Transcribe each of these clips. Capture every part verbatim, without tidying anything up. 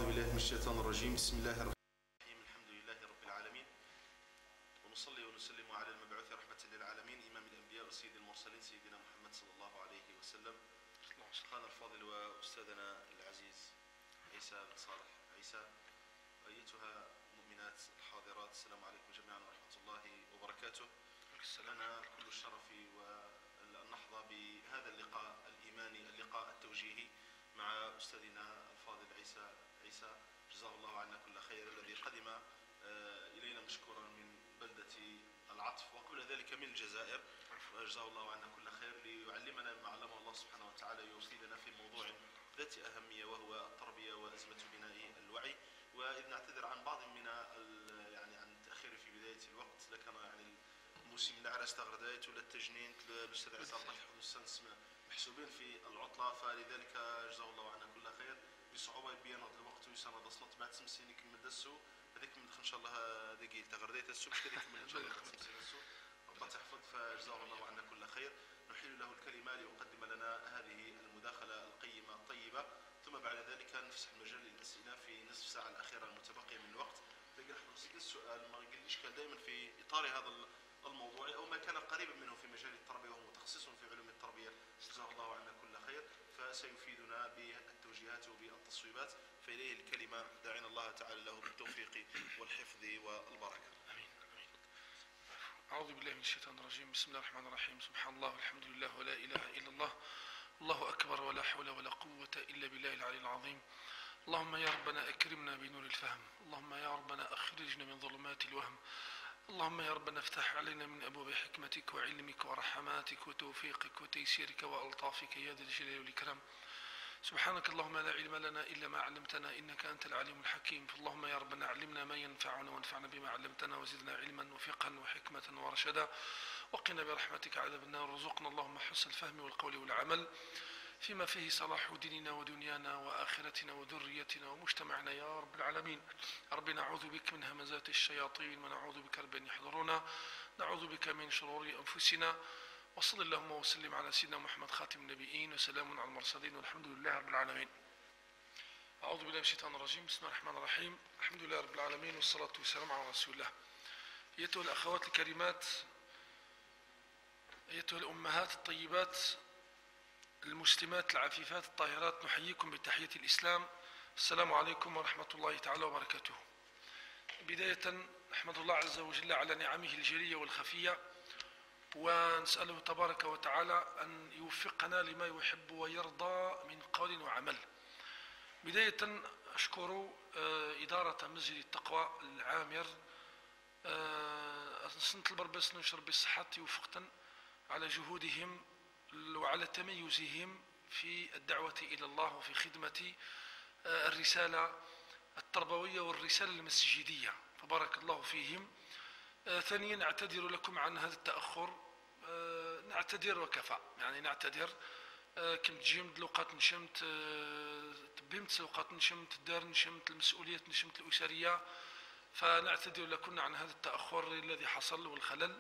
أعوذ بالله من الشيطان الرجيم. بسم الله الرحمن الرحيم. الحمد لله رب العالمين، ونصلي ونسلم على المبعوث رحمة للعالمين إمام الأنبياء وسيد المرسلين سيدنا محمد صلى الله عليه وسلم. شيخنا الفاضل وأستاذنا العزيز عيسى بن صالح عيسى، أيتها المؤمنات الحاضرات، السلام عليكم جميعا ورحمة الله وبركاته. لنا كل الشرف والنحظة بهذا اللقاء الإيماني، اللقاء التوجيهي مع أستاذنا الفاضل عيسى عيسى جزاه الله عنا كل خير، الذي قدم إلينا مشكورا من بلدة العطف وقبل ذلك من الجزائر، جزاه الله عنا كل خير، ليعلمنا ما علمه الله سبحانه وتعالى، يرشدنا في موضوع ذات أهمية وهو التربية وأزمة بناء الوعي. وإذ نعتذر عن بعض من يعني عن التأخير في بداية الوقت، لكن يعني الموسم العرس تغردايت ولا التجنين الأستاذ عيسى السنس محسوبين في العطلة، فلذلك جزاه الله عنا كل خير. بصعوبة يبين هذا الوقت ويسانا دصلت بعد سمسيني كمل دسو هذيك من إن شاء الله دقيقة تغردايت السو باش كمل إن شاء الله سمسيني السو ربما تحفظ، فجزاه الله عنا كل خير. نحيل له الكلمة ليقدم لنا هذه المداخلة القيمة الطيبة، ثم بعد ذلك نفسح المجال للأسئلة في نصف ساعة الأخيرة المتبقية من الوقت. بقي نحن نسأل السؤال ما يقل الإشكال دائما في إطار هذا الموضوع أو ما كان قريبا منه في مجال التربية وهو متخصص في علوم التربية، جزاه الله عنا كل خير، فسيفيدنا بالتوجيهات وبالتصويبات، فإليه الكلمة داعين الله تعالى له بالتوفيق والحفظ والبركة. آمين. أعوذ بالله من الشيطان الرجيم. بسم الله الرحمن الرحيم. سبحان الله والحمد لله ولا إله إلا الله، الله أكبر، ولا حول ولا قوة إلا بالله العلي العظيم. اللهم يا ربنا أكرمنا بنور الفهم، اللهم يا ربنا أخرجنا من ظلمات الوهم، اللهم يا ربنا افتح علينا من أبواب حكمتك وعلمك ورحماتك وتوفيقك وتيسيرك وألطافك يا ذا الجلال والإكرام. سبحانك اللهم لا علم لنا إلا ما علمتنا إنك أنت العليم الحكيم. فاللهم يا ربنا علمنا ما ينفعنا وانفعنا بما علمتنا وزدنا علما وفقها وحكمة ورشدا، وقنا برحمتك عذاب النار. وارزقنا اللهم حسن الفهم والقول والعمل فيما فيه صلاح ديننا ودنيانا وآخرتنا وذريتنا ومجتمعنا يا رب العالمين. ربنا نعوذ بك من همزات الشياطين، ونعوذ بك رب أن يحضرونا، نعوذ بك من شرور أنفسنا. وصل اللهم وسلم على سيدنا محمد خاتم النبيين، وسلام على المرسلين، والحمد لله رب العالمين. أعوذ بالله من الشيطان الرجيم. بسم الله الرحمن الرحيم. الحمد لله رب العالمين، والصلاة والسلام على رسول الله. أيتها الأخوات الكريمات، أيتها الأمهات الطيبات المسلمات العفيفات الطاهرات، نحييكم بتحية الإسلام. السلام عليكم ورحمة الله تعالى وبركاته. بداية نحمد الله عز وجل على نعمه الجلية والخفية، ونسأله تبارك وتعالى أن يوفقنا لما يحب ويرضى من قول وعمل. بداية أشكر إدارة مسجد التقوى العامر سنة البربس نشر بالصحة وفقتا على جهودهم وعلى تميزهم في الدعوة إلى الله وفي خدمة الرسالة التربوية والرسالة المسجدية، فبارك الله فيهم. ثانيا نعتذر لكم عن هذا التأخر، نعتذر وكفى، يعني نعتذر كنت جيمت لوقات نشمت تبمت لوقات نشمت الدار نشمت المسؤوليات نشمت الأسرية، فنعتذر لكم عن هذا التأخر الذي حصل والخلل.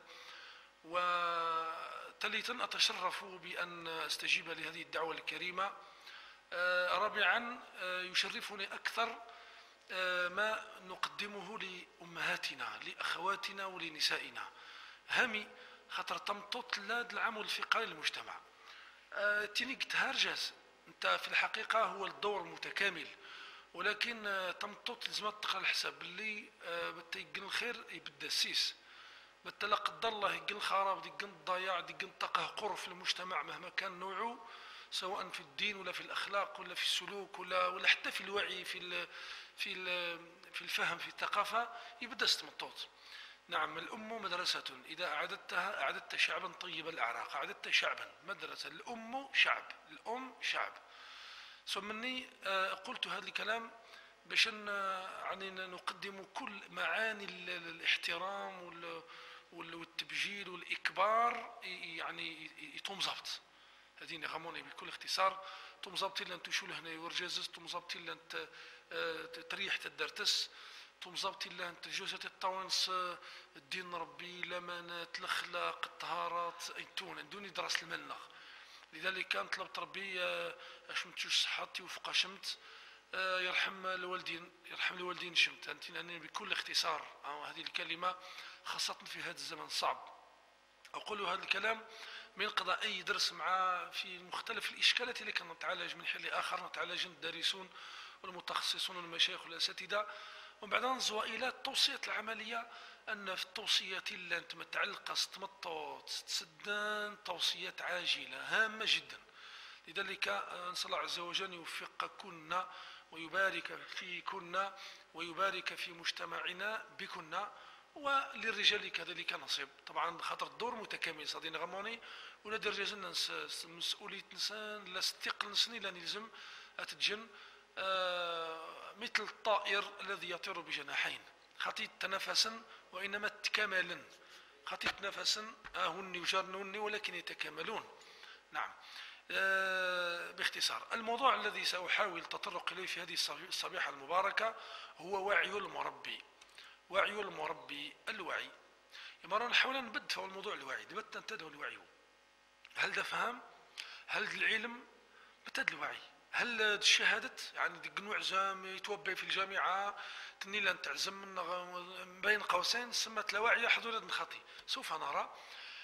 وثالثا أتشرف بأن أستجيب لهذه الدعوة الكريمة. رابعا يشرفني أكثر ما نقدمه لأمهاتنا لأخواتنا ولنسائنا. همي خاطر تمطط لاد العمل الفقري للمجتمع. تيني قلت هرجاز انت في الحقيقة هو الدور المتكامل، ولكن تمطط لازم تقرا الحساب اللي بتيقن الخير يبدا السيس، بتا لا قدر الله يقن الخراب ديقن الضياع ديقن التقهقر في المجتمع مهما كان نوعه، سواء في الدين ولا في الأخلاق ولا في السلوك ولا ولا حتى في الوعي في ال في ال في الفهم في الثقافة، يبدا استمطوط. نعم، الأم مدرسة إذا أعددتها أعددت شعبا طيب الأعراق، أعددت شعبا مدرسة. الأم شعب، الأم شعب. ثمني قلت هذا الكلام باش يعني نقدم كل معاني الاحترام والتبجيل والإكبار، يعني تمزبط هذه نغموني بكل اختصار. تمزبطي لان تشول هنا يورجزز، تمزبطي لان تريح تدرتس، تمزبطي لان تجوزة الطوانس الدين ربي الأمانات الأخلاق الطهارات أيتون دوني درس المنغ. لذلك كانت طلبت ربي اش متشوش صحتي وفقا شمت يرحم الوالدين يرحم الوالدين شمت أنت يعني بكل اختصار هذه الكلمة خاصة في هذا الزمن الصعب. أقول هذا الكلام من قضاء أي درس مع في مختلف الإشكالات اللي كنا نتعالج من حين لآخر، نتعالج الدارسون والمتخصصون والمشايخ والأساتذة. ومن بعد ننزوا إلى التوصيات العملية، أن في التوصيات اللي أنت متعلقة ستمطوط ستسدان توصيات عاجلة هامة جدا. لذلك نسأل الله عز وجل أن يوفقكن ويبارك فيكن ويبارك في مجتمعنا بكن، وللرجال كذلك نصيب. طبعا خاطر الدور متكامل صدينا غموني ولا درجة ناس مسؤولية نسان لا استقل نسني لا نلزم أتجن آه مثل الطائر الذي يطير بجناحين، خاطي تنافسا وإنما تكاملا، خاطي تنافسا هني وجرنوني ولكن يتكاملون. نعم. آه باختصار الموضوع الذي سأحاول التطرق إليه في هذه الصبيحة المباركة هو وعي المربي. وعي المربي، الوعي. مرة نحاول نبدأ في الموضوع الوعي، دبت ننتدى الوعي. هل ده فهم؟ هل العلم؟ متى الوعي؟ هل الشهادة؟ يعني ديك نوع زام يتوبى في الجامعة تنيلا تعزم من بين قوسين سمت الوعي حضور الخطي. سوف نرى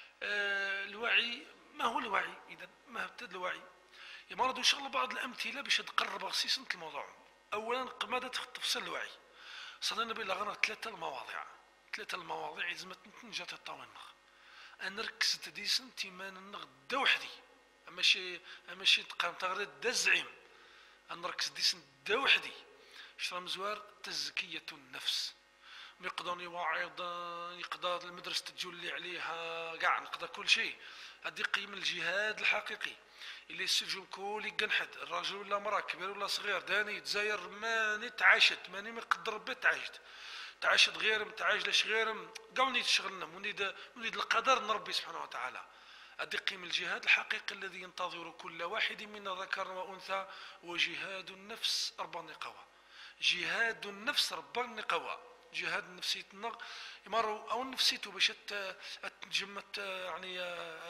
آه الوعي. ما هو الوعي إذا؟ ما هو الوعي؟ مرة إن شاء الله بعض الأمثلة باش تقرب خصيصا الموضوع. أولا ماذا تفصيل الوعي؟ صدقنا بالله غير ثلاثة المواضيع ثلاثة المواضيع لازم تنجا تطاونخ. أنا ركزت ديسن تيمان النغ دا وحدي ماشي ماشي تقام تغرد دا زعيم. أنا ركز ديسن دا وحدي شرا مزوار تزكية النفس. يقدرني واعظ يقدر المدرسة تجولي عليها كاع نقدر كل شيء. هذه قيم الجهاد الحقيقي اللي السجون كل يقنحد الراجل ولا مرأة كبير ولا صغير داني تزاير ماني تعاشت ماني مقدر بيت تعاشت تعاشت غير متعاجلش غير قاوني تشغلنا ونيد ونيد القدر نربي سبحانه وتعالى. هذه قيم الجهاد الحقيقي الذي ينتظر كل واحد منا ذكر وأنثى، وجهاد النفس أربع نقوى. جهاد النفس أربع نقوى. جهاد النفسية النغ يمروا أو نفسيته باش تجمت يعني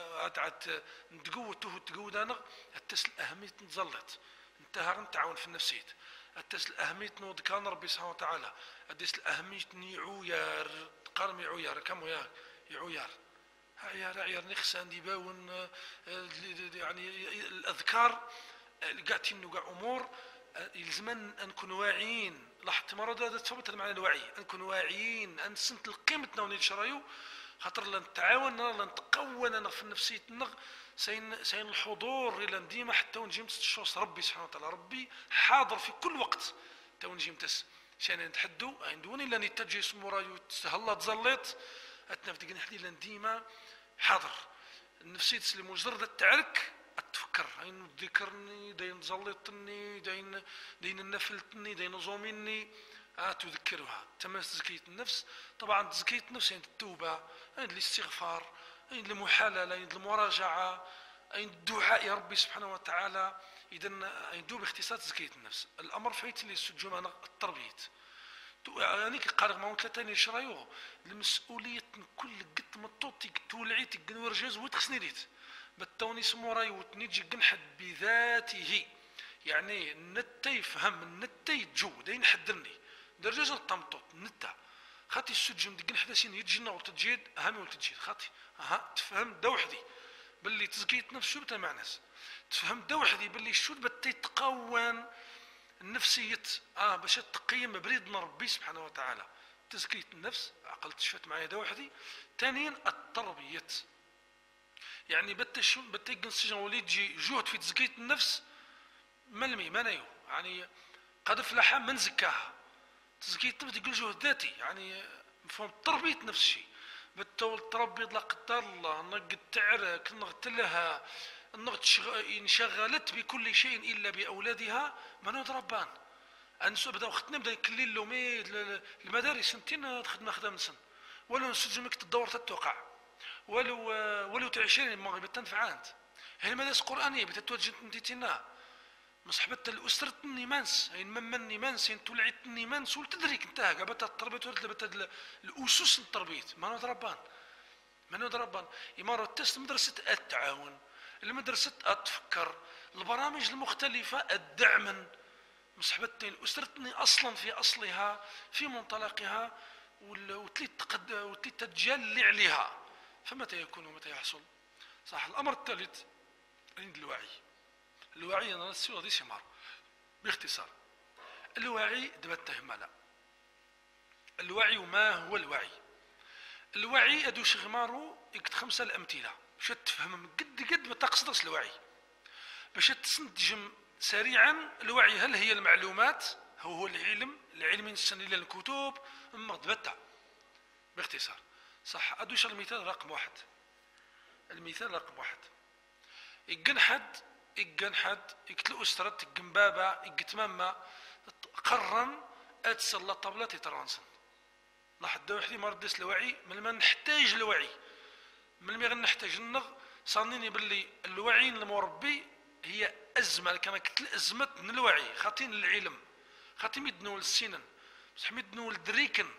عاد نتقوته وتقود نغ التسل أهمية نتزلط انتهى نتعاون في النفسية. التسل أهمية نوض كان ربي سبحانه وتعالى. التسل أهمية نيعويار قرمي عيار كم وياك يعويار عيار عيار نخسان ديباون يعني الأذكار قاعدين نوقع أمور يلزمن أن نكون واعيين. لاحظت مرة هذا تثبت معنى الوعي، أن نكون واعيين أن سنت القيمة ونيل شرايو خاطر لن نتعاون لن نتقوى في النفسية النغ سين سين الحضور إلى ديما حتى ونجي متشوص ربي سبحانه وتعالى. ربي حاضر في كل وقت حتى ونجي متس شان نتحدو عندوني لن يتجي اسمو رايو تهلا تزلط أتنفدق نحدي لن ديما حاضر. النفسية اللي مجرد التعرك أتفكر أين ذكرني دين زلطني دين دين نفلتني دين زوميني تذكرها. تمام تزكية النفس. طبعا تزكية النفس عند التوبة عند الاستغفار عند المحاللة عند المراجعة عند الدعاء يا ربي سبحانه وتعالى. إذا عنده باختصار تزكية النفس. الأمر فايت اللي سجوا معنا التربية يعني قارغ ما ثلاثة شرايو المسؤولية كل قد مطوطي تولعيت قنورجاز وتخسني ليت بالتوني سمو راي وتنيجي قنحد بذاته يعني نتا يفهم النتا يتجو داين حدرني درجة الطمطوط نتا خاطي السجن دي قنحد سين يتجينا وتتجيد هامي وتتجيد خاطي ها تفهم دا وحدي باللي تزكية نفس شو بتا مع ناس تفهم دا وحدي باللي شو بتا يتقوان النفسية اه باش تقيم بريدنا ربي سبحانه وتعالى. تزكية النفس عقل تشفت معايا دا وحدي. ثانيا التربية يعني بتا شو بتا يقنسجن وليد جي جهد في تزكية النفس ملمي ما نايو يعني قد افلح من زكاها. تزكية النفس يقول جهد ذاتي يعني مفهوم تربية نفس الشيء بتا تربي لا قدر الله نقد تعرك نغتلها انشغلت بكل شيء الا باولادها من ربان. انسو بدا وقتنا بدا يكلل لومي المدارس سنتين خدمه خدمه سن ولو نسجمك تدور تتوقع ولو ولو تعشرين المغرب تنفعانت هي المدارس القرانيه بتتوجه انتينا مصحبه الاسره النيمانس هي ممن النيمانس تولعت النيمانس ولتدريك انتهى قبت التربيه ولت الاسس التربيه ما ربان ما ربان اماره التست مدرسه التعاون المدرسة تفكر البرامج المختلفة الدعم مصحبتني لأسرتني أصلا في أصلها في منطلقها وتلي تتجال اللي عليها. فمتى يكون ومتى يحصل؟ صح. الأمر الثالث عند الوعي. الوعي أنا نسيو هذه سمار باختصار. الوعي دابا تهمله. الوعي وما هو الوعي؟ الوعي ادو شغمارو يكت خمسه الامثله باش تفهم قد قد ما تقصدش الوعي، باش تستنتج سريعا. الوعي هل هي المعلومات؟ هو هو العلم العلم ينسن الى الكتب اما دبتا باختصار. صح. ادوش المثال رقم واحد. المثال رقم واحد يقن حد يقن حد يقتل أسرة يقن بابا يقتماما قرن أتسلى طبلة ترانسن. لاحظ دا وحدي ما ردس الوعي من ما نحتاج الوعي من ما نحتاج النغ صانيني باللي الوعي المربي هي أزمة كان كتل أزمة من الوعي خاطين العلم خاطين ميدنو السنن بصح ميدنو الدريكن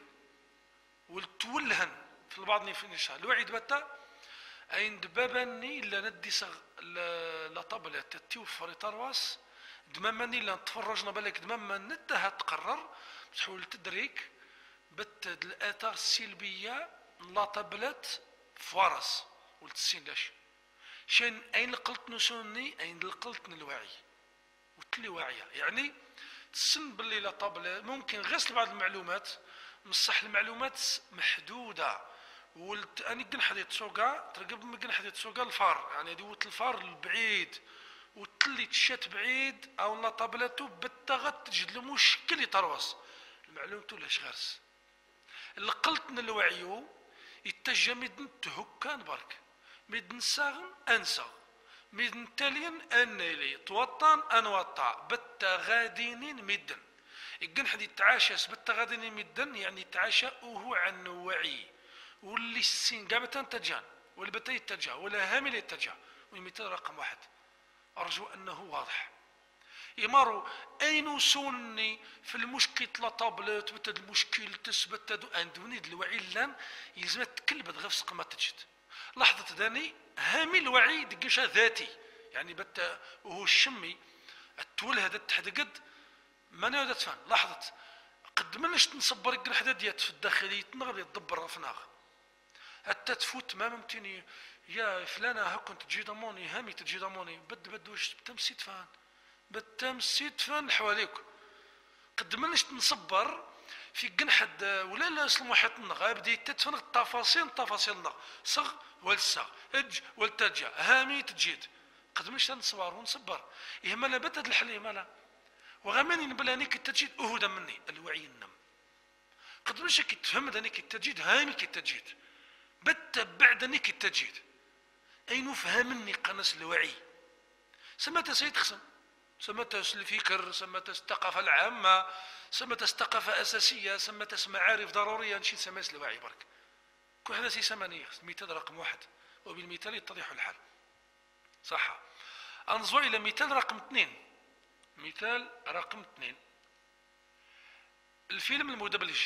والتولهن في البعض في النشاء. الوعي دبتا أين دباباني إلا ندي صغ لا طبلة تتوفر ترواس دماماني إلا نتفرجنا بالك دماما نتها تقرر تحول تدريك بتد الآثار السلبية لا طبلت فارس ولتسين لاش شان أين لقلت نسوني أين لقلت الوعي وتلي واعية يعني تسن باللي لا طبلة ممكن غسل بعض المعلومات مصح المعلومات محدودة ولت اني قن حديت تسوقا ترقب ما قن حديت تسوقا الفار يعني دوت الفار البعيد وتلي تشات بعيد او لا طبلته بالتغت تجد له مشكل يطروس المعلومته لاش غرس اللي قلت الوعيو يتجه ميدن تهكان برك ميدن ساغن انسى ميدن تالين انيلي توطن انوطع بالتغادينين ميدن يقن حد يتعاشى بالتغادينين ميدن يعني يتعاشى وهو عن وعي واللي السين قابتا تجان والبتا يتجه ولا هامل يتجه. والمثال رقم واحد أرجو أنه واضح. يمارو أين سوني في المشكل لا طابلت بتد المشكل تثبت دو أندوني الوعي لان يلزم تكلبت غير سق ما تجد. لحظة داني هامي الوعي دقشة ذاتي يعني بتا وهو الشمي التول هذا تحدقد ما نقدر تفهم. لحظة قد منش تنصبر يقن حدا ديات في الداخلية تنغب يدبر رفناغ حتى تفوت ما ممكن يا فلانة هاكن تجي ضموني هامي تجي ضموني بد بد واش بتمسي تفان بتمسي تفان حواليك قد منش تنصبر في قنحد ولا لا اسلم واحد النغ بدي تتفن التفاصيل التفاصيل النغ صغ والسغ اج والترجع هامي تجيد قد منش تنصبر ونصبر يهمنا بتد الحل يهمنا وغماني نبلاني كي تجيد اهدا مني الوعي النم قد منش كي تفهم داني كي تجيد هامي كي تجيد بتبعدني كي تجيد أين فهمني قناص الوعي سمت سيد خصم سمت الفكر سمت الثقافة العامة سمت الثقافة أساسية سمت معارف ضرورية نشيد سماس الوعي برك كل هذا سي سمانية مثال رقم واحد وبالمثال يتضح الحال. صح. انظر إلى مثال رقم اثنين. مثال رقم اثنين الفيلم المدبلج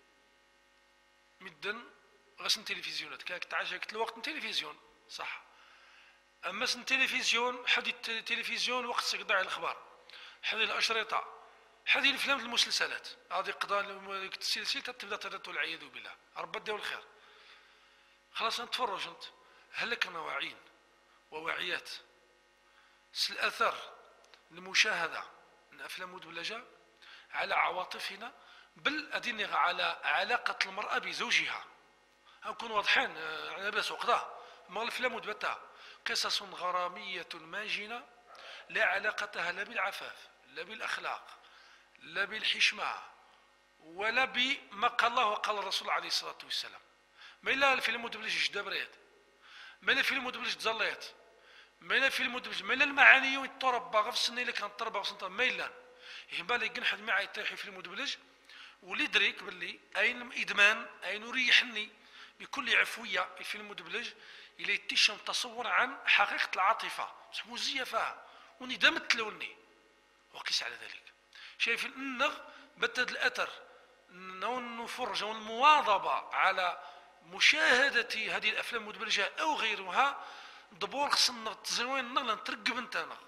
مدن غسن تلفزيونات كاك تعجبت الوقت التلفزيون صح. اما سن تلفزيون حدي التلفزيون وقت سقطاع الاخبار حدي الاشرطه حدي الافلام المسلسلات هذه قضاء السلسله تبدا ترد والعياذ بالله رب الدول الخير خلاص نتفرج انت هل كنا واعيين وواعيات الاثر المشاهده من افلام مدبلجه على عواطفنا بل اديني على علاقه المراه بزوجها نكون واضحين على بس وقضاء ما الافلام مدبتها قصص غراميه ماجنه لا علاقتها لا بالعفاف لا بالاخلاق لا بالحشمه ولا بما قال الله وقال الرسول عليه الصلاه والسلام. ما الا الفيلم مدبلج جدابريت ما الا الفيلم مدبلج تزليت ما الا الفيلم مدبلج ما الا المعاني والتربه غير في السنه اللي كانت تربى في ما الا يهمل يقن حد معايا يطيح في المدبلج ولي دريك باللي اين ادمان اين ريحني بكل عفويه في المدبلج الى يتشم تصور عن حقيقه العاطفه بصح مزيفه وندم تلوني وقيس على ذلك شايف النغ بتد الاثر نفرج والمواظبه على مشاهده هذه الافلام المدبلجه او غيرها دبور خصنا تزوين نغ نترقب انت نغ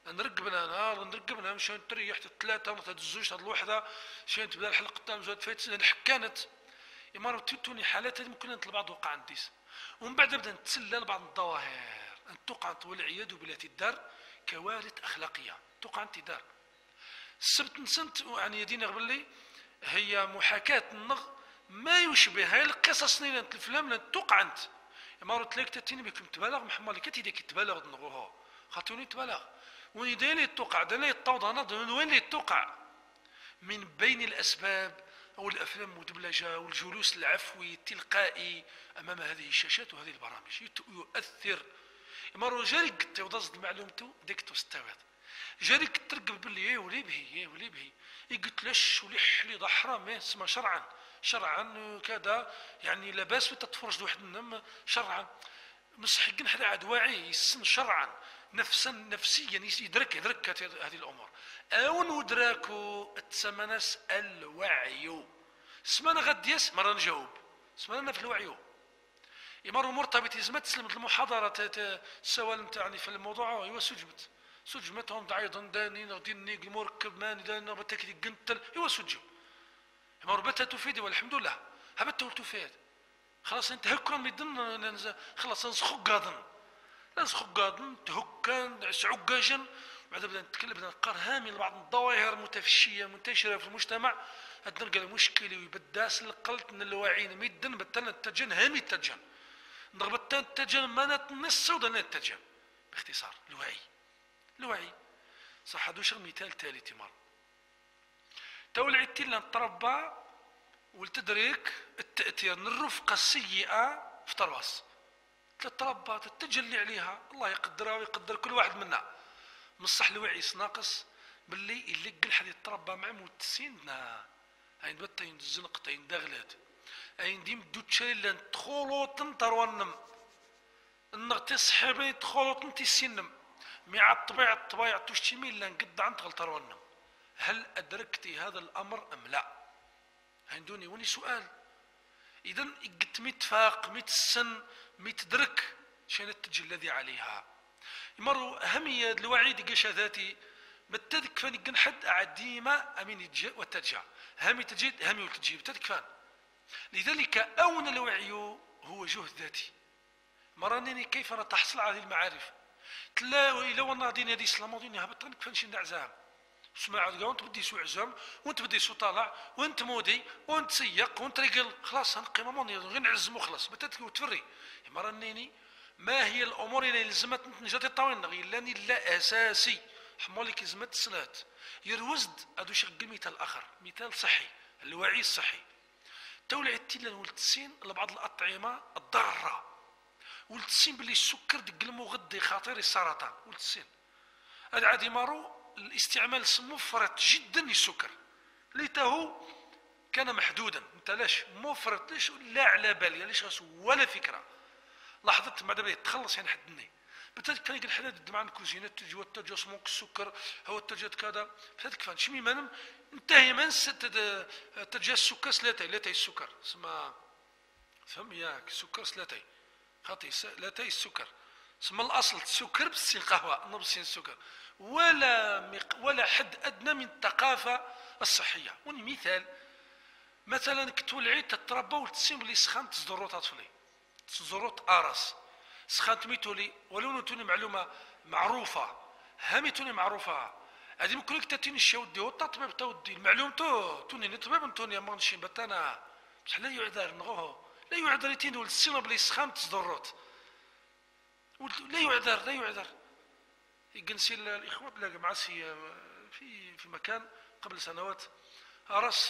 نرقبنا نهار نرقبنا مشان تريح ثلاثة ولا الزوج هاد الوحدة شان تبدا الحلقة قدام زاد فايت حكانت يمر توني حالات هذه ممكن البعض وقع عنديس ومن بعد نبدا نتسلل بعض الظواهر ان توقع والعياذ بالله الدار كوارث اخلاقيه توقع انت دار السبت نسنت يعني يدينا قبل لي هي محاكاة النغ ما يشبه هاي القصص اللي الافلام اللي توقع انت يمر تلاقي تاتيني بكم تبالغ محمد كي تيديك تبالغ نغوها خاطوني تبالغ وين داير يتوقع داير يتوض انا وين اللي يتوقع من بين الاسباب أو الأفلام المدبلجة والجلوس العفوي التلقائي أمام هذه الشاشات وهذه البرامج يؤثر مرة جاري قلت وضزد معلومته ديكتو استوعب جاري ترقب باللي ايه ولي به ايه ولي به قلت لش ولح لي ضا حرام ايه اسمها شرعا شرعا كذا يعني لاباس تتفرج واحد منهم شرعا مسحقين حدا عاد واعي يسن شرعا نفسا نفسيا يدرك يدرك هذه الامور او ندركو التسمنس الوعي سمانا غد يس مرة نجاوب سمانا في الوعي يمر مرتبط يزمت تسلمت المحاضرة السوال نتاعني في الموضوع ايوا سجمت سجمتهم ايضا داني ديني المركب ماني داني بتاكدي قنتل ايوا سجم يمر بتا تفيدي والحمد لله هبت تفيد خلاص انت هكرا ميدن خلاص نسخو قادن نسخو قادن تهكان عقاجن بعد بدنا نتكلم بدنا نقار هامي لبعض الظواهر المتفشيه منتشره في المجتمع هاد نلقى المشكله ويبداس القلت من الواعيين ميدن بتلنا التجن هامي التجن نغبتان التجن ما نص ودنا التجن باختصار الوعي الوعي صح هادو شغل مثال تالي تمر تولعي تيلا نتربى والتدريك التأثير من الرفقة السيئة في طرواس تتربى تتجلي عليها الله يقدرها ويقدر كل واحد منا مصح الوعي ناقص باللي اللي قل حد يتربى مع متسيننا عين بتين الزنقتين دغلات عين ديم دوتشيلان تخولو تنطرونم انك تصحبي تخولو تنتسينم مع الطبيعة الطبيعة تشتمي لان قد عن تغلطرونم هل ادركتي هذا الامر ام لا عندوني وني سؤال اذا قد متفاق متسن متدرك شان التجي الذي عليها يمر همية الوعي دقيشة ذاتي بتدك فاني قن حد عديمة امين يتجي وترجع همي تجيد همي وتجيب بتدك فان لذلك اون الوعي هو جهد ذاتي مرانيني كيف انا تحصل على هذه المعارف تلا لو انا ديني هذه اسلام ديني هبطنك فانش نعزام اسمع وانت بدي سو عزام وانت بدي سو طالع وانت مودي وانت سيق وانت رجل خلاص هنقيم موني غير نعزم وخلاص بتدك وتفري مرانيني ما هي الامور اللي لزمت نجات الطاوين غيلاني لا اساسي حمولك لزمت الصلاه يروزد هذا شغل مثال اخر مثال صحي الوعي الصحي تولع التيلان والتسين لبعض الاطعمه الضاره والتسين باللي السكر دق المغذي خطير السرطان والتسين هذا عادي مارو الاستعمال مفرط جدا للسكر ليته كان محدودا انت لاش مفرط ليش لا على بالي ليش ولا فكره لاحظت بعد بدا يتخلص يعني حدني بالتالي كان يقول حدا الدمعه الكوزينه تجي وتجي سموك السكر هو تجي كذا فهذاك فان شمي مانم انتهي من تجي السكر سلاتي لاتي السكر اسمها فهم ياك السكر سلاتي خاطي لاتي السكر اسم الاصل السكر بس قهوه نبسين السكر ولا مق... ولا حد ادنى من الثقافه الصحيه وني مثال مثلا كتولعي تتربى وتسيم لي سخان تصدرو تطفلي تصدروت ارس سخانت ميتولي ولو نتوني معلومه معروفه هاميتوني معروفه هذه ممكن تاتيني الشاودي والتطبيب تودي المعلوم تو توني نطبيب نتوني ما نشي بتانا بصح لا يعذر نغوه لا يعذر يتيني والسينه بلي سخان تصدروت لا يعذر لا يعذر يجنسي الاخوه تلاقى مع سي في في مكان قبل سنوات راس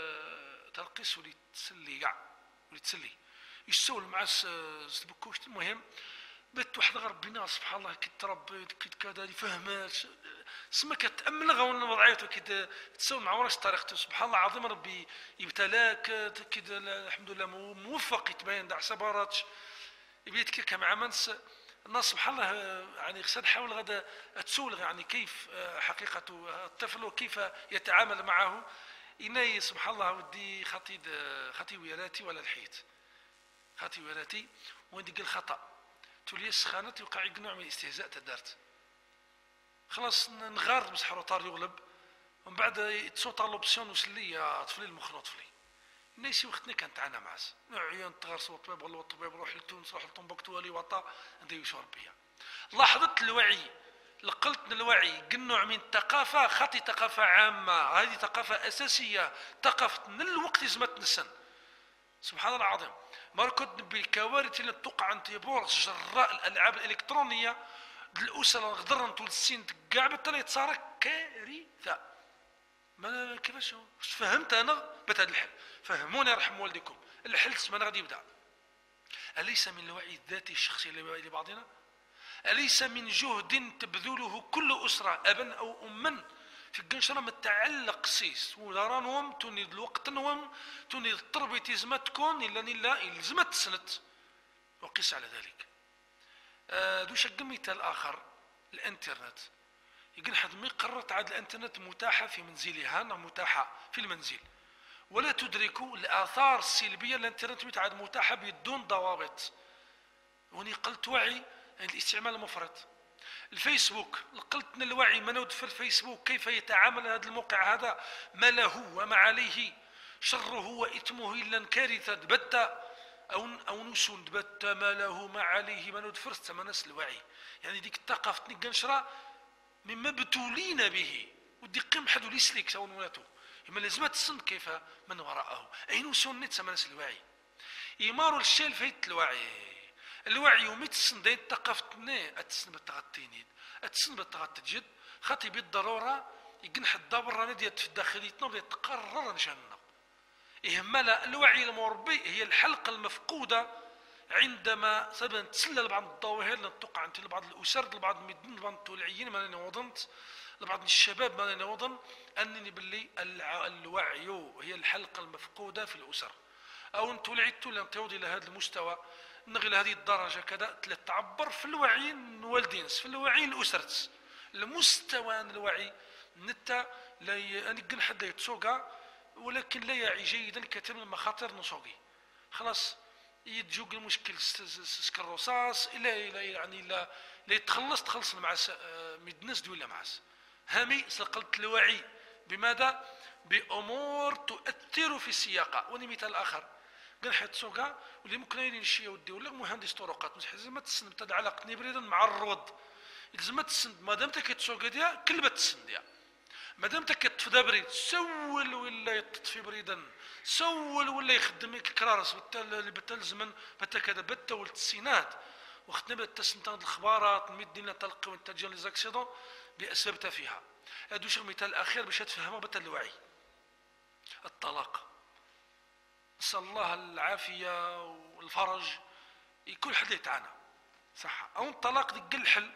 تلقيس ولي تسلي كاع ولي تسلي يسول مع سبكوش المهم بيت واحد غير ربنا سبحان الله كي تربي كي كذا يفهمات سما كتامل غون وضعيته كي تسول مع وراش طريقته سبحان الله العظيم ربي يبتلاك كذا الحمد لله موفق يتبين دع صبرات يبيت كي مع منس الناس سبحان الله يعني خصها تحاول غدا تسول يعني كيف حقيقه الطفل وكيف يتعامل معه إني سبحان الله ودي خطي خطي ويراتي ولا الحيت خطي ويراتي وين ديك الخطا تولي السخانه توقع نوع من الاستهزاء تدارت خلاص نغار بصح روطار يغلب، ومن بعد يتصوت على لوبسيون وسلي طفلي المخ طفلي ناسي وقتنا كانت عنا معس عيان تغرس والطبيب ولا الطبيب روح لتونس روح لطنبوكتو ولي وطا نديو شربيه. لاحظت الوعي لقلت الوعي قنوع من الثقافة خاطي ثقافة عامة، هذه ثقافة أساسية ثقافة من الوقت زمت نسن. سبحان الله العظيم ما كنت بالكوارث اللي توقع عن بورص جراء الألعاب الإلكترونية الأسرة غدرن طول السين كاع بالتالي تصارك كارثة. ما كيفاش فهمت أنا بهذا الحل؟ فهموني يرحم والديكم الحل سمعنا غادي يبدا. أليس من الوعي الذاتي الشخصي لبعضنا؟ أليس من جهد تبذله كل أسرة أبا أو أما في قنشرة متعلق سيس ودارانهم تنيد الوقت نوم تنيد التربية تزمت تكون إلا نلا إلزمت سنت وقيس على ذلك. آه دوش مثال آخر الانترنت يقول حد ما قررت عاد الانترنت متاحة في منزلها متاحة في المنزل ولا تدركوا الآثار السلبية الانترنت متعاد متاحة بدون ضوابط. وني قلت وعي الاستعمال المفرط. الفيسبوك قلت الوعي منود في الفيسبوك كيف يتعامل هذا الموقع هذا ما له وما عليه شره وإثمه إلا كارثة بتة أو أو نسون بتة ما له ما عليه منود فرست مناس الوعي. يعني ديك الثقافة تنقنشرة مما بتولين به ودي قيم حدو ليسليك سوون ولاتو إما لازم تسند كيف من وراءه أين نسون نت مناس الوعي يمارو الشيل فيت الوعي. الوعي يومي تسن داين ثقافتنا اتسن بالتغطينين اتسن بالتغطي خاطي بالضروره يقنح الدابر رانا ديال في داخليتنا ولا تقرر نشاننا إهمال الوعي المربي هي الحلقه المفقوده عندما سبب تسلل بعض الظواهر اللي تقع عند بعض الاسر لبعض المدن لبعض التولعيين ما انا وظنت لبعض الشباب ما انا وظن انني باللي الوعي هي الحلقه المفقوده في الاسر او انتم لعبتوا لم تعودوا الى هذا المستوى نغي لهذه الدرجة كذا تعبر في الوعي الوالدينس في الوعي الأسرتس المستوى الوعي نتا لا يمكن حد يتسوقا ولكن لا يعي جيدا كثير من المخاطر نسوقي خلاص يتجوق المشكل سكروساس إلا إلا يعني لا لا يتخلص تخلص مع مدنس دويلا معس هامي سقلت الوعي بماذا؟ بأمور تؤثر في السياقة. وني مثال آخر قال حيت سوقا واللي ممكن يدير شي ودي ولا مهندس طرقات مش لازم تسند تاع علاقتني بريدا مع الروض لازم تسند مادام تا كتسوق ديا كلبه تسند يا مادام تا كتفدا بريد سول ولا يطفي بريدا سول ولا يخدم الكرارس بالتال بالتلزمن بتا كذا بتا ولت السينات وختنا بتا سنت الاخبارات مدينا تلقي وانت جا لي زاكسيدون باسباب تافهه. هادو شي مثال اخير باش تفهموا بتا الوعي. الطلاق نسأل الله العافية والفرج كل حد يتعانى صح أو الطلاق ديك الحل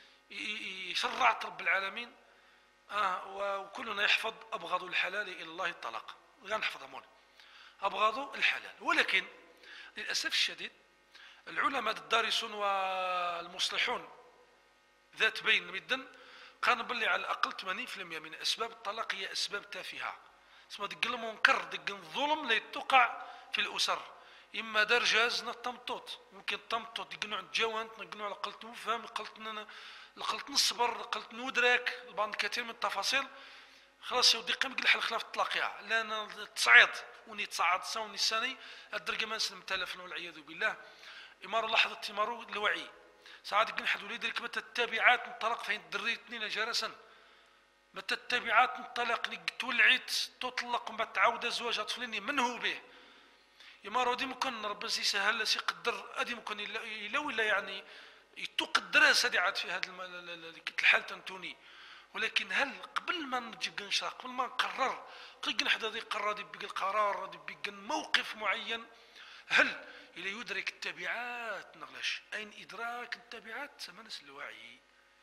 يشرع رب العالمين آه وكلنا يحفظ أبغض الحلال إلى الله الطلاق غير نحفظ أمون أبغض الحلال. ولكن للأسف الشديد العلماء الدارسون والمصلحون ذات بين مدا قالوا باللي على الأقل ثمانين بالمئة من أسباب الطلاق هي أسباب تافهة اسمها ديك المنكر ديك الظلم اللي توقع في الاسر اما دار جاز التمطوط ممكن التمطوط ديك نوع الجوانت ديك نوع قلت نفهم قلت قلت نصبر قلت ندرك بعض كثير من التفاصيل خلاص يا ودي قيم الحل خلاف الطلاقيه لان التصعيد وني تصعد سوني السني الدرجه ما نسلم تلفنا والعياذ بالله. امار لحظه تمارو الوعي ساعات ديك نحد وليد لك متى التابعات الطلاق فين الدري اثنين جرسا متى التابعات انطلق تولعت تطلق ما تعاود زواج طفلني من هو به يما رودي ممكن ربي يسهل سي يقدر ادي ممكن الا ولا يعني تقدر سادي عاد في هذا الحال تنتوني. ولكن هل قبل ما نجي نشرح قبل ما نقرر قلنا حدا ذي قرر دي بقى القرار دي بقى موقف معين هل الى يدرك التبعات نغلاش اين ادراك التبعات سمنس الوعي.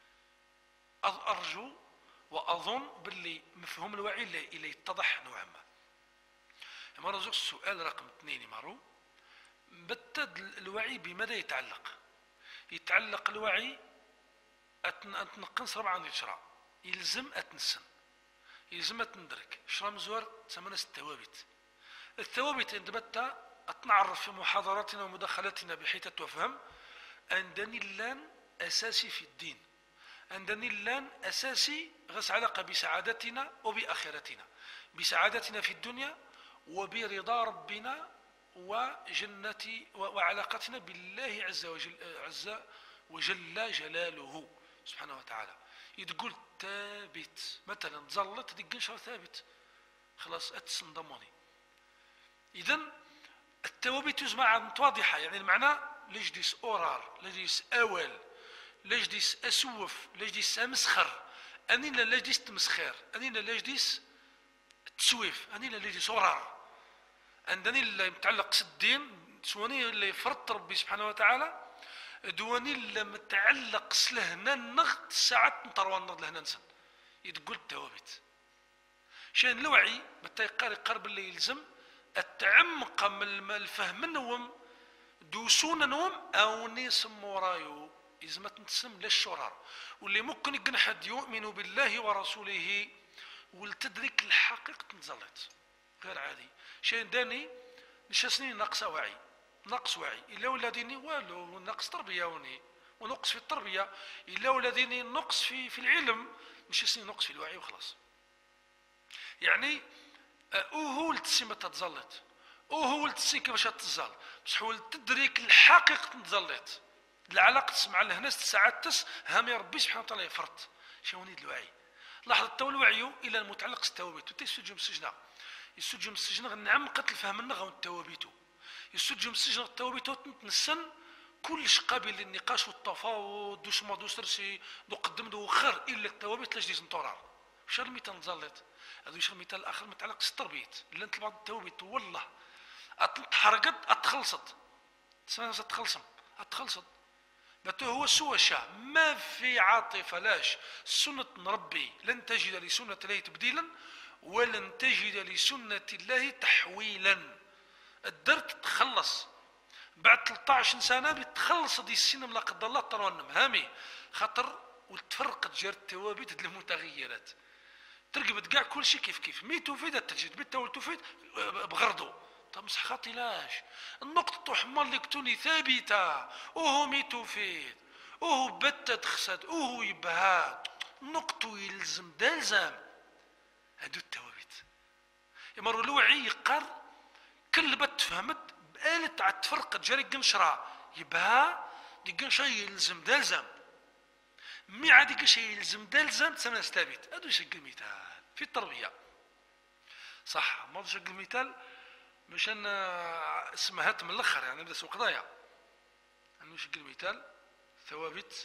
ارجو وأظن باللي مفهوم الوعي اللي يتضح نوعا ما. مرة زوج السؤال رقم اثنين مرو بتد الوعي بماذا يتعلق؟ يتعلق الوعي أتنقنص ربعا يشرع يلزم أتنسن يلزم أتندرك شرا مزور تسمناس الثوابت. الثوابت عند بتا أتنعرف في محاضراتنا ومداخلاتنا بحيث تفهم أن دليلان أساسي في الدين عندنا لان أساسي غس علاقة بسعادتنا وبآخرتنا، بسعادتنا في الدنيا وبرضا ربنا وجنة وعلاقتنا بالله عز وجل, عز وجل جلاله سبحانه وتعالى. يتقول ثابت مثلا تزلط ديك نشر ثابت خلاص اتسندموني. إذن التوابيت يجمع واضحة، يعني المعنى لجديس أورار، لجديس أول، لجديس أسوف، لجديس أمسخر، أني لا لجديس تمسخير، أني لا لجديس تسويف، أني لا لجديس أورار، عندني اللي متعلق الدين سواني اللي يفرط ربي سبحانه وتعالى، دواني اللي متعلق سلهنا النغط ساعات نطروان نغط لهنا نسن يتقول التوابيت شان الوعي متى يقاري قرب اللي يلزم التعمق من الفهم النوم دوسون نوم او نيسم ورايو إذا ما تنتسم للشرار، واللي ممكن يكون حد يؤمن بالله ورسوله والتدرك الحقيقة تنزلت غير عادي. شيء داني نشاسني نقص وعي، نقص وعي إلا ولاديني والو نقص تربية وني ونقص في التربية، إلا ولاديني نقص في في العلم نشاسني نقص في الوعي وخلاص. يعني أوهو لتسمى تتزلط، أوهو لتسي كيفاش تتزل، بصح هو التدريك الحقيقة تتزلط العلاقة مع الناس ساعات تس هامي ربي سبحانه وتعالى يفرط شاوني الوعي. لاحظ تو الوعي إلى المتعلق التوابيت وتيسجم السجنة يسجم السجن غنعمقت الفهم النغا والتوابيتو يسجم السجن التوابيتو تنسن كلش قابل للنقاش والتفاوض دوش ما دوش ترسي دو قدم دو خير الا التوابيت لاش ديز نطورار. وش المثال نزلت هذا وش المثال الاخر متعلق بالتربيت اللي انت بعض التوابيت والله اتحرقت اتخلصت سنة تخلصم اتخلصت بتو هو سوى شا ما في عاطفة لاش سنة ربي لن تجد لسنة الله تبديلا ولن تجد لسنة الله تحويلا. الدرت تخلص بعد ثلاثة عشر سنة بتخلص دي السينما لا قدر الله ترونم هامي خاطر وتفرقت جار التوابيت المتغيرات ترقبت كاع كل شيء كيف كيف مي تفيد تجد بيتا تفيد بغرضو طب مسح خاطي لاش النقطة حمر اللي كتوني ثابتة وهو مي تفيد وهو بتة تخسد وهو يبهات نقطة يلزم دالزم هادو التوابيت يمر الوعي يقر كل بت فهمت بقالت عاد تفرق جاري قنشرة يبها دي قنشرة يلزم دالزم مي عادي قنشرة يلزم دالزم تسمى ثابت. هادو يشق المثال في التربية صح ما يشق المثال مشان اسمهات من الاخر يعني نبدا سوق ضايع انه يشق المثال ثوابت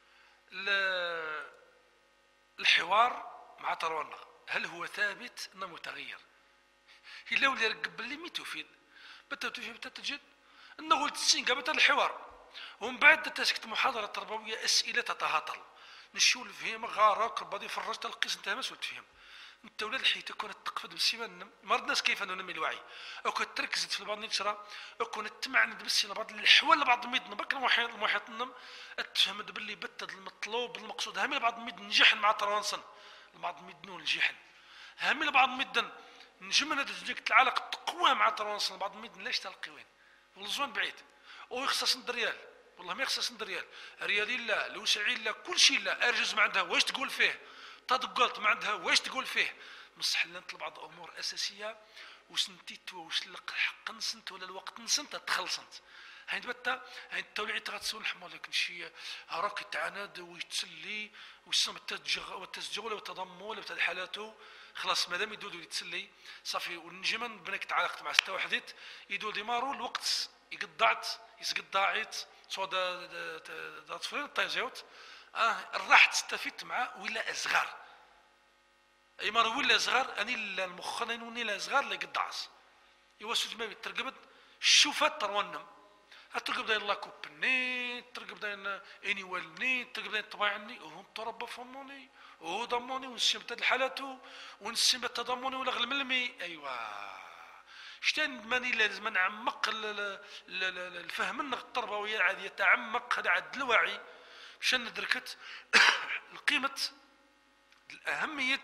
الحوار مع ترونغ هل هو ثابت أم متغير؟ إلا ولي رقب اللي مي تفيد بتا تفيد بتا تجد أنه قلت السين قبل الحوار ومن بعد تسكت محاضرة تربوية أسئلة تتهاطل نشول فيهم غارق بعدين فرجت تلقيس انت ما سولت فيهم انت ولاد الحيط كون تقفد بالسيمان مرض الناس كيف انه نمي الوعي او كنت تركزت في بعض نشرة او كنت تمعند بس بعض الحوال لبعض الميد بكر المحيط المحيط نم تفهم باللي بتد المطلوب المقصود هامي لبعض الميد نجحن مع تروانسن لبعض الميد نول الجحن هامي لبعض الميد نجمنا ديك العلاقة تقوى مع تروانسن بعض الميد ليش تلقي وين والزوان بعيد ويخصص الدريال والله ما يخصص الدريال ريالي لا لوسعي لا كل شيء لا ارجز ما عندها واش تقول فيه تدقلت ما عندها واش تقول فيه مصح لنا بعض امور اساسيه واش نتيت واش الحق نسنت ولا الوقت نسنت تخلصنت هاي بتا هاي التوليع تغتسول حمالك شي راك تعاند ويتسلي وسم التجغ والتسجل والتضم ولا بتاع حالاته خلاص مادام يدودو يتسلي صافي ونجم بنك تعلقت مع سته وحديت يدو ديمارو الوقت يقضعت يسقضاعيت سو دا دا طفرين طيزيوت اه راح تستفيد معاه ولا اصغر اي مره ولا صغار اني المخنين ولا صغار اللي قدعص يوسج ما ترقبت شوفت ترونم ترقب داين الله كوبني ترقب داين اني ولني ترقب داين طباعني وهم تربى فموني وهو ضموني ونسيم تد حالته ونسيم التضمني ولا غلملمي ايوا شتان ماني لازم نعمق الفهم التربويه عاد يتعمق هذا عاد الوعي مشان ندركت القيمه الاهميه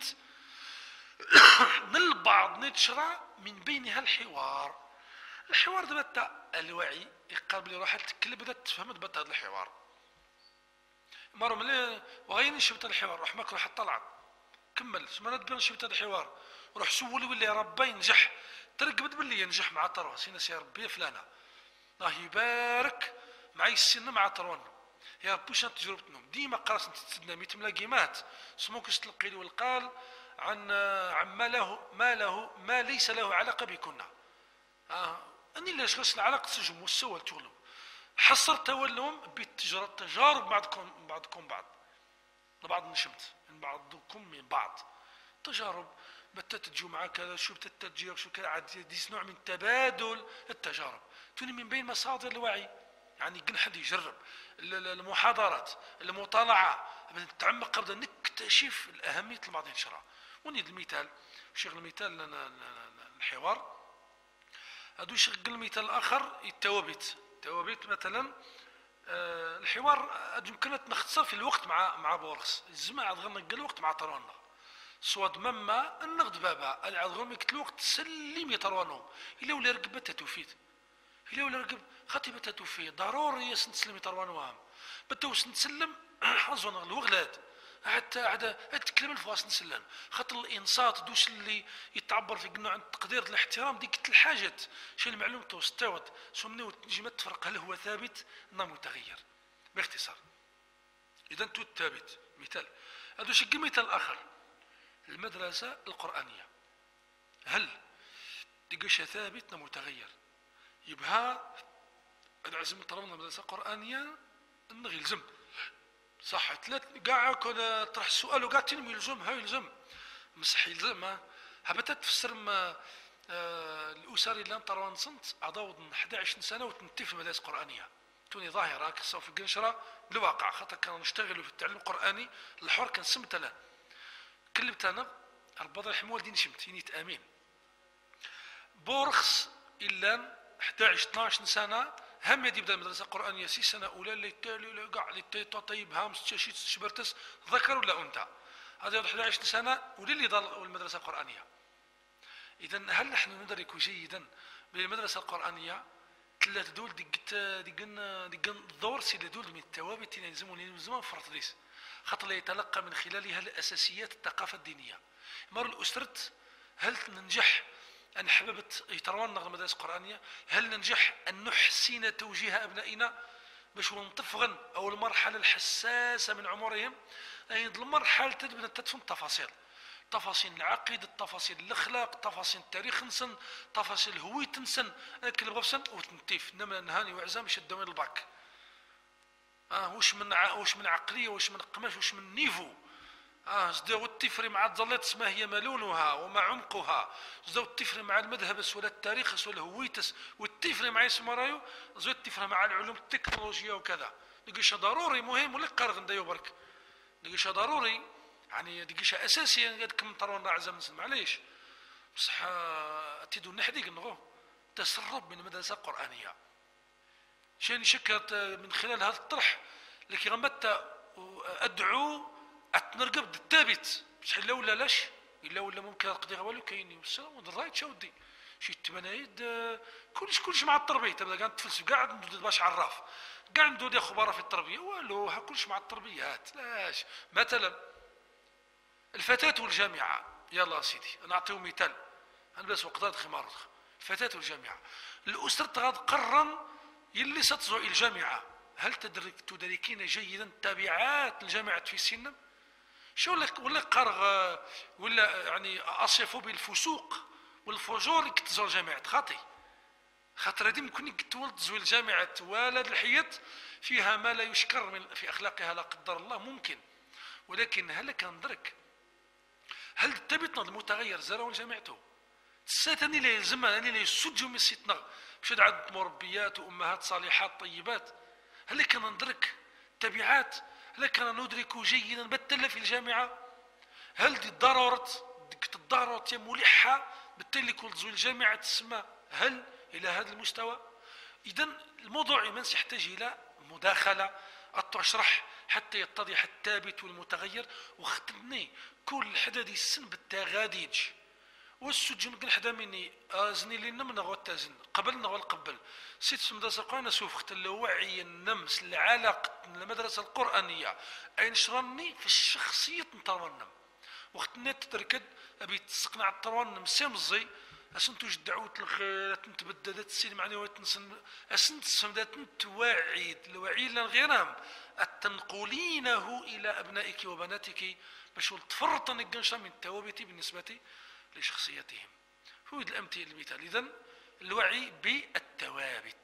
من البعض نتشرع من بينها الحوار الحوار دابا تا الوعي يقابل روحها تكلب بدات تفهم دابا هذا الحوار مرة ملي وغين شبت الحوار روح ماك روح طلع كمل ما ندبر شبت الحوار روح سولي ولا يا ربي ينجح ترقبت باللي ينجح مع تروى سينا يا ربي فلانة الله يبارك معي السن مع تروان يا ربي واش تجربتنا ديما قراص تتسدنا ميت ملاقيمات سموك تلقي لي والقال عن عما له ما له ما ليس له علاقه بكنا اه اني لاش غسل علاقه سجم والسوال تغلب حصر تولهم بالتجارب تجارب بعضكم بعضكم بعض لبعض نشمت من بعضكم من بعض تجارب متى تجوا مع كذا شو بتتجير شو كذا عاد ديس نوع من تبادل التجارب توني من بين مصادر الوعي يعني قل حد يجرب المحاضرات المطالعه نتعمق قبل نكتشف الاهميه الماضي نشرها ونيد المثال شغل المثال الحوار هادو شغل المثال الاخر التوابيت التوابيت مثلا آه الحوار يمكن نختصر في الوقت مع مع بورخس الزمان غير نقل الوقت مع طرونا صواد مما النقد بابا العذر ميك الوقت سلم يطروانهم الا ولا رقبه تتوفيت الا ولا رقب خاطي بتتوفي ضروري نسلم يطروانهم بتوس نسلم حظنا الوغلاد حتى عاد تكلم الفواس نسلم خاطر الانصات دوش اللي يتعبر في قلنا عن التقدير الاحترام ديك الحاجات شي المعلوم توستوت شو منو تجي ما تفرق هل هو ثابت ام متغير باختصار اذا تو الثابت مثال هذا شي مثال اخر المدرسه القرانيه هل تلقاش ثابت ام متغير يبها العزم طالما مدرسه قرانيه انه يلزم صح ثلاث كاع كون طرح السؤال وكاع تلمي يلزم ها يلزم مسح يلزم هبطت تفسر ما آه الاسر اللي نطروان صنت عضوض احد عشر سنه وتنتي في المدارس القرانيه توني ظاهره كسو في القنشره الواقع خاطر كانوا نشتغلوا في التعليم القراني الحر كان سمت انا كلمت انا ربض الحمول والدين شمت ينيت امين بورخس الا احد عشر اثنا عشر سنه هم يبدا المدرسه القرانيه سي سنه اولى اللي تالي كاع اللي طيب هامس تشيت شبرتس ذكر ولا انثى هذا احد عشر سنه ولي اللي ضل المدرسه القرانيه اذا هل نحن ندرك جيدا بالمدرسه القرانيه ثلاث دول دقت دقن دقن الدور سي دول من الثوابت اللي يلزمون يلزمون فرط ليس خاطر يتلقى من خلالها الاساسيات الثقافه الدينيه مر الاسرت هل ننجح أن حببت يتروان المدارس القرآنية هل ننجح أن نحسن توجيه أبنائنا باش نطفغن أو المرحلة الحساسة من عمرهم أي المرحلة تبدأ تدفن تفاصيل تفاصيل العقيدة تفاصيل الأخلاق تفاصيل التاريخ نسن تفاصيل هوية نسن أكل بغفسن وتنتيف إنما نهاني وعزام يشدون الباك آه وش من ع... وش من عقلية وش من قماش وش من نيفو اه زداو التفري مع الظلات ما هي ملونها وما عمقها زداو التفري مع المذهب ولا التاريخ ولا الهويتس والتفري مع اسم رايو زداو التفري مع العلوم التكنولوجيا وكذا نقيش ضروري مهم ولا قارغ ندايو برك نقيش ضروري يعني نقيش اساسي قد كم طرون اعزم نسمع معليش بصح تيدو نحديق نغو تسرب من المدرسه القرانيه شاني شكرت من خلال هذا الطرح لكي غمت ادعو اتنرقب الثابت بصح الا ولا لاش الا ولا ممكن القضيه والو كاين والسلام ودرايت شاودي شي التمانيد كلش كلش مع التربيه تبدا قاعد تفلسف قاعد باش عراف كاع ندير خبراء في التربيه والو ها كلش مع التربيات لاش مثلا الفتاه والجامعه يلا سيدي نعطيو مثال نلبس وقدات خمار الفتاه والجامعه الاسره تغاد قرن يلي ستزو الى الجامعه هل تدرك تدركين جيدا تبعات الجامعه في سن شو لك ولا قرغ ولا يعني اصفوا بالفسوق والفجور كتزور جامعه خاطي خاطر هذه ممكن تولد تزويل جامعه ولد الحيط فيها ما لا يشكر من في اخلاقها لا قدر الله ممكن ولكن هل كندرك هل تبتنا المتغير زرعوا جامعته ساتني لا يلزمها اني لا يسجوا من سيتنا باش عند مربيات وامهات صالحات طيبات هل كان ندرك تبعات هل كان ندرك جيدا بالتالي في الجامعه هل دي ضرورة الضرورة ملحة بالتالي كل تزويل الجامعة تسمى هل الى هذا المستوى اذا الموضوع من سيحتاج الى مداخله اشرح حتى يتضح الثابت والمتغير واختمني كل حدا دي السن بالتغاديج والسجن كن حدا مني ازني لي نم نغوى التازن قبل نغوى القبل سيت في المدرسه القرآنية سوفخت الوعي النمس العلاقة المدرسة القرآنية أين شرني في الشخصية نترونم وقت نت تركد أبي تسقنا على الترونم سمزي أسنتو دعوت الخير تبددت السين معني وتنسن أسنت سمدات توعي الوعي لن غيرهم التنقلينه إلى أبنائك وبناتك باش تفرط نقنشا من التوابت بالنسبة لشخصيتهم. هو الأمثلة المثال. إذن الوعي بالتوابت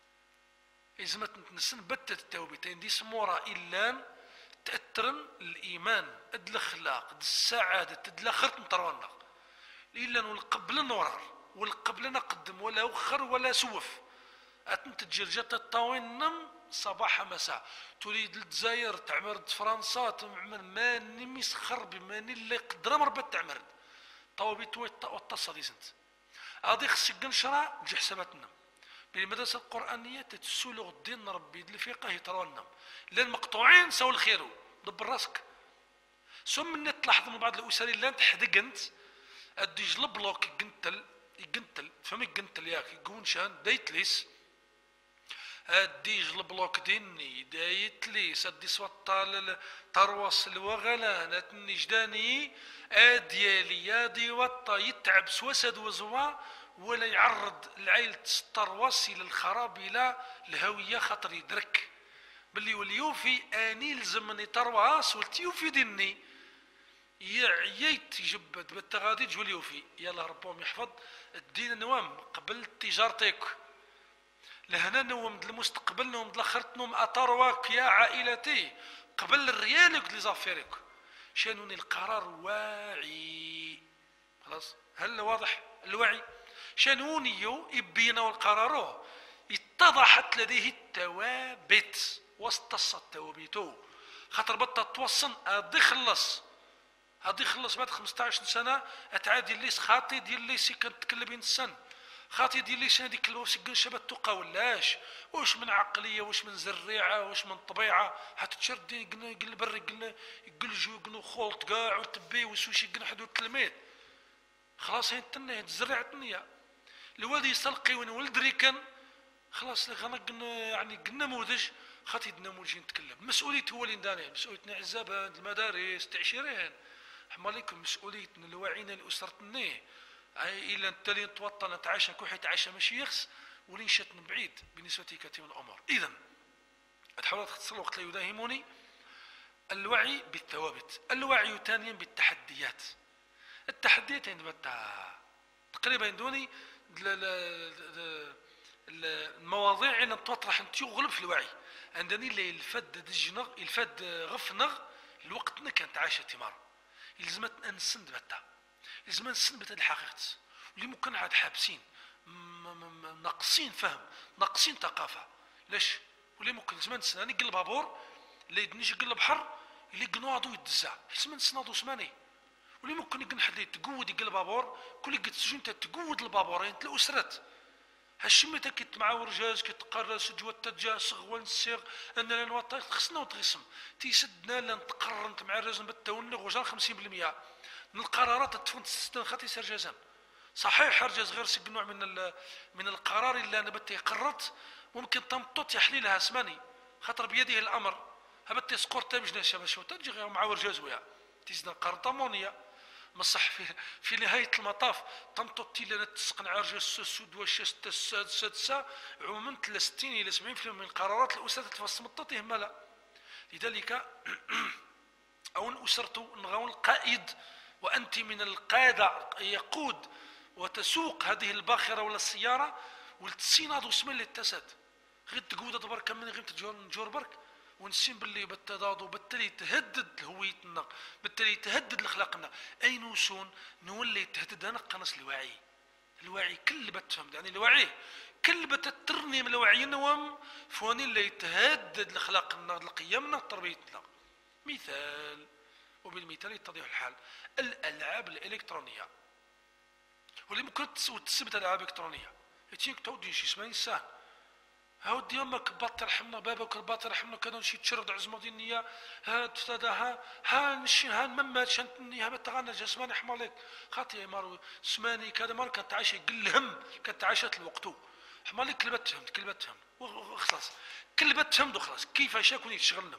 إذا ما تنسن بتت التوابتين دي سمورا إلا تأثرن الإيمان أد الأخلاق أد السعادة أد الأخرت نطرونا إلا والقبل نورار والقبل نقدم ولا وخر ولا سوف أتنت تجرجت الطاوين نم صباح مساء تريد الجزائر تعمر فرنسا تعمر ما نميس خربي ما اللي قدر مربط تعمر طوابيت واتصل يزنت هذه خصك نشرع جي حساباتنا بالمدرسة القرآنية تتسولغ الدين ربي الفقه يترونم لان مقطوعين سوى الخير دبر راسك ثم من تلاحظ من بعض الاسر اللي انت حدقنت ادي جلب بلوك يقنتل يقنتل فمي يقنتل ياك يقون شان دايتليس ادي جلب بلوك ديني دايتليس ادي سوطال تروس الوغلان اتني جداني اديالي ادي وطا يتعب سوسد وزوا ولا يعرض العيل تستروس الى الخراب الى الهويه خاطر يدرك باللي وليوفي اني لزمني ترواس ولتيوفي ديني يعيت يجبد بالتغادي تجول يوفي يلا ربهم يحفظ الدين نوام قبل تجارتك لهنا نوم المستقبل نوم الاخرت نوم اترواك يا عائلتي قبل الريالك لزافيرك شانوني القرار واعي خلاص هل واضح الوعي شانونيو يبينا والقرار اتضحت لديه التوابت واستص التوابيتو خاطر بطا توصن ادي خلص هادي خلص بعد خمسطاش سنه اتعادي ليس خاطي ديال ليس كنتكلم بين السن خاطي ديال ليس هذيك الوش شبت تقى ولاش واش من عقليه واش من زريعه واش من طبيعه حتتشرد يقل بري يقل يقل جو يقل خلط كاع وتبي وسوشي يقل حدود التلميذ خلاص هي تنيه تزرع النيه الوالد يسلقي وين ولد ريكن خلاص غنق يعني قلنا نموذج خاطي نموذج نتكلم مسؤوليه هو اللي داني مسؤوليتنا عزابات المدارس تعشيرين حماليكم مسؤوليتنا الوعينا لاسرتنا الى انت اللي توطن نتعاشى كوحي تعاشى ماشي يخص ولين شات من بعيد بالنسبه لكثير من الامور. اذا تحاول تختصر الوقت لا يداهمني الوعي بالثوابت الوعي ثانيا بالتحديات التحديات عندما تقريبا دوني المواضيع اللي تطرح انت تغلب في الوعي عندني اللي الفد دجنغ الفد غفنغ الوقت كانت عايشه تمار يلزمت نسند بتا لازم نسند بتا الحقيقه اللي ممكن عاد حابسين ناقصين فهم ناقصين ثقافه لاش واللي ممكن لازم نسند راني قلب بابور اللي يدنيش قلب بحر اللي قنواضو يدزع لازم نسنادو سماني واللي ممكن يقن حد تقود يقلب بابور كل قد سجنت تقود البابورين تلاقوا سرات هالشميته كي مع ورجاج كتقرص جوا التجا صغوان السيغ اننا نوطا خصنا وتغسم تيسدنا لان تقرنت مع الرزم بالتونغ وجا خمسين بالمئة من القرارات تفوت ستين خاطي يصير جزام صحيح حرجز غير سق نوع من من القرار اللي انا بتي قررت ممكن تمطط يحليلها سماني خاطر بيده الامر هبتي سقور تمجنا شباب شو تجي غير مع ورجاج ويا تيزنا قرطمونيه مصح في في نهايه المطاف تمطط لنا تسقن عرج السود والشست السادسه عموما ثلاثين الى سبعين بالمئة من قرارات الاسره تفصمطط يهملا لذلك او اسرته نغاون القائد وانت من القاده يقود وتسوق هذه الباخره ولا السياره والتسيناض اسم اللي اتسد غير تقود برك من غير تجور برك ونسين باللي بالتضاد وبالتالي تهدد هويتنا بالتالي تهدد اخلاقنا اي نوسون نولي تهدد انا قنص الوعي الوعي كل بتفهم يعني الوعي كل بتترني من الوعي نوم فوني اللي يتهدد اخلاقنا قيمنا تربيتنا مثال وبالمثال يتضح الحال الالعاب الالكترونيه واللي ممكن تثبت الالعاب الالكترونيه يتيك تودي شي اسمها انسان هاودي امك باطي رحمنا بابك الباطي رحمنا كانوا نشي تشرد عزمو ديال النية ها تفتا ها ها نشي ها ممات شنتني ها بتغنى جسماني حمالك خاطي مارو سماني كذا مار كانت عايشه قل هم كانت عايشه الوقت حمالك كلبت فهمت كلبت فهمت وخلاص كلبت فهمت وخلاص كيفاش يكون يشغلنا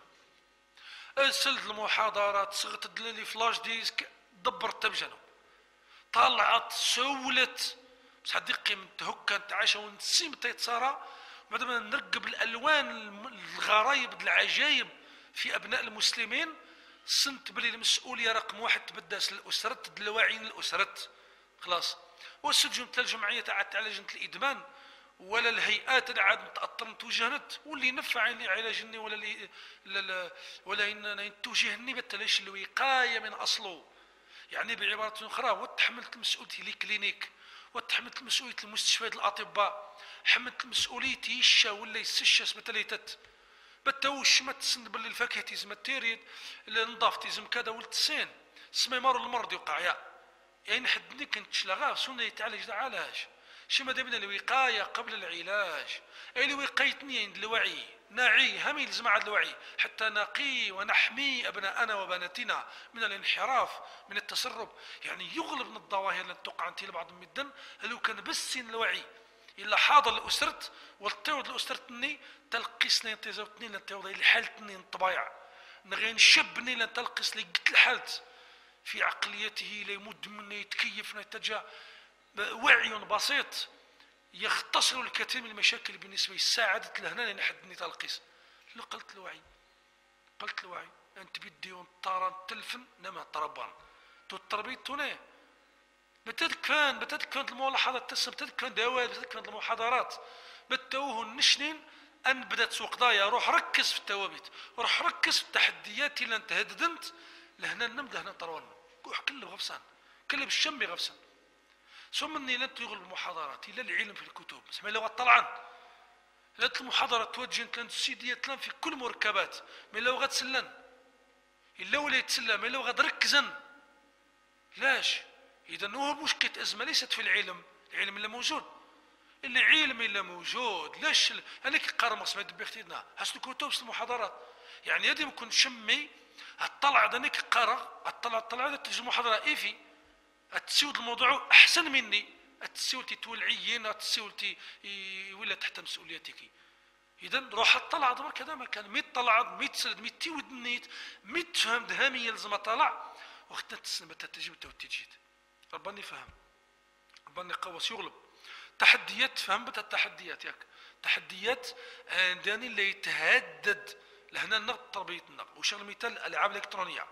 سلت المحاضرات صغت الدلالي فلاش ديسك دبرت تمجنو طلعت سولت بصح هادي قيمة هكا نتعاشى ونسي متى يتصارى بعد ما نرقب الالوان الغرايب العجايب في ابناء المسلمين سنت بلي المسؤوليه رقم واحد تبداس الاسره الواعيين الاسره خلاص والسجن تاع الجمعيه تاع تاع لجنه الادمان ولا الهيئات اللي عاد متاثر توجهنت واللي ينفع اللي علاجني ولا اللي لا ولا ان توجهني بتلاش الوقايه من اصله يعني بعباره اخرى وتحملت مسؤوليتي لي كلينيك وتحملت مسؤوليه المستشفيات الاطباء حملت مسؤوليتي الشا ولا يسشا سمتليتت بتوش ما تسند باللي الفاكهه تيزم التيريد النظافه تيزم كذا ولتسين سمي مار المرض يوقع يا يعني حدني كنت شلغا سنه يتعالج علاش شي ما دابنا الوقايه قبل العلاج اي اللي وقيتني عند الوعي نعي هم يلزم على الوعي حتى نقي ونحمي ابناءنا وبناتنا من الانحراف من التسرب يعني يغلب من الظواهر اللي توقع انت لبعض من الدم لو كان بس الوعي الا حاضر لاسرت والتوض لاسرتني تلقيسني تزوتني لتوض لحالتني الطبايع نغي نشبني لتلقيس لي قلت لحالت في عقليته لا يمد مني يتكيف يتجا وعي بسيط يختصر الكثير من المشاكل بالنسبه لي ساعدت لهنا نحدني تلقيس لو قلت الوعي قلت الوعي انت بدي طارن تلفن نما طربان تو التربيت توني بتذكرن بتذكرن الملاحظات تسم بتذكرن دوائر بتذكرن المحاضرات بتوه النشنين ان بدات سوق ضايع روح ركز في التوابيت روح ركز في التحديات اللي انت هددنت لهنا نمد هنا طروان روح كله غفصان كله بالشم غفصان ثم اني لن تغلب المحاضرات الا العلم في الكتب اسمع لو طلعان لا المحاضره توجه انت السيديات في كل مركبات ما لو غتسلن الا ولا يتسلى ما لو غتركزن لاش اذا هو مشكله ازمه ليست في العلم العلم اللي موجود العلم اللي موجود لاش انا كيقرمص ما دبي اختينا حسن الكتب المحاضرات يعني هذه ممكن شمي اطلع دانيك قرا اطلع اطلع تجي المحاضره ايفي التسويد الموضوع احسن مني التسويد تولعيين التسويد ولا تحت مسؤوليتك اذا روح اطلع دابا كذا ما كان ميت طلع ميت سرد ميت تودنيت ميت فهم دهامي يلزم طلع وقت تسلم تجيب توتيجيت رباني فهم رباني قوس يغلب تحديات فهم بتا التحديات ياك تحديات عندنا اللي يتهدد لهنا نقط تربيتنا وشغل مثال الالعاب الالكترونيه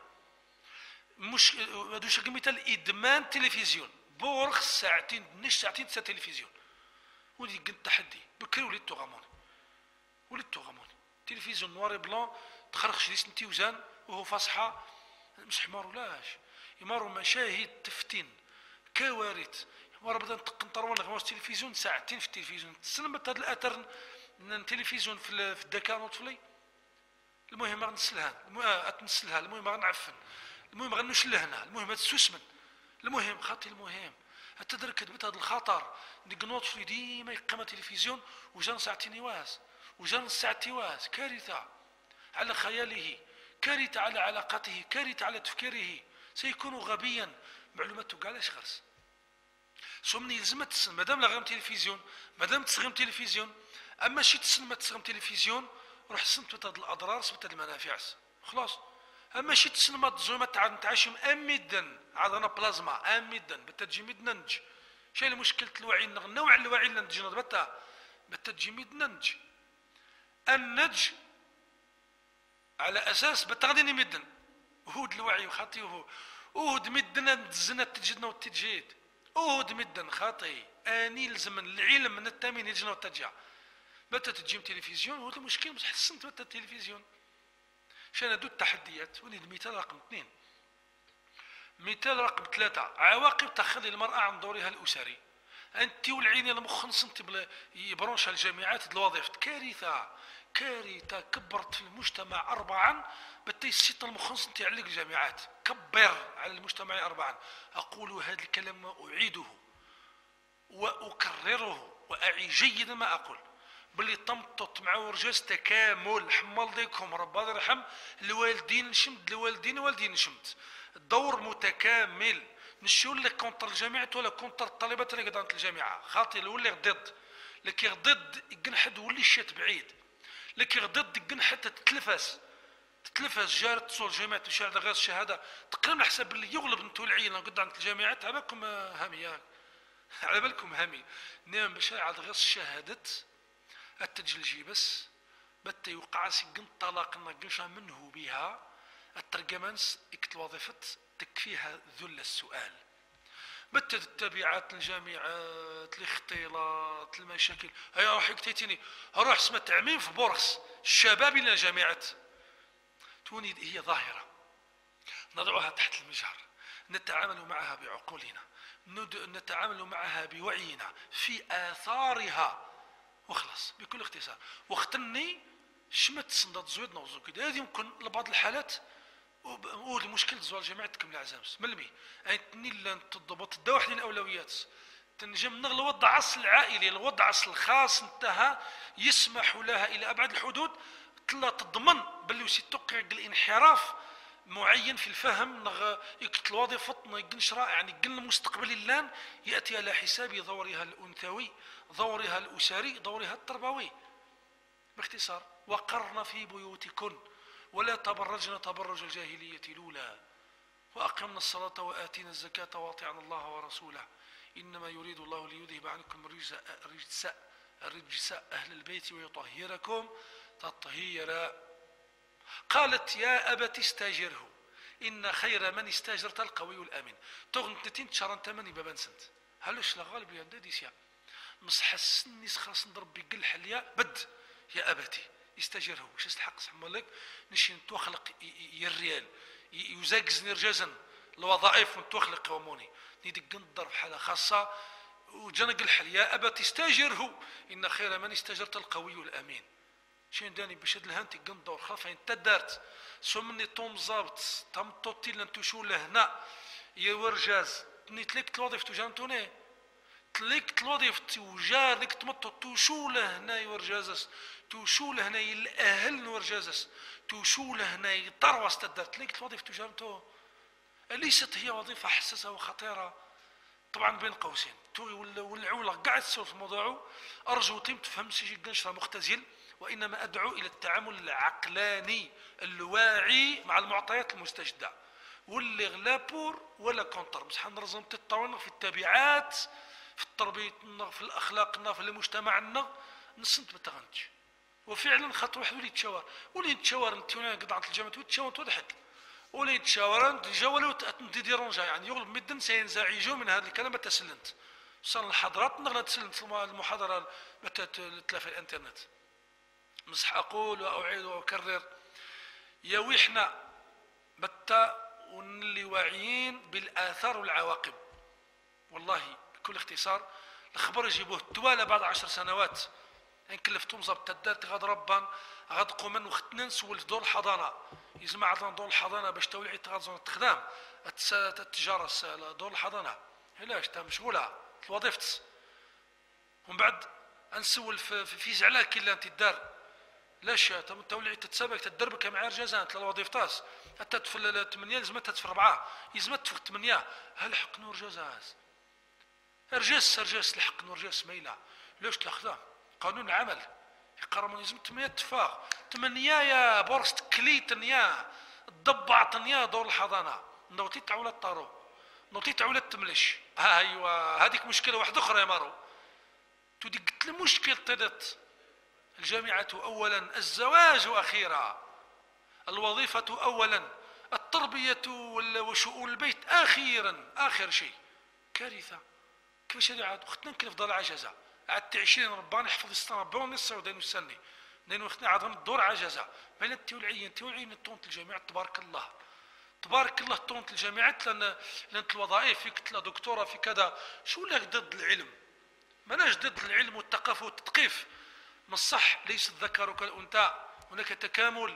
مش هادو شغل مثال ادمان تلفزيون بورخ ساعتين نص ساعتين تسع تلفزيون ودي قلت تحدي بكري وليت توغامون وليت توغامون تلفزيون نوار بلون تخرخش لي سنتي وزان وهو فصحى مش حمار ولاش يمارو مشاهد تفتين كوارث مرة بدا نطرونا غموس التلفزيون ساعتين في التلفزيون تسلمت هذا الاثر التلفزيون في الدكان وطفلي المهم غنسلها تنسلها المهم غنعفن المهم غنشلهنا المهم تسوسمن المهم خاطي المهم تدرك بهذا الخطر نقنوط في ديما يقام التلفزيون وجان ساعتين يواس وجان ساعة يواس كارثة على خياله كارثة على علاقاته كارثة على تفكيره سيكون غبيا معلوماته كاع لاش خرس سمني يلزم تسن مادام لا غير تلفزيون مادام تسغم تلفزيون اما شي تسن ما تسغم تلفزيون روح سنت هاد الاضرار سبت هاد المنافع خلاص اما شي تسن ما تزوم تعاد نتعاشم امدا عاد انا بلازما امدا بتجي مدنج شي المشكله الوعي نوع الوعي اللي نتجي بتا بتجي مدنج النج على اساس بتغديني مدن هود الوعي وخاطي وهو ود مدنا نتزنا تجدنا والتجهيد ود مدن خاطي اني الزمن العلم من التامين يجنا والتجع متى تجيم تلفزيون هو المشكل مش حسنت متى التلفزيون شان هادو التحديات وليد مثال رقم اثنين مثال رقم ثلاثة عواقب تخلي المرأة عن دورها الأسري أنت والعين المخنص أنت يبرونش الجامعات الوظائف كارثة كارثة كبرت في المجتمع أربعا بتي السيط المخنص أنت عليك الجامعات كبر على المجتمع أربعا أقول هذا الكلام أعيده وأكرره وأعي جيدا ما أقول باللي تمطط مع ورجاز تكامل حمال ديكم ربي يرحم الوالدين نشمت الوالدين والدين نشمت الدور متكامل نشيو لك كونتر الجامعة ولا كونتر الطالبات اللي قدرت الجامعة خاطر اللي ضد لكي ضد يقنحد ولي شات بعيد لكي ضد يقنحد تتلفس تتلفس جارة تصول الجامعة وشارة غير الشهادة تقريبا حسب اللي يغلب انتو العين قدرت الجامعات على بالكم هامية على بالكم هامي نعم باش عاد غير الشهادة التجلجي بس بتا يوقع سيقن طلاق نقنشا منه بها الترجمانس اكت وظيفة تكفيها ذل السؤال بتا التبعات الجامعات الاختلاط المشاكل هيا روح اكتيتيني روح اسمها تعميم في بورص الشباب الى جامعات توني هي ظاهرة نضعها تحت المجهر نتعامل معها بعقولنا نتعامل معها بوعينا في آثارها وخلاص بكل اختصار واختني شمت صندات زويد نوزو كده هذه يمكن لبعض الحالات وهو المشكل زوال جماعة تكمل عزامس ملمي أي تنيل تضبط دا واحد الأولويات تنجم نغ الوضع أصل العائلي الوضع أصل الخاص انتهى يسمح لها إلى أبعد الحدود تلا تضمن بل توقع الانحراف معين في الفهم نغ يكتل وظيفة يقنش رائع يعني يقن المستقبل اللان يأتي على حساب دورها الأنثوي دورها الأسري دورها التربوي باختصار وقرن في بيوتكن ولا تبرجن تبرج الجاهلية الأولى وأقمنا الصلاة وآتينا الزكاة وأطعنا الله ورسوله إنما يريد الله ليذهب عنكم الرجس الرجس الرجس أهل البيت ويطهركم تطهيرا قالت يا أبت استاجره إن خير من استاجرت القوي الأمين تغن تتين تشارن تمني بابان سنت هلوش لغالب يا داديسيا مصح السن خاص نضرب بقل حليا بد يا أبتي استاجره وش استحق صح مالك نشي نتوخلق يريال يزاقزني رجازا الوظائف نتوخلق قوموني ندق نضرب حالة خاصة وجنق الحل يا أبتي استاجره إن خير من استاجرت القوي الأمين شين داني باش هاد الهانتي قندور خاف انت دارت سمني طوم زابط تم توتي لن تشو لهنا يا ورجاز تني تليك الوظيفة توجانتوني تليك الوظيفة توجار لك تمطو توشو لهنا يا ورجازس توشو لهنا الأهل ورجازس توشو لهنا يطروس تدارت ليك الوظيفة توجانتو ليست هي وظيفة حساسة وخطيرة طبعا بين قوسين توي والعولة قاعد تسول في موضوعه أرجو تيم تفهم سيجي قنشرة مختزل وإنما أدعو إلى التعامل العقلاني الواعي مع المعطيات المستجدة واللي غلابور ولا كونتر بس حنرزم تتطور في التبعات في التربية في الأخلاق في المجتمع نصنت بتغنج وفعلا خاطر واحد ولي يتشاور ولي يتشاور انت هنا قطعة الجامعة وتشاور توضحت ولي يتشاور انت جاولوا تديرونجا يعني يغلب مدن سينزعجوا من هذا الكلام تسلنت صار الحضارات نغلا تسلنت المحاضرة متى تلافى الانترنت مصح أقول وأعيد وأكرر يا ويحنا بتا ونلي واعيين بالآثار والعواقب والله بكل اختصار الخبر يجيبوه التوالى بعد عشر سنوات إن كلفتهم زبط الدار غاد ربان غاد قومن وختنن سولت دور الحضانة يزمع عندنا دور الحضانة باش تولعي تغادزون التخدام التجارة دور الحضانة علاش تا مشغولة الوظيفة ومن بعد نسول في, في زعلان كي لا انت الدار لاش تولعي تتسابق تدربك مع رجازان تلا وظيفتاس حتى في الثمانية لازمتها في أربعة يزمت في الثمانية هل حق نور جازاز رجاس رجاس الحق نور جاس ميلة ليش تاخذها قانون العمل يقرر يزم ثمانية اتفاق ثمانية يا بورصة كليت نيا تضبعت نيا دور الحضانة نوتي تعول الطارو نوتي تعول التملش ها ايوا هذيك مشكلة واحدة أخرى يا مارو تودي قلت المشكل طلت الجامعة أولا الزواج أخيرا الوظيفة أولا التربية وشؤون البيت أخيرا آخر شيء كارثة كيفاش هذه عاد وختنا نكلف ضل عجزة عاد عشرين ربان يحفظ السنة ربان نص ودين السنة لأنه وختنا عاد الدور عجزة بين التولعين تولعين طونت الجامعة تبارك الله تبارك الله طونت الجامعة لأن لأن الوظائف فيك تلا دكتورة في كذا شو لك ضد العلم ماناش ضد العلم والثقافة والتثقيف من الصح ليس الذكر كالأنثى هناك تكامل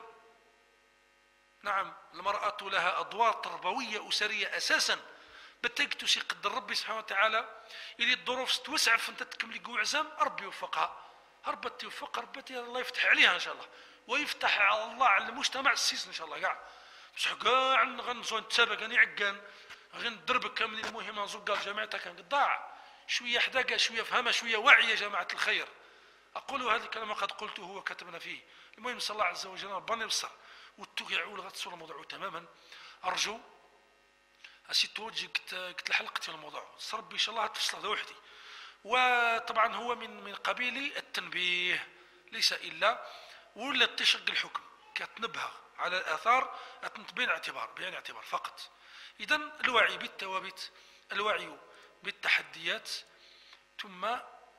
نعم المرأة لها أدوار تربوية أسرية أساسا بتجتسي قدر ربي سبحانه وتعالى إلي الظروف توسع فانت تكملي قوع عزام ربي يوفقها ربي توفق، ربي الله يفتح عليها ان شاء الله، ويفتح على الله على المجتمع السيس ان شاء الله كاع. بصح كاع غنزو نتسابق راني عكان غندربك من المهم نزوق جماعتك ضاع شويه حداقه شويه فهمه شويه وعي يا جماعه الخير. اقول هذا الكلام قد قلته وكتبنا فيه. المهم صلى الله عز وجل ربنا يبصر والتوقيع غتصور الموضوع تماما. ارجو اسي توجي قلت الحلقه الموضوع ربي ان شاء الله تفصل هذا وحدي. وطبعا هو من من قبيل التنبيه ليس الا ولا تشق الحكم كتنبه على الاثار بين اعتبار بين اعتبار فقط. اذا الوعي بالثوابت، الوعي بالتحديات، ثم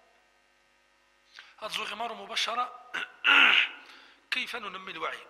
هذه غمار مباشرة. كيف ننمي الوعي؟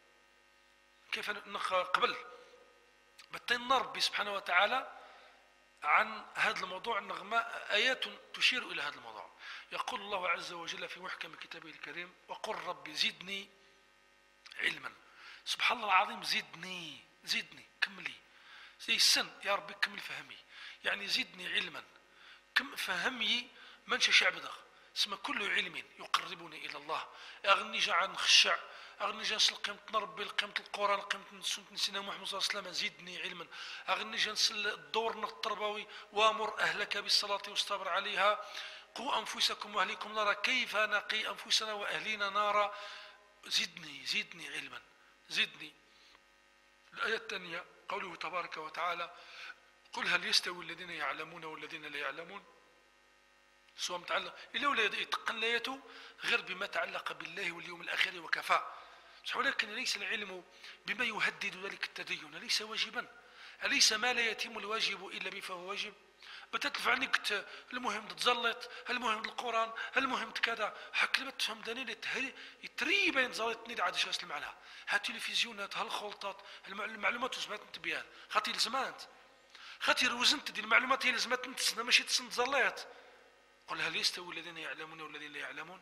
كيف قبل بتين ربي سبحانه وتعالى عن هذا الموضوع النغمة آيات تشير إلى هذا الموضوع. يقول الله عز وجل في محكم كتابه الكريم: وقل ربي زدني علما. سبحان الله العظيم، زدني زدني كملي زي السن يا ربي كمل فهمي، يعني زدني علما كم فهمي منش شعب دغ اسم كل علم يقربني الى الله. اغني جا عن خشع، اغني جا نسل قيمة ربي، قيمة القرآن، قيمة سنة سيدنا محمد صلى الله عليه وسلم، زدني علما. اغني جا نسل الدور التربوي، وامر اهلك بالصلاة واصطبر عليها، قوا انفسكم واهليكم نارا، كيف نقي انفسنا واهلينا نارا. زدني زدني علما زدني. الآية الثانية قوله تبارك وتعالى: قل هل يستوي الذين يعلمون والذين لا يعلمون. سواء متعلق إلا ولا يتقن لايته غير بما تعلق بالله واليوم الآخر وكفى. ولكن ليس العلم بما يهدد ذلك التدين، ليس واجبا. أليس ما لا يتم الواجب إلا به فهو واجب؟ بتتلف عنك المهم تتزلط، المهم القرآن، المهم كذا. كلمة تفهم دليل تريبا ينزلط ندي عاد شاس المعنى. ها التلفزيونات، ها الخلطات، المعلومات وزمات انتبيان خاطي لزمانت خاطي روزنت دي المعلومات هي لزمات نتسنى ماشي تسن تزليط. قل هل يستوي الذين يعلمون والذين لا يعلمون.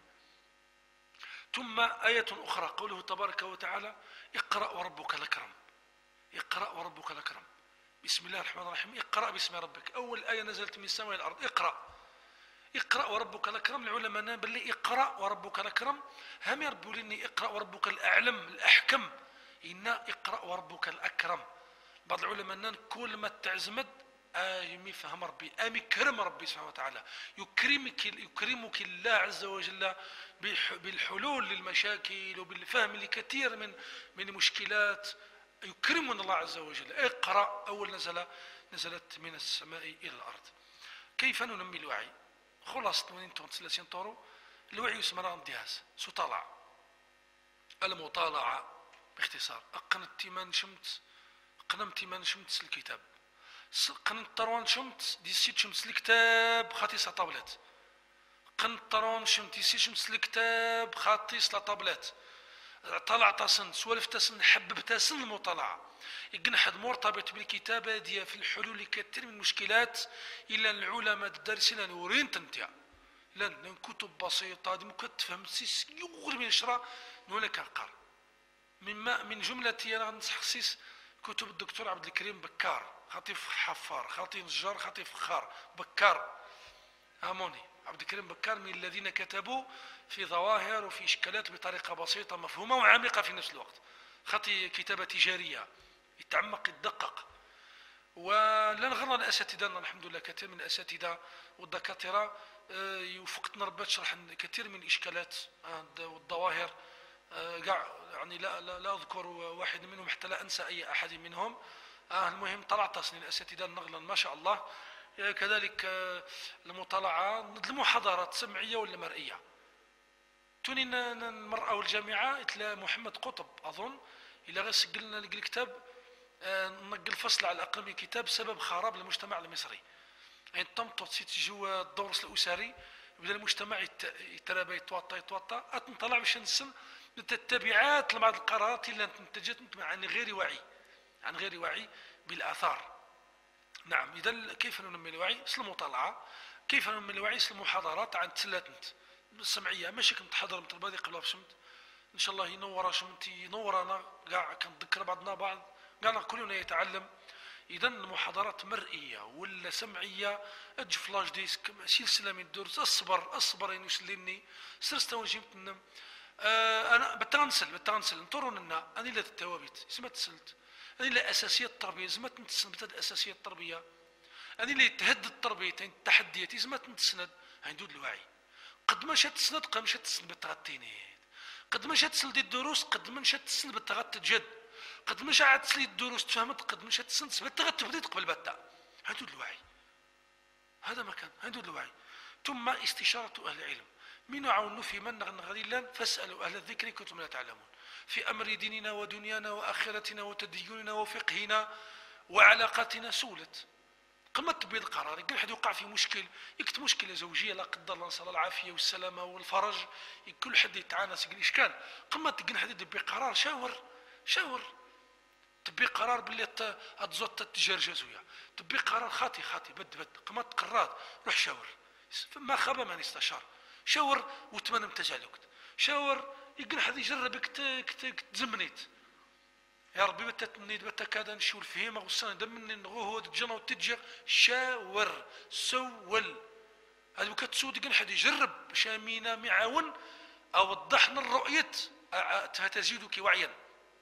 ثم آية أخرى قوله تبارك وتعالى: اقرأ وربك الأكرم. اقرأ وربك الأكرم. بسم الله الرحمن الرحيم. اقرأ باسم ربك، أول آية نزلت من السماء إلى الأرض. اقرأ اقرأ وربك الأكرم. العلماء نام باللي اقرأ وربك الأكرم هم يربوا لني اقرأ وربك الأعلم الأحكم، إن اقرأ وربك الأكرم. بعض العلماء نان كل ما تعزمد آمي فهم ربي، آمي كرم ربي سبحانه وتعالى، يكرمك يكرمك الله عز وجل بالحلول للمشاكل وبالفهم لكثير من من المشكلات. يكرمنا الله عز وجل. اقرأ أول نزل نزلت من السماء إلى الأرض. كيف ننمي الوعي؟ خلاصة وين ثلاثين طورو. الوعي يسمى الجهاز سطلع المطالعة باختصار. أقنت من شمت قنمت من شمت الكتاب قنت طروان شمت دي سيت شمت الكتاب خاطيس طابلات. قنت طروان شمت دي سيت شمت الكتاب خاطيس طابلات. طلع تاسن سوالف تاسن حبب تاسن المطالعة. يقنحد مرتبط بالكتابة دي في الحلول كثير من المشكلات. إلا العلماء الدارسين نورين تنتيا لأن كتب بسيطة دي ممكن تفهم سيس يغري من الشراء نولا كنقر مما من جملة أنا ننصح سيس كتب الدكتور عبد الكريم بكار، خطيف حفار، خطي نجار، خطي فخار، بكار هاموني. عبد الكريم بكار من الذين كتبوا في ظواهر وفي إشكالات بطريقة بسيطة مفهومة وعميقة في نفس الوقت. خطي كتابة تجارية يتعمق يدقق. ولن غرنا الأساتذة الحمد لله كثير من الأساتذة والدكاترة يوفقتنا ربي تشرح كثير من الإشكالات والظواهر. يعني لا, لا, لا أذكر واحد منهم حتى لا أنسى أي أحد منهم. آه المهم طلعت تصني الأساتذة النغلا ما شاء الله. كذلك المطالعة المحاضرات سمعية ولا مرئية. توني المرأة والجامعة إتلا محمد قطب أظن إلا غير سجلنا الكتاب نقل فصل على الأقل من كتاب سبب خراب المجتمع المصري. يعني تمطط سيت جوا الدورس الأسري بدأ المجتمع يترابى يتوطى يتوطى أتنطلع باش نسن التبعات لبعض القرارات اللي انتجت عن غير وعي عن غير وعي بالآثار. نعم. إذا كيف ننمي الوعي؟ سل المطالعة. كيف ننمي الوعي؟ سل المحاضرات عن تسلاتنت السمعية ماشي كنت حاضر متربادي قبلها بشمت إن شاء الله ينور شمت ينورنا كاع كنذكر بعضنا بعض كاع كلنا يتعلم اذا المحاضرات مرئيه ولا سمعيه، اج فلاش ديسك سلسله من الدروس، اصبر اصبر انه يسلمني سرست ونجمت نم. آه انا بتغنسل بتغنسل نطرون لنا انا لا التوابيت اسمها تسلت، انا لا اساسيه التربيه زعما تنتسن اساسيه التربيه، انا اللي يتهدد التربيه التحديات زعما تنتسند عندود الوعي. قد ما شات تسند قد ما شات تسند بالتغطينيت، قد ما شات تسند الدروس قد ما شات تسند بالتغطي جد، قد ما شات تسند الدروس تفهمت قد ما شات تسند بالتغطي بديت قبل بدا عندود الوعي. هذا مكان عندود الوعي. ثم استشاره اهل العلم من يعاون في من غديلا فاسالوا اهل الذكر كنتم لا تعلمون في امر ديننا ودنيانا واخرتنا وتديننا وفقهنا وعلاقاتنا سولت. قمة تبيض القرار يقول حد يوقع في مشكل، يكتب مشكلة زوجية لا قدر الله، نسأل الله العافية والسلامة والفرج، كل حد يتعانس يقول إشكال. قمة تقول حد يدبي قرار، شاور شاور تبي قرار باللي تزوت تجرجز وياه، تبي قرار خاطي خاطي بد بد قمة قرار روح شاور، ما خاب من استشار، شاور وتمنى متجالك، شاور يقول حد يجربك تزمنيت يا ربي بتا تنيد بتا كذا نشوف الفهيمة والسنة دمني نغوه الجنة وتتجر شاور سول. هذا وقت تسود يقول حد يجرب شامينا معاون أوضحنا الرؤية تزيدك وعيا.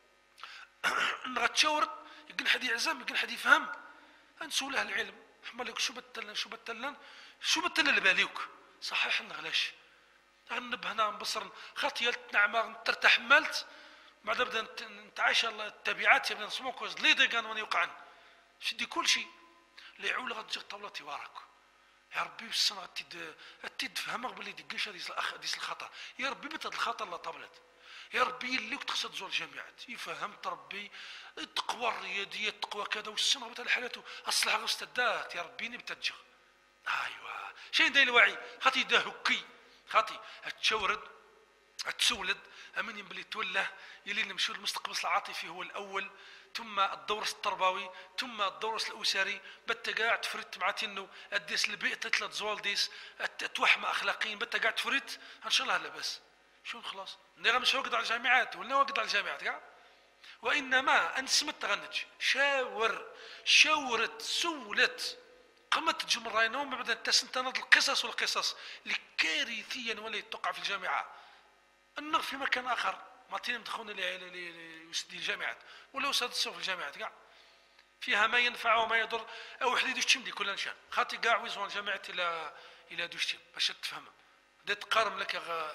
نغتشاور يقول حد يعزم يقول حد يفهم نسول أهل العلم حمالك شو بتلن شو بتلن شو بتلن اللي باليوك صحيح نغلاش نبه هنا نبصر خاطيلت نعمة ترتاح مالت بعد بدنا نتعايش التبعات يبدا نسموك لي ديغان وان يوقعن شدي كل شيء اللي يعول غتجي طاولتي وراك يا ربي والسنة غتد غتد فهمك باللي ديكاش هذه الاخ هذه الخطر يا ربي بت هذا الخطر لا طابلت يا ربي اللي كنت خصها تزور الجامعات يفهمت ربي التقوى الرياضيه التقوى كذا والسنة بتا الحالات اصلح غير استدات يا ربي نبتا تجي ايوا شي داير الوعي خاطي دا هكي خاطي تشورد تسولد امن بلي تولى يلي نمشيو للمستقبل العاطفي هو الاول، ثم الدورس التربوي، ثم الدورس الاسري، بتا كاع تفرت مع تنو اديس البيئه ثلاث زوال ديس توحمه اخلاقيا بتا كاع تفرت ان شاء الله لاباس شو خلاص ني مش وقد على الجامعات ولا وقد على الجامعات كاع وانما انسمت تغنج شاور شاورت سولت قمت تجمر نوم بعد تسنتنض القصص والقصص اللي كارثيا ولا تقع في الجامعه. النغ في مكان اخر ما تيم دخلنا ليسدي الجامعات ولا استاذ الصف الجامعات كاع فيها ما ينفع وما يضر او حديد الشمدي كل نشان خاطي كاع ويزون الجامعات الى الى دوشتي باش تفهم بدات تقارن لك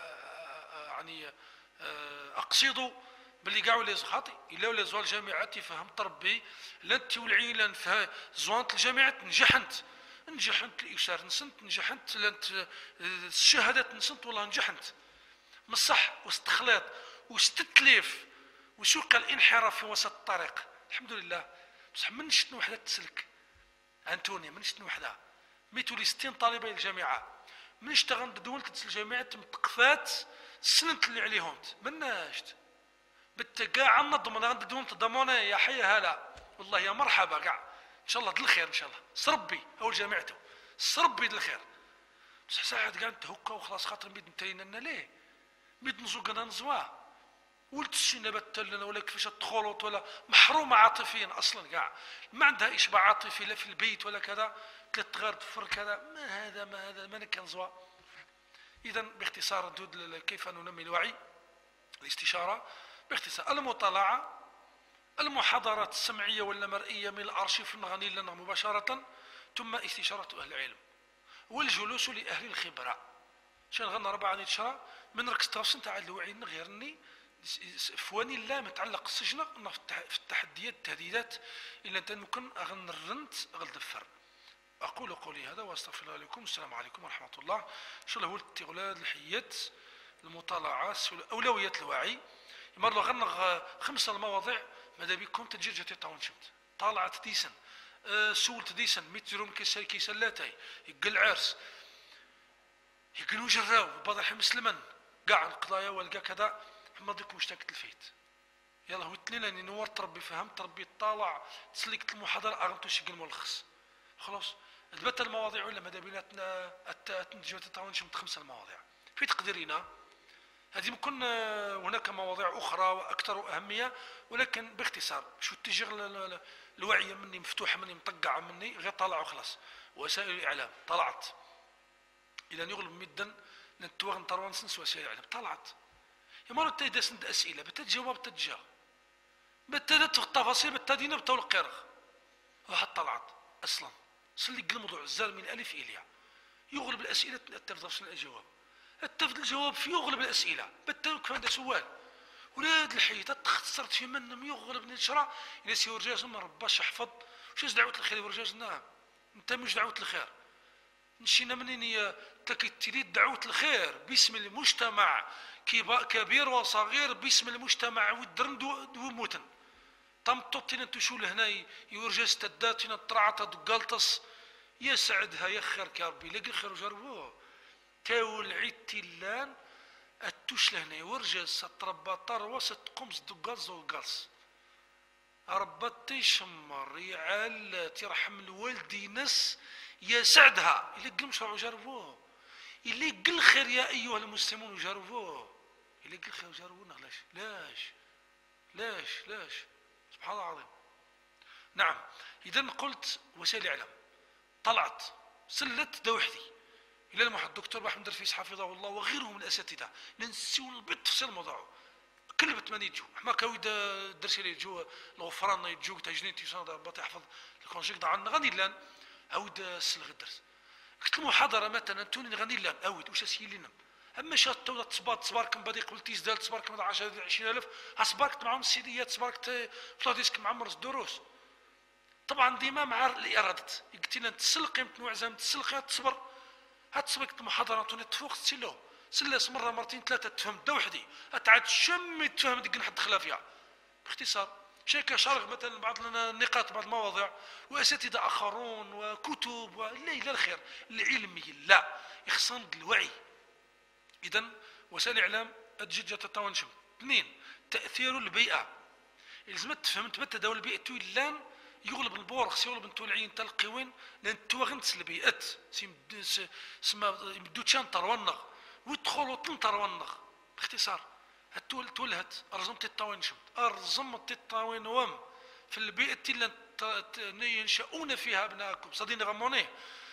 يعني اقصد باللي كاع ولا خاطي الا ولا زوال الجامعات يفهم تربي لا انت والعيله نفهم زوانت الجامعات نجحت نجحت الاشار نسنت نجحت لانت الشهادات نسنت والله نجحت من الصح واستخلاط واستتليف وسوق الانحراف في وسط الطريق الحمد لله بصح من شتنا وحده تسلك انتوني من شتنا وحده ميتو لي ستين طالبه الجامعه من اشتغل دول تسل الجامعات متقفات السنت اللي عليهم مناشت بالتقاع نضمن غند دوم تضمونه يا حي هلا والله يا مرحبا كاع ان شاء الله دل الخير ان شاء الله صربي او جامعته صربي دل الخير بصح ساعه كاع هكا وخلاص خاطر بيد نترينا لنا ليه بيد نزوق انا نزوا ولت السنه بتلنا ولا كيفاش تخلط ولا محرومه عاطفيا اصلا كاع ما عندها اشباع عاطفي لا في البيت ولا كذا ثلاث غير تفر كذا ما هذا ما هذا ما كنزوا. اذا باختصار دود كيف ننمي الوعي الاستشاره باختصار المطالعه المحاضرات السمعيه ولا مرئيه من الارشيف نغني لنا مباشره ثم استشاره اهل العلم والجلوس لاهل الخبره شان غنى ربعه نتشرى من ركز تغسن تاع الوعي غيرني فواني لا متعلق السجن في التحديات التهديدات الا انت ممكن اغن الرنت غلدفر. اقول قولي هذا واستغفر الله لكم والسلام عليكم ورحمه الله. ان شاء الله هو التغلاد الحيات المطالعات اولويات الوعي مرة غنغ خمسة المواضيع ماذا بكم تنجي جاتي طاون شمت طالعت ديسن أه سولت ديسن متروم كيسال كيسالاتاي يقل عرس يقلو جراو بعض الحين مسلما كاع القضايا والقا كذا ما ديك مشتاق الفيت يلا هو تلينا اني نور تربي فهم تربي طالع تسلكت المحاضره اغنتو شي ملخص خلاص ثبت المواضيع ولا ماذا بيناتنا تنجي طاون شمت خمسة المواضيع في تقديرنا. هذه ممكن هناك مواضيع أخرى وأكثر أهمية ولكن باختصار شو تجي الوعيه مني مفتوحه مني مطقعه مني، غير طالع وخلاص. وسائل الاعلام طلعت الى يغلب مدا نتوغ نطروان سنس وسائل الاعلام طلعت يا مرة تيدا سند اسئله بتتجاوب بتتجا بتدت التفاصيل بتدينا بتول القرغ واحد طلعت اصلا سلك الموضوع الزال من الف الى يغلب الاسئله التفضل الاجواب التفضل الجواب في يغلب الاسئله بالتوك هذا سؤال ولاد الحيط تخسرت في منهم يغلب نشرة الى سي ورجاز ما رباش يحفظ واش دعوه الخير ورجاز نعم انت مش دعوه الخير نشينا منين تلقيتي دعوه الخير باسم المجتمع كبير وصغير باسم المجتمع ودرن وموتن تم توتينا تشول هنا يورجاز تداتنا طرعت دقالطس يا سعدها يا خيرك يا ربي لاقي الخير وجربوه تاول عيدتي اللان التوش لهنا يورجاز ستربى طروة ستقومز دقالز وقالز ربطي شمر يعال ترحم الوالدي نس يا سعدها اللي قل مشروع وجربوه اللي قل خير يا ايها المسلمون وجربوه اللي قل خير وجربوه لاش لاش لاش لاش سبحان الله العظيم. نعم اذا قلت وسائل الاعلام طلعت سلت دوحدي الى المحد الدكتور محمد رفيس حفظه الله وغيره من الاساتذه ننسيو البت في الموضوع كل بت من يجوا حما كاويد الدرس اللي يجوا الغفران يجوا تجنين تيسان ربط يحفظ الكونجيك عندنا غني لان عاود السلغ الدرس قلت المحاضره مثلا توني غني لان عاود واش اسيل لنا اما شات تو تصبات تصباركم بدي قلتي زدال تصباركم عشرة عشرين ألف اصبركت معهم السيديات تصبركت فلاديسك معمر الدروس طبعا ديما مع الاراده قلت لنا تسل قيمه نوع تسل تصبر هتصبك المحاضره توني تفوق تسلو سلاس مره مرتين ثلاثه تفهم دا وحدي اتعاد شمي تفهم ديك نحط خلافيها باختصار شيء شارغ مثلا بعض النقاط بعض المواضيع واساتذه اخرون وكتب لا الى الخير العلمي لا يخصن الوعي. اذا وسائل الاعلام ادجج تتوانشم. اثنين تاثير البيئه لازم تفهم تبت دول البيئه لان يغلب البورخ يغلب نتو العين تلقي وين لان توغنت البيئات سما يمدوتشان ترونغ ويدخلوا تنطرونغ باختصار هتول تولهت ارزمت الطاوينشم ارزمت الطاوين وام في البيئه اللي ينشؤون فيها ابنائكم صديني غموني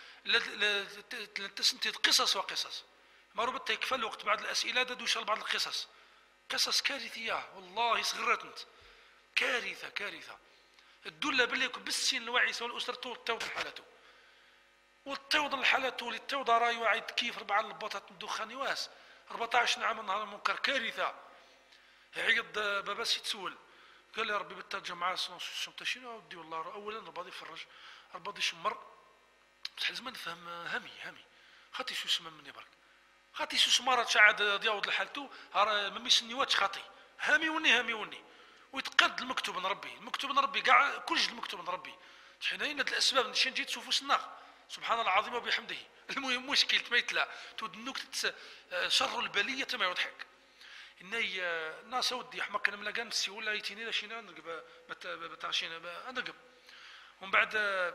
تسنتي قصص وقصص ما ربط يكفى الوقت بعد الاسئله دوش بعض القصص قصص كارثيه والله صغرت انت كارثه كارثه الدوله باللي بالسين الوعي سواء الاسره توض حالته والتوض الحالته اللي توض راي واعد كيف ربع البطاط الدخان واس أربعطاش عام نهار المنكر كارثه عيط باباس يتسول قال لي ربي بترجع معاه شنو شنو ودي والله اولا رباضي يفرج رباضي يشمر بصح لازم نفهم همي همي خاطي شو اسمه مني برك خاطي شو سمارات شعاد دياود لحالته ما ميسنيواتش خاطي هامي وني هامي وني ويتقد المكتوب من ربي المكتوب من ربي كاع كلش المكتوب من ربي حنايا الاسباب نشي نجي تشوفوا السناغ سبحان الله العظيم وبحمده. المهم مشكل تميتلا تودنوك شر البليه ما يضحك اني الناس ودي حماك انا ملاقان نسي ولا يتيني لا شينا نرقب بتاشينا نرقب ومن بعد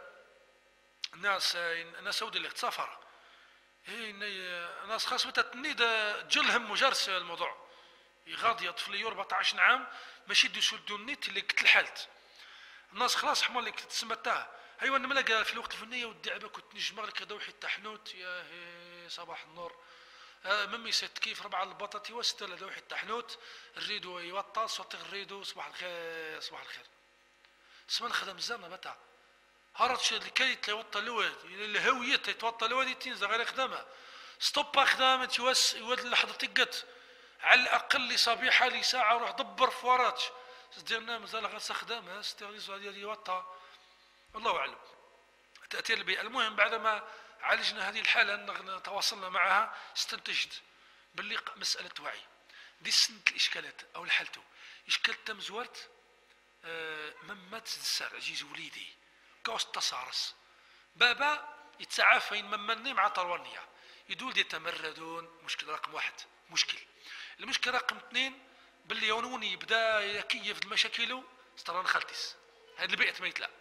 الناس الناس ودي اللي تسافر هي ناس خاص بتتنيد جلهم وجرس الموضوع يغاضي طفلي أربعطاش عام ماشي يدوسوا النت اللي كنت الحالت الناس خلاص حمال اللي كنت سمتها ايوا انا ملاقى في الوقت الفنيه ودي عبا كنت نجمع لك دوحي التحنوت يا هي صباح النور آه ممي ست كيف ربع البطاطي وست دوحي التحنوت الريدو يوطى صوت الريدو صباح الخير صباح الخير سما نخدم الزرنا بتاع هرتش الكيت يوطى الواد الهويه يتوطى الواد تنزل غير خدامه ستوب خدامه يوس يود اللحظه تقت على الاقل صبيحه لي ساعه روح دبر فوراتش ديرنا مازال غير خدامه ستيريزو ديال يوطى والله اعلم. تاثير البيئه المهم بعدما عالجنا هذه الحاله تواصلنا معها استنتجت باللي مساله وعي دي سنه الاشكالات او الحالتو اشكال تم زورت آه ممات السار عزيز وليدي كاوس تصارس بابا يتعافين ممني مع طروانيه يدول يتمردون مشكله رقم واحد مشكل. المشكله رقم اثنين باللي يونوني بدا يكيف المشاكل طروان خالتيس هذه البيئه ما يتلا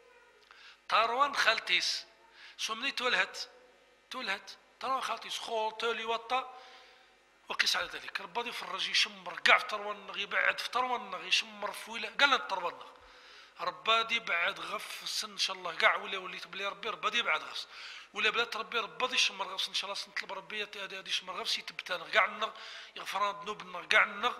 طروان خالتيس سمني تولهت تولهت طروان خالتيس خول تولي وطا وقيس على ذلك ربادي فرج يشمر كاع في طروان يبعد في طروان يشمر فويله قال لنا طروان ربادي يبعد غف السن ان شاء الله كاع، ولا وليت بلي ربي ربادي يبعد غفص، ولا بلات ربي ربادي يشمر غفص ان شاء الله نطلب ربي هادي يشمر غفص يتبتان كاع النغ يغفر ذنوبنا كاع النغ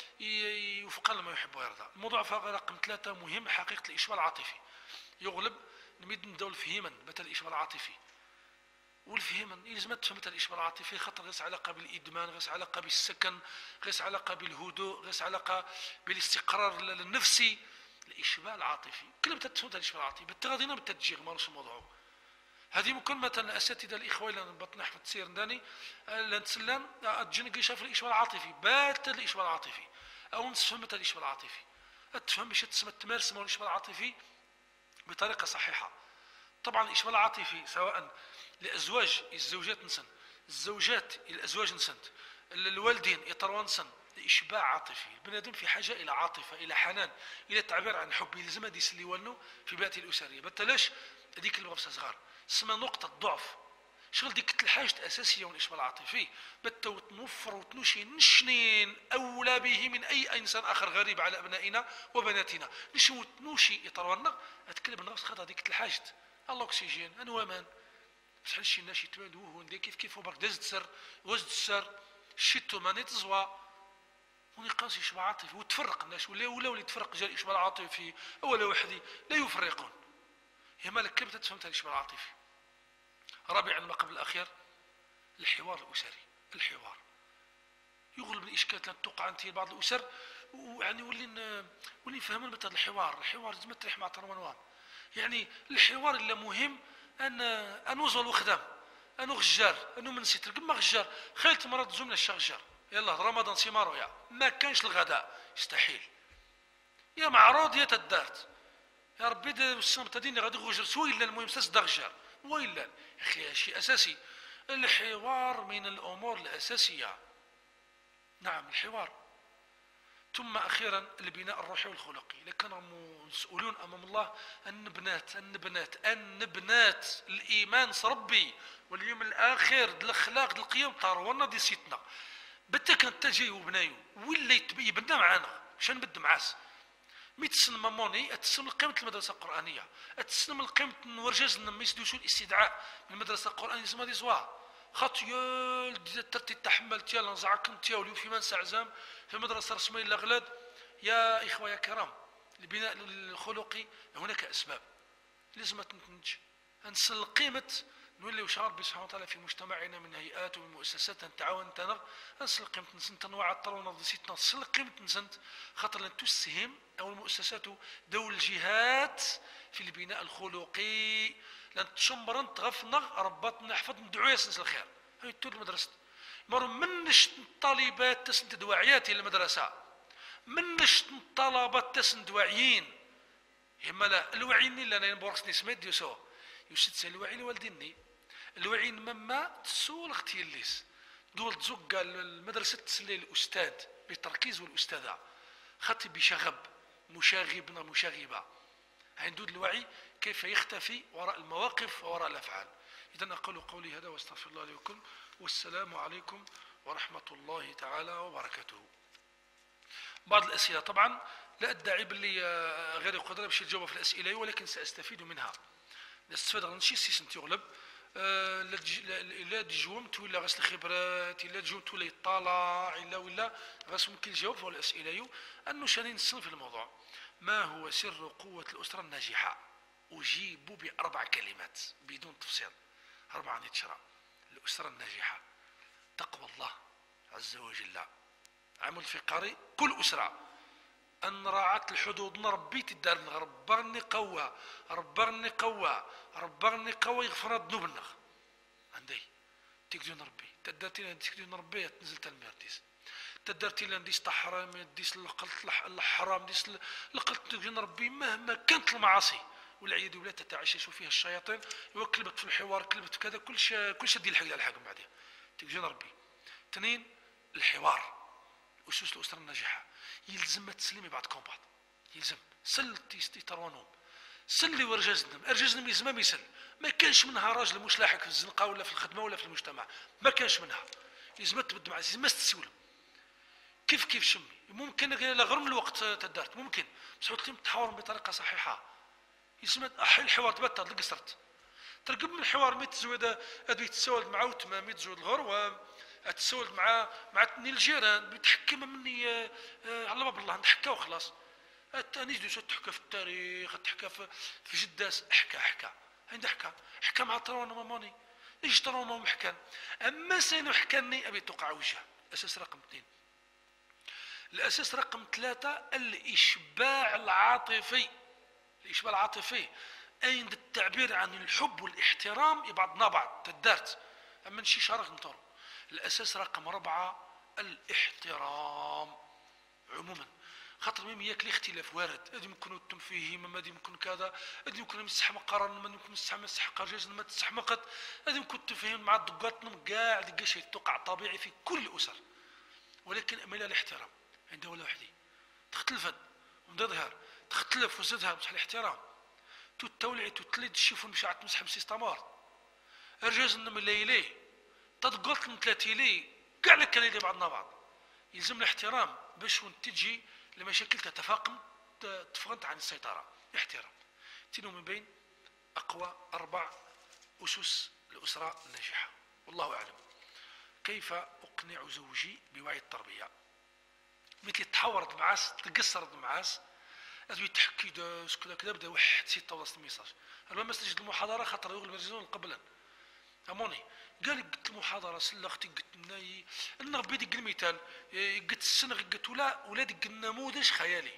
يوفقنا لما يحب ويرضى. الموضوع رقم ثلاثة مهم، حقيقة الإشباع العاطفي يغلب نميد نداو الفهيما مثل الإشباع العاطفي، والفهيما يلزم تفهم مثل الإشباع العاطفي خاطر غيس علاقة بالإدمان، غيس علاقة بالسكن، غيس علاقة بالهدوء، غيس علاقة بالاستقرار النفسي. الإشباع العاطفي كلمة تفهم مثل الإشباع العاطفي بالتغذينا بالتدجير مالوش الموضوع هذه. ممكن مثلا اساتذه الاخوه اللي بطنح في التسير داني لنتسلم تجنق يشاف الاشباع العاطفي بات الاشباع العاطفي او نتفهم مثل الاشباع العاطفي، تفهم باش تسمى تمارس مال الاشباع العاطفي بطريقه صحيحه. طبعا الاشباع العاطفي سواء لازواج الزوجات نسن، الزوجات الازواج نسن، الوالدين يطروان نسن، اشباع عاطفي. البنادم في حاجه الى عاطفه، الى حنان، الى التعبير عن حب، يلزم هذه يسلي والو في بيئته الاسريه. بتلاش هذيك المغرفه صغار اسمها نقطه ضعف، شغل ديك الحاجه الاساسيه والاشباع العاطفي بتو تنوفر وتنوشي نشنين اولى به من اي انسان اخر غريب على ابنائنا وبناتنا، نشو تنوشي يطرونا اتكلم النفس خاطر ديك الحاجه الاكسجين انوامان بشحال شي ناس يتمادوه كيف كيف برك دازت سر وزد السر شتو ماني تزوا ونقاس إشباع عاطفي وتفرق الناس، ولا ولا ولا يتفرق جال الإشباع العاطفي ولا وحدي لا يفرقون. هي مالك كيف تفهم الإشباع العاطفي. رابعا ما قبل الأخير الحوار الأسري. الحوار يغلب الإشكالات اللي توقع عند بعض الأسر، ويعني ولي ولي نفهمون مثل الحوار. الحوار لازم تريح مع تروان، يعني الحوار اللي مهم أن أنوزل وخدام أنو غجار أنو من ستر كما غجار خيلت مرات زمنا الشغجار يلا رمضان سيمارو يا ما كانش الغداء يستحيل يا معروض يا تدارت يا ربي السنة تديني غادي غجر سوي إلا المهم ساس دغجار وإلا يا أخي شيء أساسي. الحوار من الأمور الأساسية. نعم الحوار. ثم أخيرا البناء الروحي والخلقي. لكن مسؤولون أمام الله أن نبنات أن نبنات أن نبنات الإيمان صربي واليوم الآخر الأخلاق القيم طارونا دي سيتنا بتا كانت تجي وبنايو ولا يبنى معانا مش نبدا معاس مي تسن ماموني تسن قيمة المدرسة القرآنية تسن من قيمة ورجاز ما يسدوشو الاستدعاء من المدرسة القرآنية زعما دي زوا خاطر يا ترتي تحملت يا نزعك انت يا وليو في منسى عزام في مدرسة رسمية الأغلاد. يا إخوة يا كرام البناء الخلقي هناك أسباب لازم تنتج نسن قيمة نولي وشعر ربي سبحانه وتعالى في مجتمعنا من هيئات ومن مؤسسات نتعاون تنغ نسل قيمة نسنت تنوع الطرونة ضسيتنا نسل قيمة نسنت خاطر لن تسهم أو المؤسسات دول الجهات في البناء الخلقي لن تشمرن تغفنا ربط نحفظ ندعو يسنس الخير هاي تود المدرسة مر منش الطالبات تسند دواعيات المدرسة منش الطلبات تسند واعيين هما لا الواعيين اللي انا نبورس نسميت يوسو يوسد الوعي لوالديني الوعي مما تسول اختي الليس دول تزق المدرسة تسلي الأستاذ بالتركيز والأستاذة خطي بشغب مشاغبنا مشاغبة عندود الوعي كيف يختفي وراء المواقف ووراء الأفعال. إذن أقول قولي هذا واستغفر الله لي ولكم والسلام عليكم ورحمة الله تعالى وبركاته. بعض الأسئلة طبعا لا أدعي باللي غير قدرة باش نجاوب في الأسئلة ولكن سأستفيد منها نستفاد غنشي سيسنت يغلب أه لا تجومت ولا غاس الخبرات الا تجومت ولا يطالع الا ولا غاس ممكن الجواب في الاسئله انه شاني نصل في الموضوع. ما هو سر قوه الاسره الناجحه؟ اجيب باربع كلمات بدون تفصيل اربعه نتشرى. الاسره الناجحه تقوى الله عز وجل عمل فقري كل اسره أن راعت الحدود نربيت الدار ربغني قوة ربغني قوة ربغني قوة يغفر ذنوبنا عندي تقدر نربي تدرتي لان تقدر نربي تنزل تلميرديس تدرتي لان ديس حرام ديس لقلت الحرام ديس لقلت تقدر نربي مهما كانت المعاصي والعياذ بالله تتعشش فيها الشياطين وكلبت في الحوار كلبت في كذا كل شيء كل شيء ديال الحق على الحاكم بعدين تقدر نربي. اثنين الحوار أسس الأسرة الناجحة يلزم تسلمي بعضكم بعض يلزم سل تيتروانهم سلي ورجازنم ارجازنم يلزم ما يسل ما كانش منها راجل مش لاحق في الزنقه ولا في الخدمه ولا في المجتمع ما كانش منها يلزم تبد مع يلزم تسولم كيف كيف شمي ممكن لا غير من الوقت تدارت ممكن بس حط لهم تحاور بطريقه صحيحه يسمى الحوار تبتل قصرت ترقب من الحوار ميت تزود ادوي تسولد مع وتما ميت تزود الغر و تسولد مع مع تني الجيران بتحكم مني آه آه على باب الله نحكى وخلاص نجلس تحكى في التاريخ تحكى في في جداس احكى احكى عند احكى حكى مع ترونا ماموني ايش ترونا محكان اما سينو حكاني ابي توقع وجهه اساس رقم اثنين الاساس رقم ثلاثة الاشباع العاطفي الاشباع العاطفي عند التعبير عن الحب والاحترام بعضنا بعض تدارت اما نشي شرق نطر الاساس رقم أربعة الاحترام عموما خاطر ميم ياك الاختلاف وارد هذه يمكن التنفيهم هذه يمكن كذا هذه يمكن مستحمق قرن ما يمكن مستحمق جاز ما تستحمقت هذه يمكن التفاهم مع الدقات كاع دقا شيء توقع طبيعي في كل الاسر ولكن امل الاحترام عند ولا وحدي تختلفت ومظهر تختلف وزدها بصح الاحترام تتولع تتلد الشيفون مش عاد تمسح بسيستمار ارجاز من الليلي تضغط من ثلاثة لي كاع لك اللي بعضنا بعض يلزم الاحترام باش تجي لمشاكل تتفاقم تفقد عن السيطرة احترام تنو من بين أقوى أربع أسس الأسرة الناجحة والله أعلم. كيف أقنع زوجي بوعي التربية مثل تحاورت معاس تقصرت معاس أزوي تحكي داس كذا كذا بدا واحد سيت توصل الميساج أنا ما سجلت المحاضرة خاطر يقول المرزون قبلا أموني قال قلت المحاضرة سلختي قلت ناي النغبي ديك المثال قلت السنغ قلت ولا ولا ديك النموذج خيالي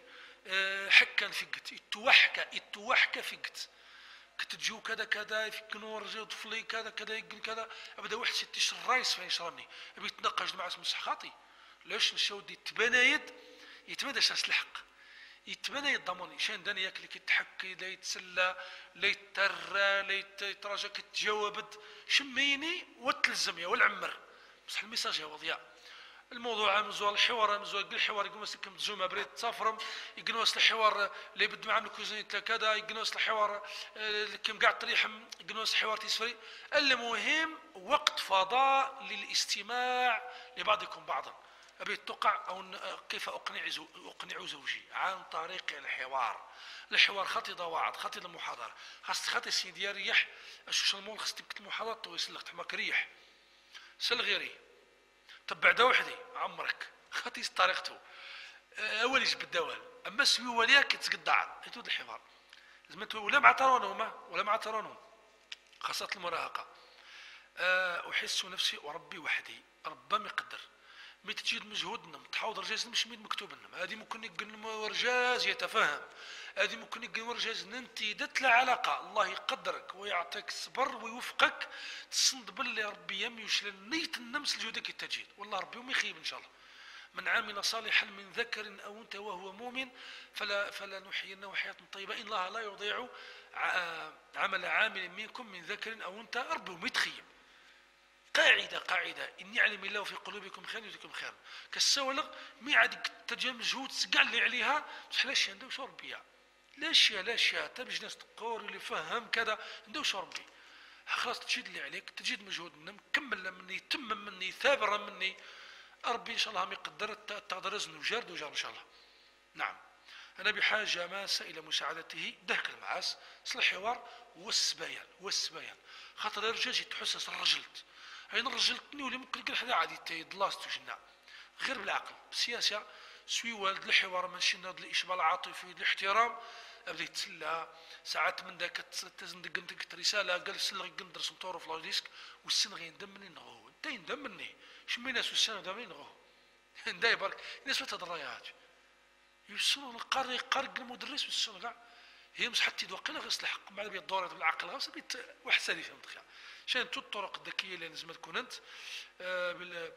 حكا في قلت اتوحكا اتوحكا في قلت كنت تجيو كذا كذا في كنور رجال طفلي كذا كذا يقول كذا ابدا واحد ست الرايس فين شراني ابي يتناقش مع اسم صحاتي لاش نشاود يتبنايد يتبدا شاس الحق يتبنى يضمني شان داني ياك اللي كيتحكي لا يتسلى لا يترى لا يتراجع كتجاوبت شميني وتلزم يا والعمر بصح الميساج هو ضياء الموضوع مزوال الحوار مزوال الحوار يقول مسك متزومه بريد تسافرم يقنوس الحوار اللي يبد مع الكوزين كذا يقنوس الحوار اللي كيم قاعد تريحم يقنوس الحوار تيسفري المهم وقت فضاء للاستماع لبعضكم بعضا أبي تقع أو كيف أقنع زو أقنع زوجي عن طريق الحوار الحوار خطي ضواعد خطي المحاضرة خاص خطي سيدي ريح السوشيال مول خاص تبكت المحاضرة تو يسلخت حماك ريح سل غيري تبع دا وحدي عمرك خطي طريقته أول يجب الدوال أما سوي وليك تقطع يتود الحوار لازم ولا مع ترانهم ولا مع ترانهم خاصة المراهقة أحس نفسي وربي وحدي ربما يقدر مي تجد مجهودنا تحاول رجاز مش ميد مكتوب لنا هذه ممكن يقول رجاز يتفهم هذه ممكن يقول رجاز انت دت له علاقه الله يقدرك ويعطيك الصبر ويوفقك تصند باللي ربي يم يشل نيت النمس الجودك التجهيد والله ربي وما يخيب ان شاء الله من عمل صالحا من ذكر او انثى وهو مؤمن فلا فلا نحيينه حياه طيبه ان الله لا يضيع عمل عامل منكم من ذكر او انثى ربي وما يتخيب قاعدة قاعدة إن يعلم الله في قلوبكم خير يجزيكم خير كالسولغ مي عاد تجي مجهود تسقع اللي عليها بصح لاش ندو شو ربي لاش لاش تبج ناس تقور اللي فهم كذا ندو شو ربي خلاص تجد اللي عليك تجد مجهود مكمل مني تم مني ثابر مني ربي إن شاء الله هم يقدر تقدر رزن وجرد وجار إن شاء الله. نعم أنا بحاجة ماسة إلى مساعدته دهك المعاس صل الحوار والسبايان والسبايان خاطر الرجال تحسس الرجلت هين رجلتني واللي ممكن يقول حدا عادي تيدلاست وشنا غير بالعقل بالسياسه سوي والد الحوار من شنا الاشبال العاطفي الاحترام بدا يتسلى ساعات من ذاك تزندق انت رساله قال سلغي قندر سنطور في لوديسك والسن غيندم مني نغو انت يندم مني شمي ناس والسن دامين نغو ندا يبارك ناس تدريات يوصلوا القاري قارق المدرس والسن كاع هي مش حتى يدوقنا غير الحق مع بيد الدور بالعقل غير بيت واحد سالي فهمت خير شان تو الطرق الذكيه اللي لازم تكون انت آه بال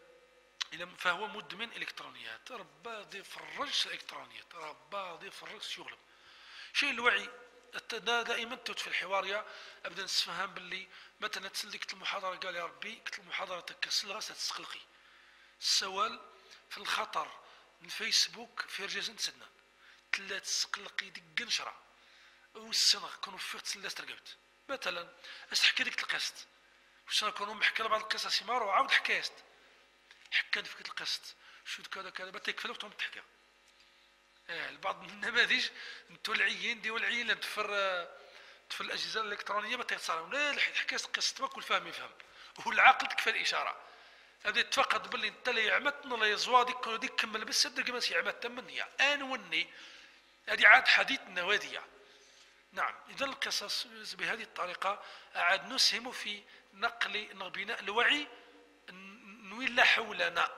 فهو مدمن الكترونيات ربا دي فرج الالكترونيات ربا دي فرج شغل شيء الوعي دائما توت في الحوار يا ابدا نتفهم باللي مثلا تسلكت المحاضره قال يا ربي قلت المحاضره تكسل غا تسقلقي السوال في الخطر الفيسبوك في رجاز نتسنى تلا تسقلقي ديك نشره والسنغ كانوا فيغ تسلاس رقبت مثلا اش تحكي ديك القصت واش نكونوا محكي بعض القصص يمار وعاود حكايست حكى فيك القصت شو كذا كذا بتكفلوا وتم تحكي اه البعض من النماذج انتو العيين ديال العيين تفر تفر الاجهزه الالكترونيه ما تيتصالوا لا الحكايه قصه كل فاهم يفهم والعاقل تكفى الاشاره هذا تفقد باللي انت اللي عمتنا لا يزوا ديك ديك كمل بس صدق ما سي عمت تمنيه ان وني هذه عاد حديث النواديه. نعم اذا القصص بهذه الطريقه عاد نسهم في نقل بناء الوعي وين لا حولنا.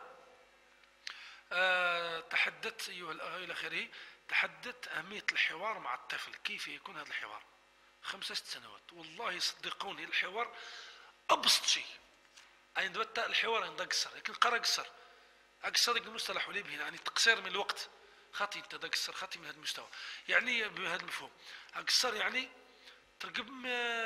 أه تحدثت ايها الاخ الى اخره تحدثت اهميه الحوار مع الطفل. كيف يكون هذا الحوار؟ خمسة ست سنوات والله صدقوني الحوار ابسط شيء. يعني دابا الحوار عندها قصر لكن القرا قصر قصر ديك المصطلح ولي به يعني تقصير من الوقت خاطي انت دا قصر خاطي من هذا المستوى يعني بهذا المفهوم. قصر يعني ترقب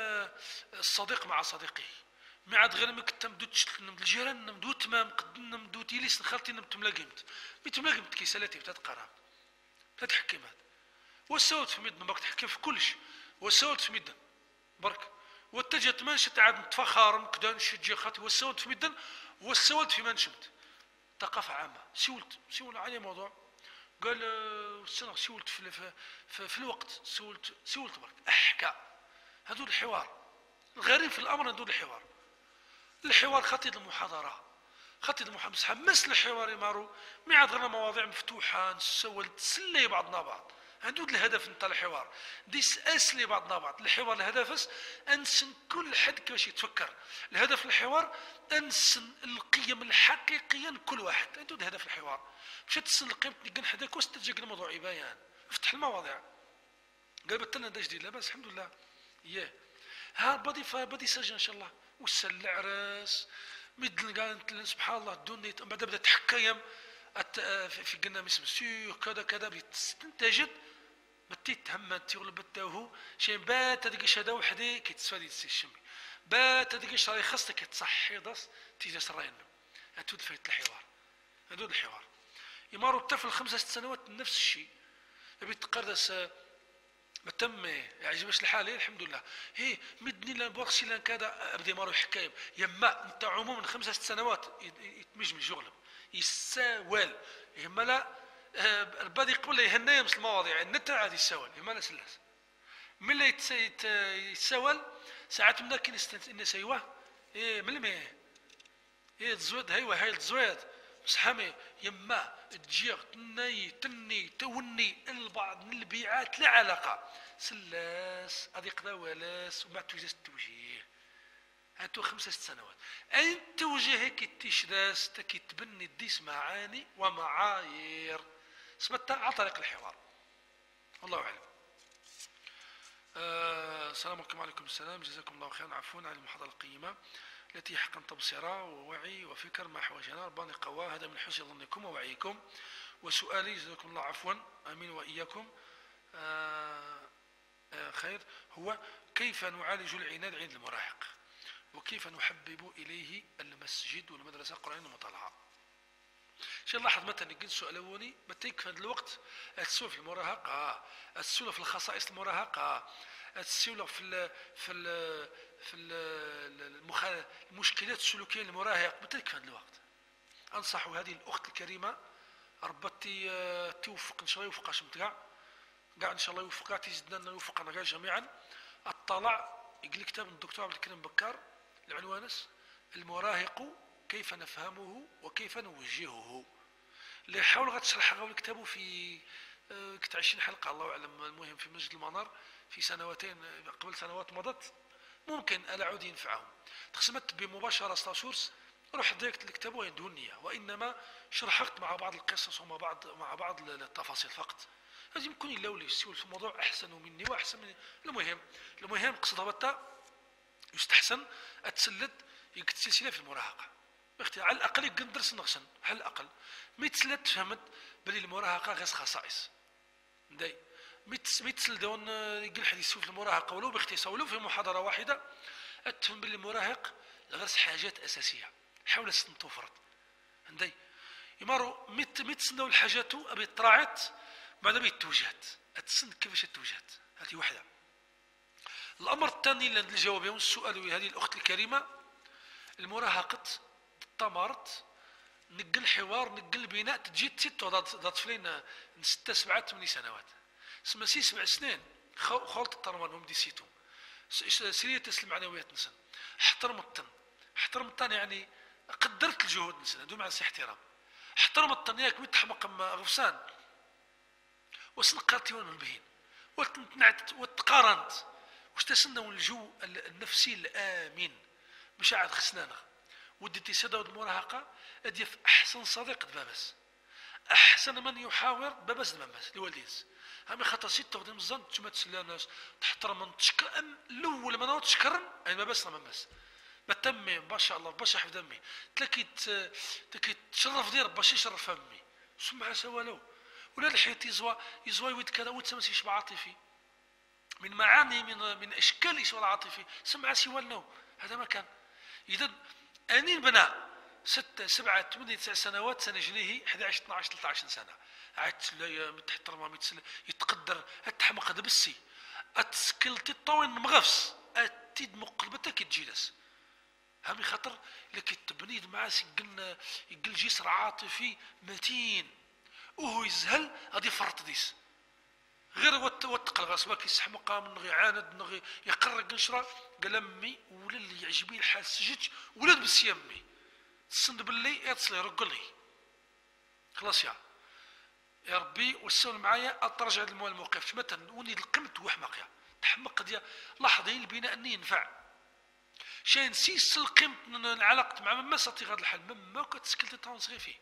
الصديق مع صديقه ما عاد غير ما كنت مدوت نمد الجيران نمدو تمام قد نمدو تيليس خالتي نمت ملاقمت ميت ملاقمت كيسالاتي بتتقرا بتتحكمات والسولت في مدن برك تحكم في كلش والسولت في مدن برك واتجهت منشت عاد متفخر كدا نشد جي خاطي والسولت في مدن والسولت في منشمت ثقافة عامة. سولت سول عليه موضوع قال السنة سولت في, في, في, في الوقت سولت سولت برك احكى هذول الحوار الغريب في الامر هذول الحوار الحوار خطيط المحاضرة خطيط المحاضرة حمس الحوار يمارو ما عاد غير مواضيع مفتوحة نسول تسلي بعضنا بعض هذول الهدف نتاع الحوار ديس اسلي بعضنا بعض. الحوار الهدف انسن كل حد كيفاش يتفكر. الهدف الحوار انسن القيم الحقيقيه لكل واحد هذول هدف الحوار باش تسن القيم تلقى حداك واستجيك الموضوع يبان افتح المواضيع قال بتلنا دا جديد لاباس الحمد لله ياه ها بدي بدي سجن ان شاء الله وسل العراس مدن قال سبحان الله الدنيا بعد بدا تحكيم في قلنا مسم سيو كذا كذا بتستنتجد ما تتهم تيغلب بتاوه شي بات هذيك شهاده وحده كيتسفادي تسي الشمي بات هذيك شراي خاصك كتصحي داس تيجي سراين هادو فايت الحوار هادو الحوار يمارو الطفل خمسة ست سنوات نفس الشيء يبي تقردس ما تم يعجبش الحال الحمد لله هي مدني لا بورسي لا كذا ابدا مارو حكايه يما انت عموما خمسة ست سنوات يتمجمل يغلب يساوال يما لا البادي قبل يهنا يمس المواضيع النتا عاد يساوال يما لا سلاس من لا يتساوال ساعات من ذاك الناس ايوه ايه من المي ايه تزود هايوه هاي تزود مسحمي يما تجيغ تني تني توني البعض من البيعات لا علاقه سلاس هذه قضا ولاس وما توجد التوجيه هاتو خمسة ست سنوات أين توجيه كي تشداس كي تبني ديس معاني ومعايير سمتها على طريق الحوار والله أعلم. آه السلام عليكم. وعليكم السلام جزاكم الله خيرا عفوا على المحاضرة القيمة التي حقا تبصرة ووعي وفكر ما حوجنا ربنا قواه هذا من حسن ظنكم ووعيكم. وسؤالي جزاكم الله عفوا آمين وإياكم آه آه خير هو كيف نعالج العناد عند المراهق وكيف نحبب إليه المسجد والمدرسة القرآنية المطالعة. شي نلاحظ مثلا قلت السؤال الأولي بتيك في هذا الوقت السؤال في المراهقة السؤال في الخصائص المراهقة السؤال في ال في ال في ال المشكلات السلوكية للمراهق بتيك في هذا الوقت. أنصح هذه الأخت الكريمة ربتي توفق إن شاء الله يوفقها شمتها قاعد إن شاء الله يوفقها تزدنا يوفقنا جميعا. اطلع يقول كتاب الدكتور عبد الكريم بكار العنوانس المراهق كيف نفهمه وكيف نوجهه اللي حاول غتشرح غاول كتابه في كنت عشرين حلقة الله أعلم المهم في مسجد المنار في سنواتين قبل سنوات مضت ممكن ألا عود ينفعهم تقسمت بمباشرة ستاسورس روح ديركت الكتاب ويندون النية وإنما شرحت مع بعض القصص ومع بعض مع بعض التفاصيل فقط. هذا يمكن يلاولي يسول في الموضوع أحسن مني وأحسن مني. المهم المهم قصدها بتا يستحسن أتسلد يكتب سلسلة في المراهقة باختي على الأقل يقدرس نغسن على الأقل ميتسلد تفهمت بلي المراهقة غير خصائص داي ميتسل دون يقول حد يسول في المراهقة ولو باختصار ولو في محاضرة واحدة أتفهم بلي المراهق غير حاجات أساسية حول السن توفرت عندي يمارو ميت ميتسناو الحاجات أبي طراعت بعد بيت توجهت أتسن كيفاش توجهت هذه واحدة. الأمر الثاني اللي الجواب يوم السؤال هذه الأخت الكريمة المراهقة تمرت نقل الحوار نقل البناء تجي ست ذات طفلين ستة سبعة ثمانية سنوات سما سي سبع سنين خلط الطرمان هم ديسيتهم سيرية تسلم معنويات نسن احترمتن احترمتن يعني قدرت الجهود نسن هذو مع سي احترام احترمتن ياك متحمق غفسان وسنقاتي وين البهين وتنعت وتقارنت واش تسنوا الجو النفسي الامن مش عاد خسنانه وديتي ساده المراهقه ادي في احسن صديق بابس احسن من يحاور بابس بابس لوالديز هم خاطر ستة ودم الزن تما تسلى الناس تحترم من تشكر ام الاول ما تشكرن اي بابس ما بابس بتمي ما شاء الله باش يحفظ دمي تلاقيت تلاقيت تشرف دير باش يشرف فمي سمع سوالو ولا الحيط يزوا يزوا يود كذا وتسمى شبع عاطفي من معاني من من اشكال يسوى العاطفي سمع سوالنا هذا ما كان اذا انين بناء ستة سبعة ثمانية تسع سنوات سنجليه احد عشر اثنا عشر ثلاثة عشر سنة عاد تسلى متحترم متسلى يتقدر التحمق هذا بالسي اتسكلتي الطوين مغفس اتيد مقلبتك تجلس هامي خطر لكي تبنيد معاه يقلنا يقل جسر عاطفي متين وهو يزهل غادي يفرط ديس غير وتقل غاسباك يسحمق من غي عاند نغي يقرق نشرة قال امي ولا اللي يعجبني الحال سجدت ولاد بس يمي تصند باللي يتصل يرقل لي خلاص يا يا ربي وسول معايا اترجع للموقف مثلا وني القمت وحمق يا تحمق ديال لحظه البناء اني ينفع شي نسيس القيمة العلاقة مع مما سطي غاد الحال مما كتسكلتي تونصغي فيه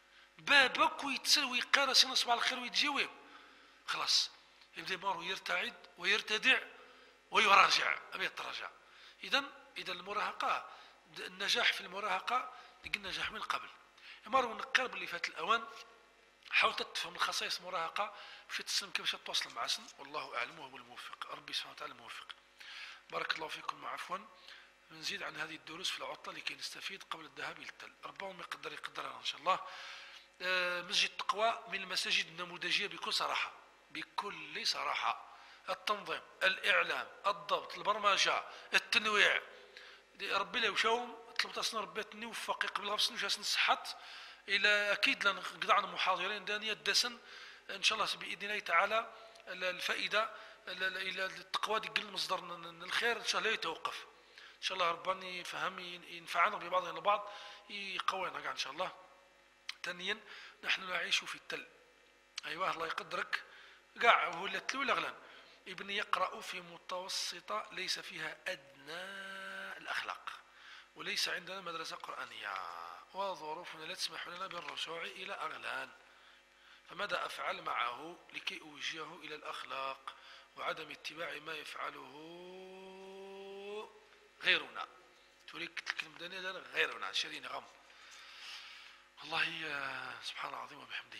بابك ويتسلوي قال سينا صباح الخير ويتجاوب خلاص يبدا مارو يرتعد ويرتدع ويراجع أبي يتراجع إذا إذا المراهقة النجاح في المراهقة لقى النجاح من قبل مارو نقرب اللي فات الأوان حاولت تفهم الخصائص المراهقة باش تسلم كيفاش تتواصل مع سن والله أعلم وهو الموفق ربي سبحانه وتعالى الموفق بارك الله فيكم وعفوا نزيد عن هذه الدروس في العطلة لكي نستفيد قبل الذهاب إلى التل ربما يقدر يقدرها إن شاء الله آه مسجد التقوى من المساجد النموذجية بكل صراحة بكل صراحة التنظيم الإعلام الضبط البرمجة التنويع ربي لا يشاوم طلبت أصلا ربي نوفق قبل غمس سنين وش نصحت إلى أكيد لن قطعنا محاضرين دانية الدسن إن شاء الله بإذن الله تعالى الفائدة إلى التقوى دي قل مصدر الخير إن شاء الله يتوقف إن شاء الله ربنا يفهم ينفعنا ببعضنا البعض يقوينا قاعد إن شاء الله. ثانيا نحن نعيش في التل أيوه الله يقدرك قاع هو اللي تلو الأغلان ابني يقرأ في متوسطة ليس فيها أدنى الأخلاق وليس عندنا مدرسة قرآنية وظروفنا لا تسمح لنا بالرجوع إلى أغلان فماذا أفعل معه لكي أوجهه إلى الأخلاق وعدم اتباع ما يفعله غيرنا تريك الكلمة دانية غيرنا شرين غم الله سبحانه العظيم وبحمده.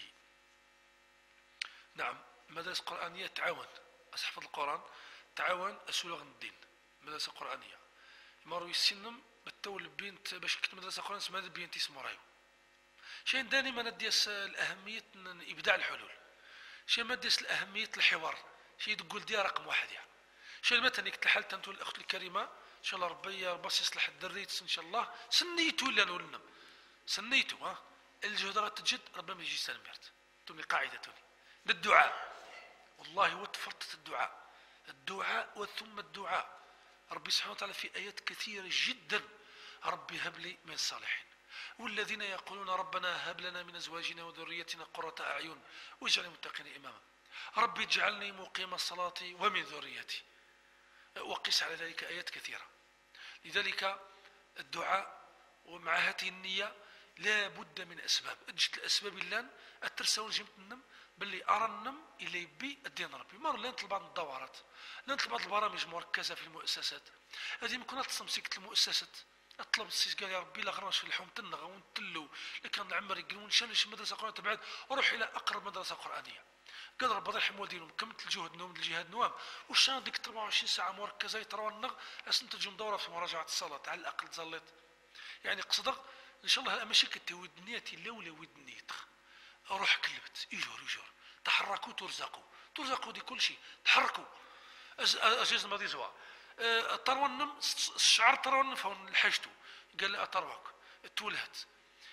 نعم مدرسة قرآنية تعاون أحفظ القرآن تعاون أسولغ الدين مدرسة قرآنية مارو يسنم بتول بنت باش كنت مدرسة قرآن اسمها بنتي اسمها رايو شيء داني ما نديس الأهمية إبداع الحلول شيء ما نديس الأهمية الحوار شيء تقول دي رقم واحد يعني شيء مثلا كنت الحالة أنتو الأخت الكريمة إن شاء الله ربي رباس يصلح الدريت إن شاء الله سنيتو ولا نولنا سنيتو ها الجهد غتجد ربما يجي سنمرت توني قاعدة توني بالدعاء والله وتفرطت الدعاء الدعاء وثم الدعاء ربي سبحانه وتعالى في آيات كثيرة جدا ربي هب لي من الصالحين والذين يقولون ربنا هب لنا من أزواجنا وذريتنا قرة أعين واجعل المتقين إماما ربي اجعلني مقيم الصلاة ومن ذريتي وقس على ذلك آيات كثيرة. لذلك الدعاء ومع هذه النية لا بد من أسباب أجت الأسباب اللان الترسون جمت النم باللي أرى النم اللي يبي الدين ربي مر لان طلب بعض الدورات لان طلب بعض البرامج مركزة في المؤسسات هذه ممكن تستمسك المؤسسات اطلب السيس قال يا ربي لا غرناش في اللحوم تنغى ونتلو لكن العمر يقولون شنش مدرسة قرآنية تبعد وروح إلى أقرب مدرسة قرآنية قال ربي الله يرحم والدينهم كملت الجهد نوم الجهاد نوام وشان ديك أربعة وعشرين ساعة مركزة يتروى النغ أسنت تجم دورة في مراجعة الصلاة على الأقل تزلط يعني قصدك إن شاء الله المشاكل تودنياتي لولا ودنيت أروح كلبت يجور يجور تحركوا ترزقوا ترزقوا دي كل شيء تحركوا أجهزة الماضي زوا أه ترونم الشعر ترونم فهون لحجتو قال لي أتروك تولهت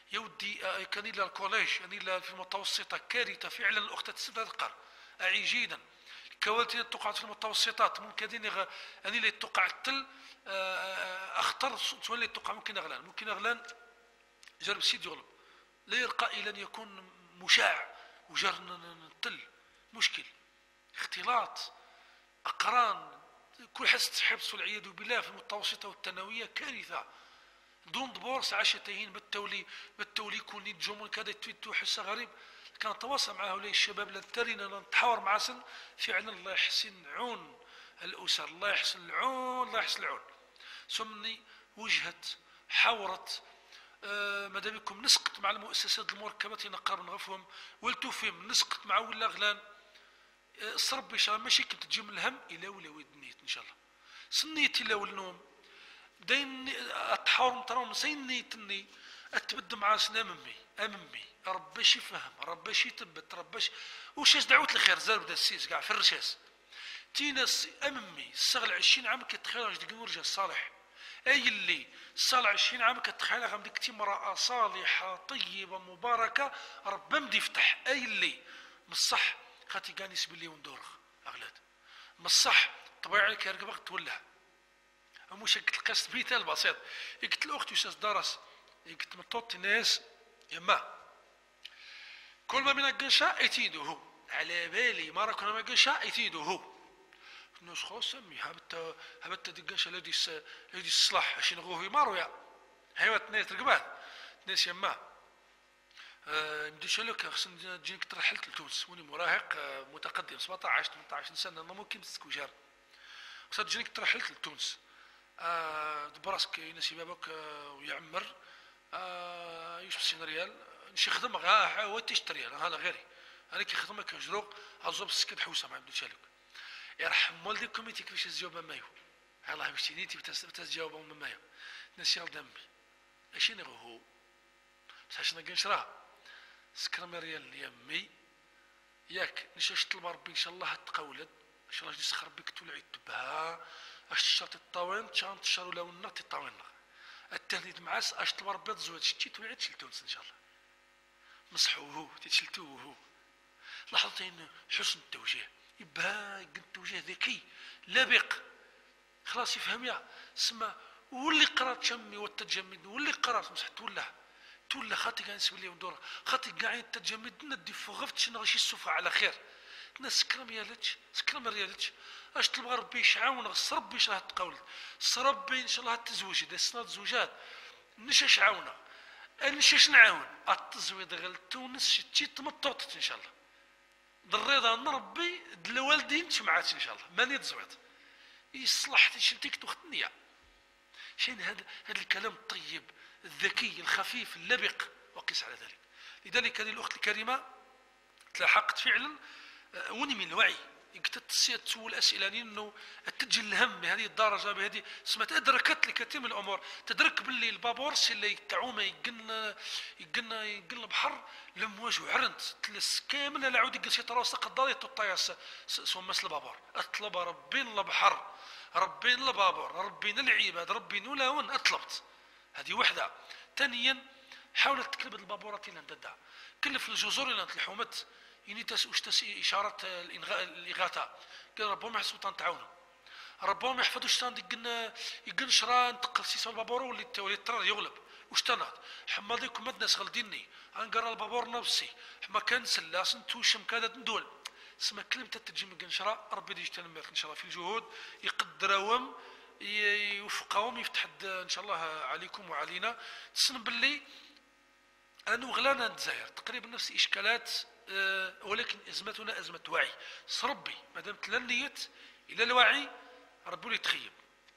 يا ودي آه، كان الى الكوليج، يعني الى في المتوسطه كارثه فعلا. الاخت تذكر اعي جيدا الكوارث اللي تقع في المتوسطات ممكن يعني اللي تقع التل آه، اخطر سواء اللي تقع ممكن اغلان ممكن اغلان جرب سيد يغلب لا يرقى الى ان يكون مشاع وجر التل مشكل اختلاط اقران كل حس حبس والعياذ بالله في المتوسطه والثانويه كارثه دون دبور عشتين بالتولي بالتولي كوني تجوم كذا تويتو حس غريب. كان نتواصل معه لي الشباب للترين نتحاور مع سن فعلا الله يحسن عون الاسر، الله يحسن العون، الله يحسن العون. ثمني وجهت حاورت آه ماذا بكم نسقط مع المؤسسات المركبات نقرب نغفهم ولتفهم نسقط مع ولا غلان آه الصرب ان شاء الله ماشي كنت تجي من الهم الى ولا ودنيت ان شاء الله سنيت الى والنوم داين اتحاور مطرون سينيتني اتبد مع سنا امي امي ربي شي فهم ربي شي تبت ربي شي وش دعوت الخير زار بدا السيس كاع في الرشاس تينا امي الصغل عشرين عام كتخيل ديك الرجال الصالح اي اللي صالح عشرين عام كتخيل غام ديك امراه صالحه طيبه مباركه ربي مدي يفتح اي اللي مصح خاطي كاع نسبي لي وندورخ اغلاد مصح طبيعي كيرقبك تولع مش قلت القصد مثال بسيط قلت الاخت يساس درس قلت مطوط الناس يما كل ما من القنشاء يتيده على بالي مرة كل ما القنشاء يتيده الناس خلاص سمي هبت هبت دي القنشاء لدي لدي الصلاح عشان نغوه مارويا هيوات ناس رقبات ناس يما أه مديش لك خصني تجيك ترحلت لتونس وني مراهق أه متقدم سبعطاش ثمنطاش سنة ما ممكن تسكوجار خصني تجيك ترحلت لتونس آه براسك ينسي بابك آه ويعمر آه يوسف سين ريال نشي خدم غا هو تشتري هذا غيري انا كي خدمك جروق عزوب السكن حوسه مع بدو شالك يرحم والدي كوميتي كيفاش تجاوب مايو الله باش تينيتي بتجاوب مايو نسي دمي اش نغو هو باش نقنشرا سكرم ريال يمي ياك نشاش طلب ربي ان شاء الله تقولد ان شاء الله يسخر بك تولعي تبها اش تشرط الطاوين تشان تشرو لو النط الطاوين التهديد معاس اش طلب ربي تزوج شتي تولعي تشلتونس ان شاء الله مسحوه تشلتوه لاحظتين حسن التوجيه يبها توجيه ذكي لبق خلاص يفهم يا سما واللي قرات شمي والتجمد واللي قرات مسح تولع تولع خاطي كاع نسبي لي ندور خاطي كاع التجمد ندي فغفت شنو غشي الصفا على خير ناس سكرم يالتش سكرم ريالتش اش طلب ربي يشعاون غص ربي يش راه تقول ربي ان شاء الله تزوجي دا سنه زوجات نشاش عاونه نشاش نعاون التزويد غير تونس شتي تمطوطت ان شاء الله بالرضا من ربي الوالدين تجمعات ان شاء الله ماني تزويد يصلح تشلتيك توخت النيه شين هذا هذا الكلام الطيب الذكي الخفيف اللبق وقس على ذلك. لذلك هذه الاخت الكريمه تلاحقت فعلا وني من الوعي قلت تسول اسئله انه تجي الهم بهذه الدرجه بهذه سمعت ادركت لكثير من الامور تدرك باللي البابورس اللي تعوم يقن يقن يقن البحر لمواج وعرنت تلس كامل لا عود يقل شي تراوس قداري تطياس سومس البابور اطلب ربي البحر ربي البابور ربي العباد ربي نلاون اطلبت هذه وحده. ثانيا حاولت تكلب البابورات اللي نددها كلف الجزر اللي الحومت يعني واش تسي اشاره الانغاء الاغاثه قال ربهم يحسبوا تعاونوا ربهم يحفظوا شتان ديك يقن شرا نتقل سيسا البابور واللي تولي الطرار يغلب واش تنهض حما ديكم مدنا غلديني انقرا البابور نفسي حما كان سلاس نتوشم كذا ندول سما كلمه تجي من قنشره ربي يدي يجتنب ان شاء الله في الجهود يقدرهم يوفقهم يفتح ان شاء الله عليكم وعلينا تسن باللي انو غلانا الجزائر تقريبا نفس اشكالات أه ولكن ازمتنا ازمه وعي ربي ما دام تلنيت الى الوعي ربي يتخيب.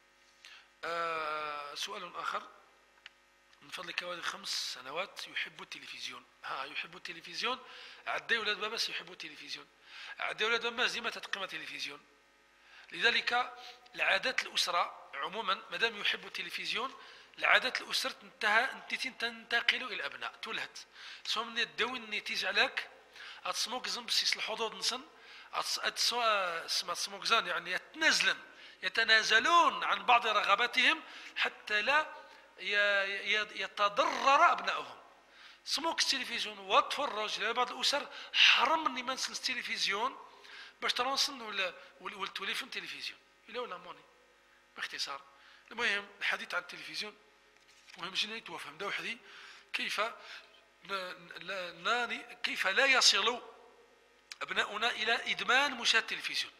أه سؤال اخر من فضلك والد خمس سنوات يحب التلفزيون ها يحب التلفزيون عدي ولاد باباس يحبوا التلفزيون عدي ولاد باباس ديما تتقيم التلفزيون. لذلك العادات الاسره عموما ما دام يحبوا التلفزيون العادات الاسره انتهى انت تنتقل الى الابناء تولهت سواء من الدوين نتيجه عليك اتسموك زنبسيس الحدود نصن اتسوا اسمها تسموكزان يعني يتنازلن يتنازلون عن بعض رغباتهم حتى لا يتضرر ابنائهم سموك التلفزيون واتفرج. لبعض الاسر حرمني ما نسلس التلفزيون باش ترونسن ولا ولا توليفون تلفزيون الا ولا موني باختصار. المهم الحديث عن التلفزيون مهم جدا يتوفهم دا وحدي كيف لا كيف لا يصل ابناؤنا الى ادمان مشاهده التلفزيون.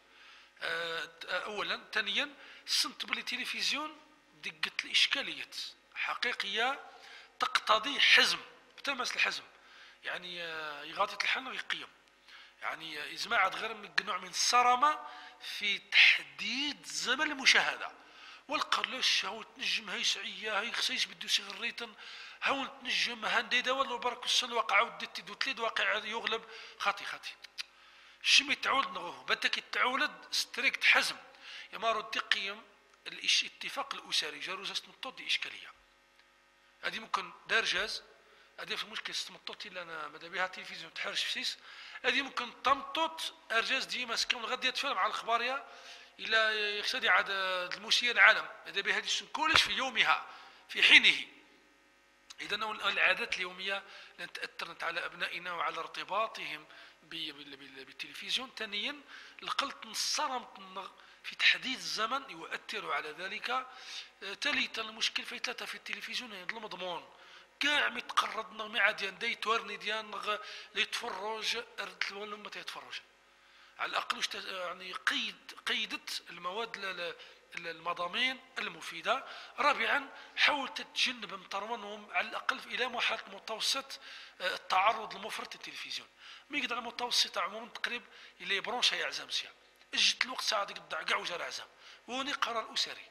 اولا. ثانيا صنت بلي التلفزيون دقت الاشكاليات حقيقيه تقتضي حزم بتلمس الحزم، يعني يغاطي الحن يقيم، يعني يجمع غير من نوع من الصرامه في تحديد زمن المشاهده. والقرلاش هاو تنجم هاي سعيه هاي خسيس بدو سغريتن هاو تنجم هانديدا ولا برك السن واقع ودتي دوتليد واقع يغلب خاطي خاطي شمي تعود نغوه بدك تعولد ستريكت حزم يمارو تقيم الاتفاق الاسري جاروز استمطط دي اشكاليه هذه ممكن دار جاز هذه في المشكل استمطط الا انا ماذا بها تلفزيون تحرش فيس هذه ممكن تمطط ارجاز ديما سكون غادي يتفرم على الاخباريه الى يقصد عاد المسير العالم ماذا بها هذه كلش في يومها في حينه. اذا العادات اليوميه لن تاثر على ابنائنا وعلى ارتباطهم بالتلفزيون. ثانيا القلت نصرم في تحديد الزمن يؤثر على ذلك. ثالثا المشكل في ثلاثه في التلفزيون هي المضمون كاع متقرضنا ما عاد يندي تورني ديال يتفرج ولا ما تيتفرج على الاقل يعني قيد قيدت المواد المضامين المفيده. رابعا حاول تتجنب مطرمنهم على الاقل الى مرحله متوسط التعرض المفرط للتلفزيون. ما يقدر المتوسط عموما تقريبا الى برونشا يعزم سيا اجت الوقت ساعه قد كاع وجا عزم وني قرار اسري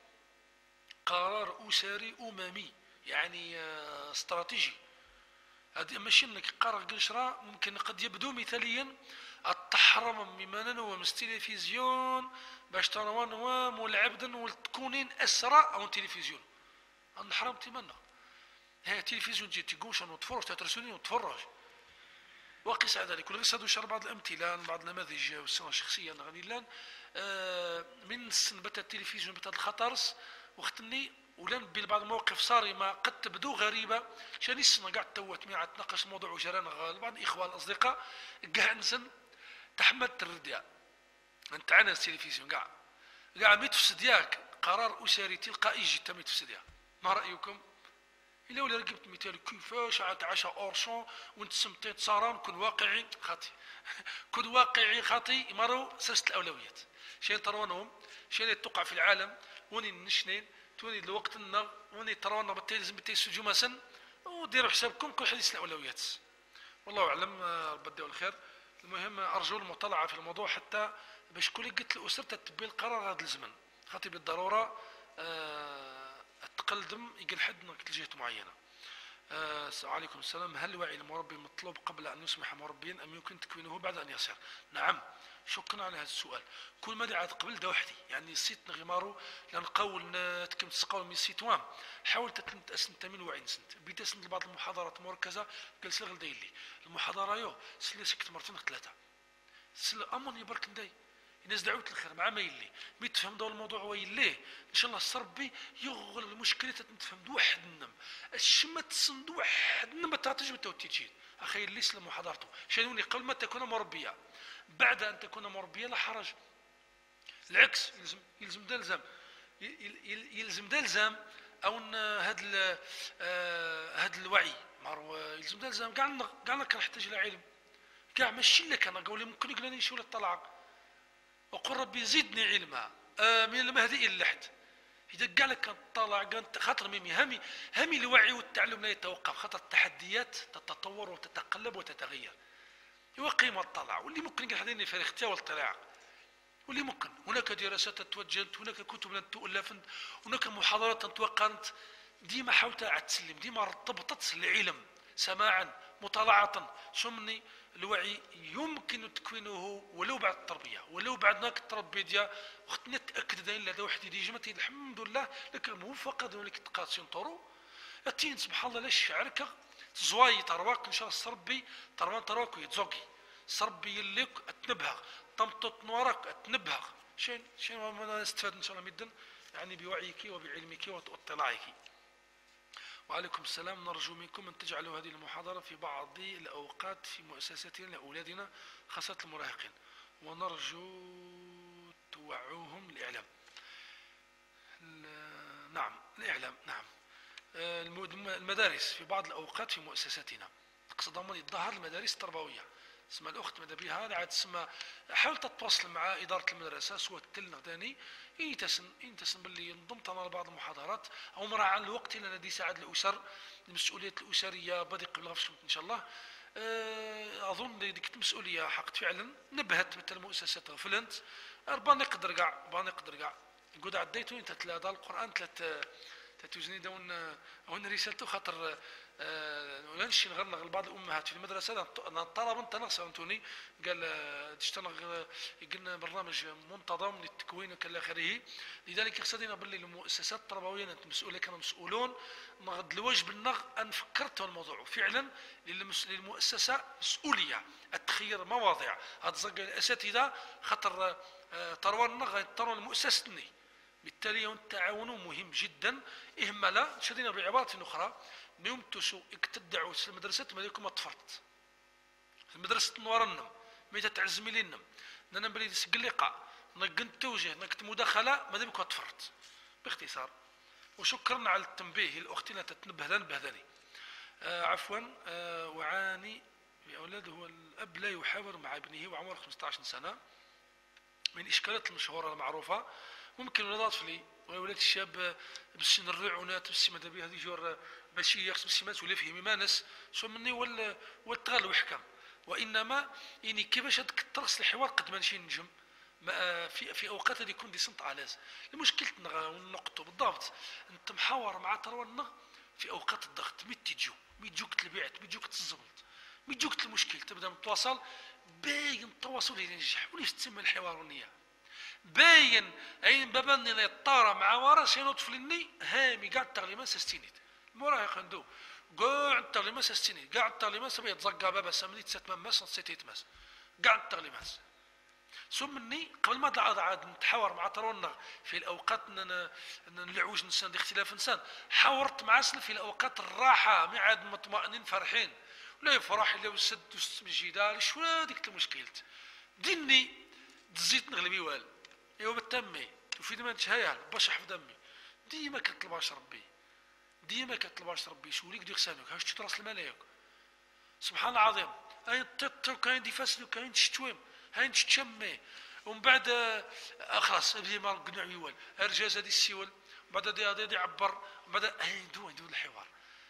قرار اسري اممي يعني استراتيجي. هذه ماشي انك قرار قنشره ممكن قد يبدو مثاليا التحرم مما ننوى من التلفزيون باش تنوى ملعبدا وتكونين اسرى او التلفزيون نحرم تمنى هي التلفزيون تجي تقومش وتفرج تترسلين وتفرج وقس على ذلك. ولغيس هذو شر بعض الامثله بعض النماذج والسنه شخصيا غني لان آه من سنبت التلفزيون بتاع الخطرس وختني ولان بعض المواقف صارمه قد تبدو غريبه شاني السنه قاعد توت معي تناقش الموضوع وجرانا بعض الاخوان الاصدقاء كاع نسن تحملت الرديا انت عنا التلفزيون كاع كاع ميتفسد ياك قرار اسري تلقائي جدا ميتفسد ياك. ما رايكم؟ الا ولا ركبت مثال كيفاش عاد عشا اورشون وانت سمتيت صارم كن واقعي خاطي كن واقعي خاطي يمروا سلسله الاولويات شين ترونهم شين تقع في العالم وني نشنين توني الوقت النغ وني ترونا بالتلزم بالتيسجو مسن وديروا حسابكم كل حديث الاولويات. والله اعلم ربي يديو الخير. المهم ارجو المطالعه في الموضوع حتى باش كل قلت الاسر تتبين القرار هذا الزمن خاطي بالضروره أه التقلدم يقل حد نقل جهه معينه. أه عليكم السلام. هل وعي المربي مطلوب قبل ان يصبح مربيا ام يمكن تكوينه بعد ان يصير؟ نعم شكرا على هذا السؤال. كل ما عاد قبل دا وحدي يعني السيت نغمارو لنقاول تكم تسقاو من السيت وام حاولت تاسنت من وعي نسنت بديت اسنت بعض المحاضرات المركزه جلس لي داير لي المحاضره يو سلي سكت مرتين ثلاثه سل امون يبارك نداي الناس دعوت الخير مع ما يلي مي تفهم دو الموضوع ويليه ان شاء الله الصربي يغل المشكله تتفهم دو واحد النم الشمت صند واحد النم تعطيش بالتوتيجين اخي اللي سلم محاضرته شنوني قبل ما تكون مربيه بعد ان تكون مربيه لا حرج. العكس يلزم يلزم ده الزام يلزم ده الزام او هذا هذا الوعي مارو يلزم ده الزام كاع كاع كنحتاج الى علم كاع ماشي لك انا قولي ممكن يقولني شو الطلعه وقل ربي زدني علما آه من المهدي الى اللحد. اذا كاع لك طالع خاطر ميمي همي همي الوعي والتعلم لا يتوقف خاطر التحديات تتطور وتتقلب وتتغير. هو قيمة الطلع واللي ممكن يقول في الاختيار والاطلاع واللي ممكن هناك دراسات توجهت هناك كتب تؤلفت هناك محاضرات توقنت ديما حاولت على تسلم ديما ارتبطت العلم سماعا مطالعة سمني الوعي يمكن تكوينه ولو بعد التربية ولو بعد ناك التربية ديال وقت نتأكد داين لهذا واحد يدي جمتي الحمد لله لك الموفقة دونك تقاسين طرو التين سبحان الله لاش شعرك زواي ترواك ان شاء الله الصربي تروان ترواك يتزوكي صربي يليك اتنبهغ طمطط نورك اتنبهغ شين شين ما نستفاد ان شاء الله مدن يعني بوعيك وبعلمك واطلاعك. وعليكم السلام. نرجو منكم أن تجعلوا هذه المحاضرة في بعض الأوقات في مؤسساتنا لأولادنا خاصة المراهقين، ونرجو توعوهم الإعلام. نعم الإعلام، نعم. المدارس في بعض الأوقات في مؤسساتنا، أقصد ضمن الظهر المدارس التربوية، اسمها الأخت ماذا بها هذا عاد تسمى. حاول تتواصل مع إدارة المدرسة سواء التل غداني ينتسن ينتسن باللي نضمت أنا لبعض المحاضرات أو مراعاة الوقت لأن الذي يساعد الأسر، المسؤوليات الأسرية بدي قبل غفشمت إن شاء الله. أظن ديك المسؤولية حقت فعلا نبهت مثل المؤسسات غفلنت أربعة نقدر كاع أربعة نقدر كاع نقول عديتو أنت تلا القرآن ثلاث تتوزني دون هون رسالته خاطر ونمشي نغرنغ لبعض الامهات في المدرسه طلب انت نغص انتوني قال تشتغل قلنا برنامج منتظم للتكوين وكلا اخره. لذلك يقصدنا باللي المؤسسات التربويه انت مسؤوله كانوا مسؤولون نغد الواجب النغ ان فكرت الموضوع فعلا للمؤسسه مسؤوليه التخير مواضيع هتزق الاساتذه خاطر تروى النغ تروى المؤسسه. بالتالي التعاون مهم جدا. إهملا شدينا بعبارة أخرى نيوم تسو اكتدعوا في المدرسة ما يكون مطفرت في المدرسة نورنم ميتا تعزمي لنا نانا بلي تسقل لقاء نقن توجه نكت مداخلة ما يكون مطفرت باختصار. وشكرا على التنبيه الأختي لا تتنبهدان بهذاني. آه عفوا آه وعاني بأولاد هو الأب لا يحاور مع ابنه وعمره خمسة عشر سنة من إشكالات المشهورة المعروفة. ممكن ولاد طفلي ولاد الشاب بالسن الرعونات بالسي ماذا بها هذه جور ماشي يخص بالسمات ولا فهمي ما ناس سو مني ولا والتغال وحكم وانما يعني كيفاش هذاك الترس الحوار قد ما نمشي نجم في في اوقات اللي يكون دي سنت علاز المشكلتنا ونقطه بالضبط انت محاور مع ترونا في اوقات الضغط مي تيجو مي تجوك تلبيعت مي تجوك تزبلت مي تجوك المشكل تبدا متواصل باين التواصل ينجح وليش تسمى الحوار والنيه باين اين بابني لا يطارى مع ورا شنو طفلني هامي قاعد التغليمات سستينيت المراهق عنده قاعد التغليمات سستينيت قاعد التغليمات سبي يتزقى بابا سمني تستمس نسيت ماس قاعد التغليمات سمني قبل ما عاد عاد نتحاور مع ترونا في الاوقات نلعوج نسان اختلاف انسان حاورت مع سن في الاوقات الراحه ما عاد مطمئنين فرحين ولا يفرح الا وسد وسد الجدال شو هذيك المشكله ديني تزيد نغلبي وال ايوا بالتمي وفي دما نتهيا باش نحفظ دمي ديما كطلب واش ربي ديما كطلب واش ربي شو ليك دير سانك هاش تراس الملايك سبحان الله العظيم اي تطر كاين دي فاسد وكاين تشتويم هاي تشمي ومن بعد خلاص بدي ما قنع ويوال ارجاز هذه السيول بعد هذه هذه يعبر بعد اي ندو ندو الحوار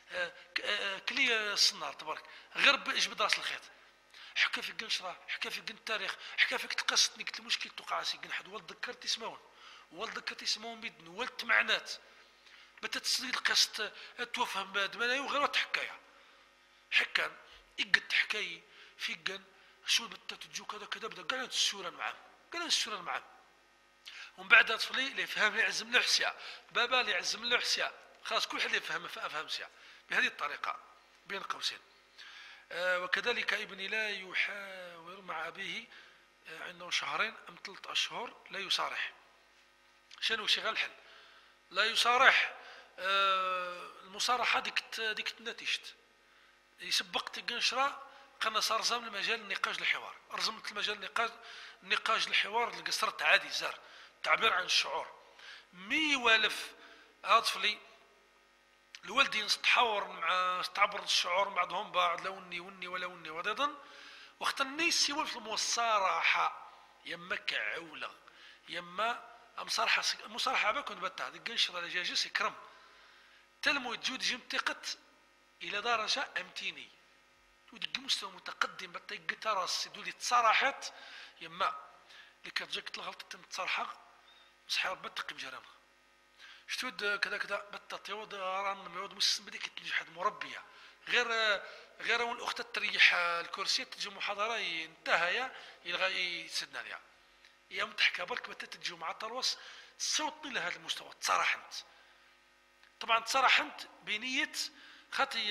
كلي الصنار تبارك غير جبد راس الخيط حكى في قنشرة حكى في قن التاريخ حكى فيك تقصتني قلت المشكل تقاسي قن حد ولد ذكرت يسمون ولد ذكرت يسمون بدن ولد معنات بتا تصدق القصت توفهم باد ما غير تحكايا حكا اقد حكاي في قن شو بتا تجو كذا كذا بدا قال السوره معاه قال السوره معاه ومن بعد طفلي اللي يفهم يعزم له حسيا بابا اللي يعزم له حسيا خلاص كل حد يفهم فافهم سيا بهذه الطريقه بين قوسين. آه وكذلك ابني لا يحاور مع أبيه آه عنده شهرين أم ثلاثة أشهر لا يصارح. شنو شغال الحل؟ لا يصارح. آه المصارحة ديك ديك تنتجت يسبقت قنشرة قلنا صار زام المجال النقاش الحوار رزمت المجال النقاش النقاش الحوار اللي قصرت عادي زار تعبير عن الشعور مي والف أطفلي الوالدين تحاور مع تعبر الشعور بعضهم بعض لا وني وني ولا وني وضدا وقت الناس يولف المصارحة يما كعولة يما مصارحة مصارحة بكون بتاع ديك قنشرة لجاجس يكرم تلمو تجود جمتقت إلى درجة أمتيني وديك مستوى متقدم بتا يقترس يدولي تصارحت يما اللي كتجيك تلغلط تتصارحة صحيح بتقي بجرامها شتود كذا كذا بتطيود ران ميود مسلم بديك تنجح حد مربيه غير غير وين الاخت تريح الكرسي تجي محاضره انتهى يلغى يسدنا ليها يا متحكى برك بتا تجي مع طروس صوتني لهذا المستوى تصارحنت طبعا تصارحنت بنيه خاطي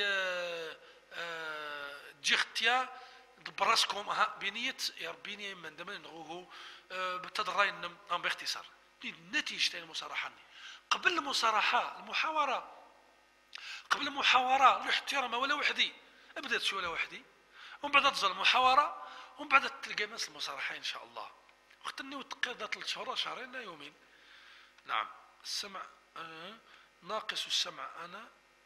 تجي اختيا براسكم ها بنيه يا ربيني من دمن نغوه بتدراين نم باختصار دي نتيجه المصارحه قبل المصارحة المحاورة قبل المحاورة الاحترام ولا وحدي بدات شي ولا وحدي، ومن بعد تظل المحاورة، ومن بعد تلقى الناس المصارحين إن شاء الله. وقتني وتقير ثلاث شهور شهرين لا يومين. نعم السمع آه ناقص السمع أنا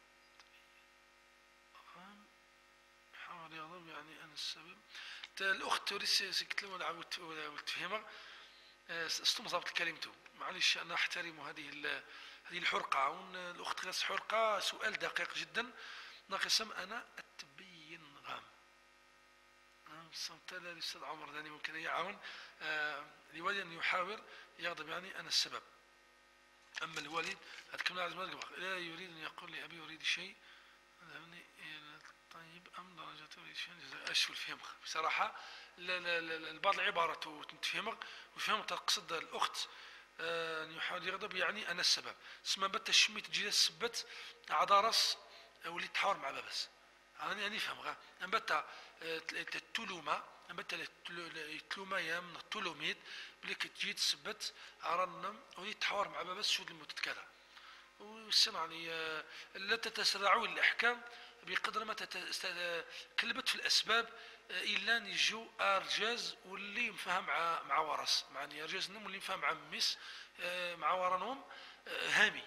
حاول يضرب يعني أنا السبب. الأخت تريد سكتلم ولا تفهمها استم ضبط كلمته. معلش أنا أحترم هذه هذه الحرقة. الأخت غاس حرقة سؤال دقيق جدا. ناقص السمع أنا التبين غام. الصمتالة الأستاذ عمر داني ممكن يعاون آه الوالد أن يحاور يغضب يعني أنا السبب. أما الوالد أتكلم لازم أقبل لا يريد أن يقول لي أبي أريد شيء طيب أم درجة أريد شيء أشوف الفهم بصراحة. لا لا لا بعض العبارات تفهمك وفهم تقصد الأخت آه أن يحاول يغضب يعني أنا السبب. سما بات الشميت تجي السبت عدارس ولي تحاور مع بابس أنا أنا فهم غا أنبتا التلومة أنبتا التلومة يا من التلوميد بليك تجي تسبت عرنم ولي تحاور مع بابس شو الموت كذا. والسمع يعني لا تتسرعوا الأحكام بقدر ما كلبت في الأسباب إلا نجو أرجاز واللي مفهم مع مع ورث معني أرجاز نم واللي مفهم مع ميس مع ورانهم هامي.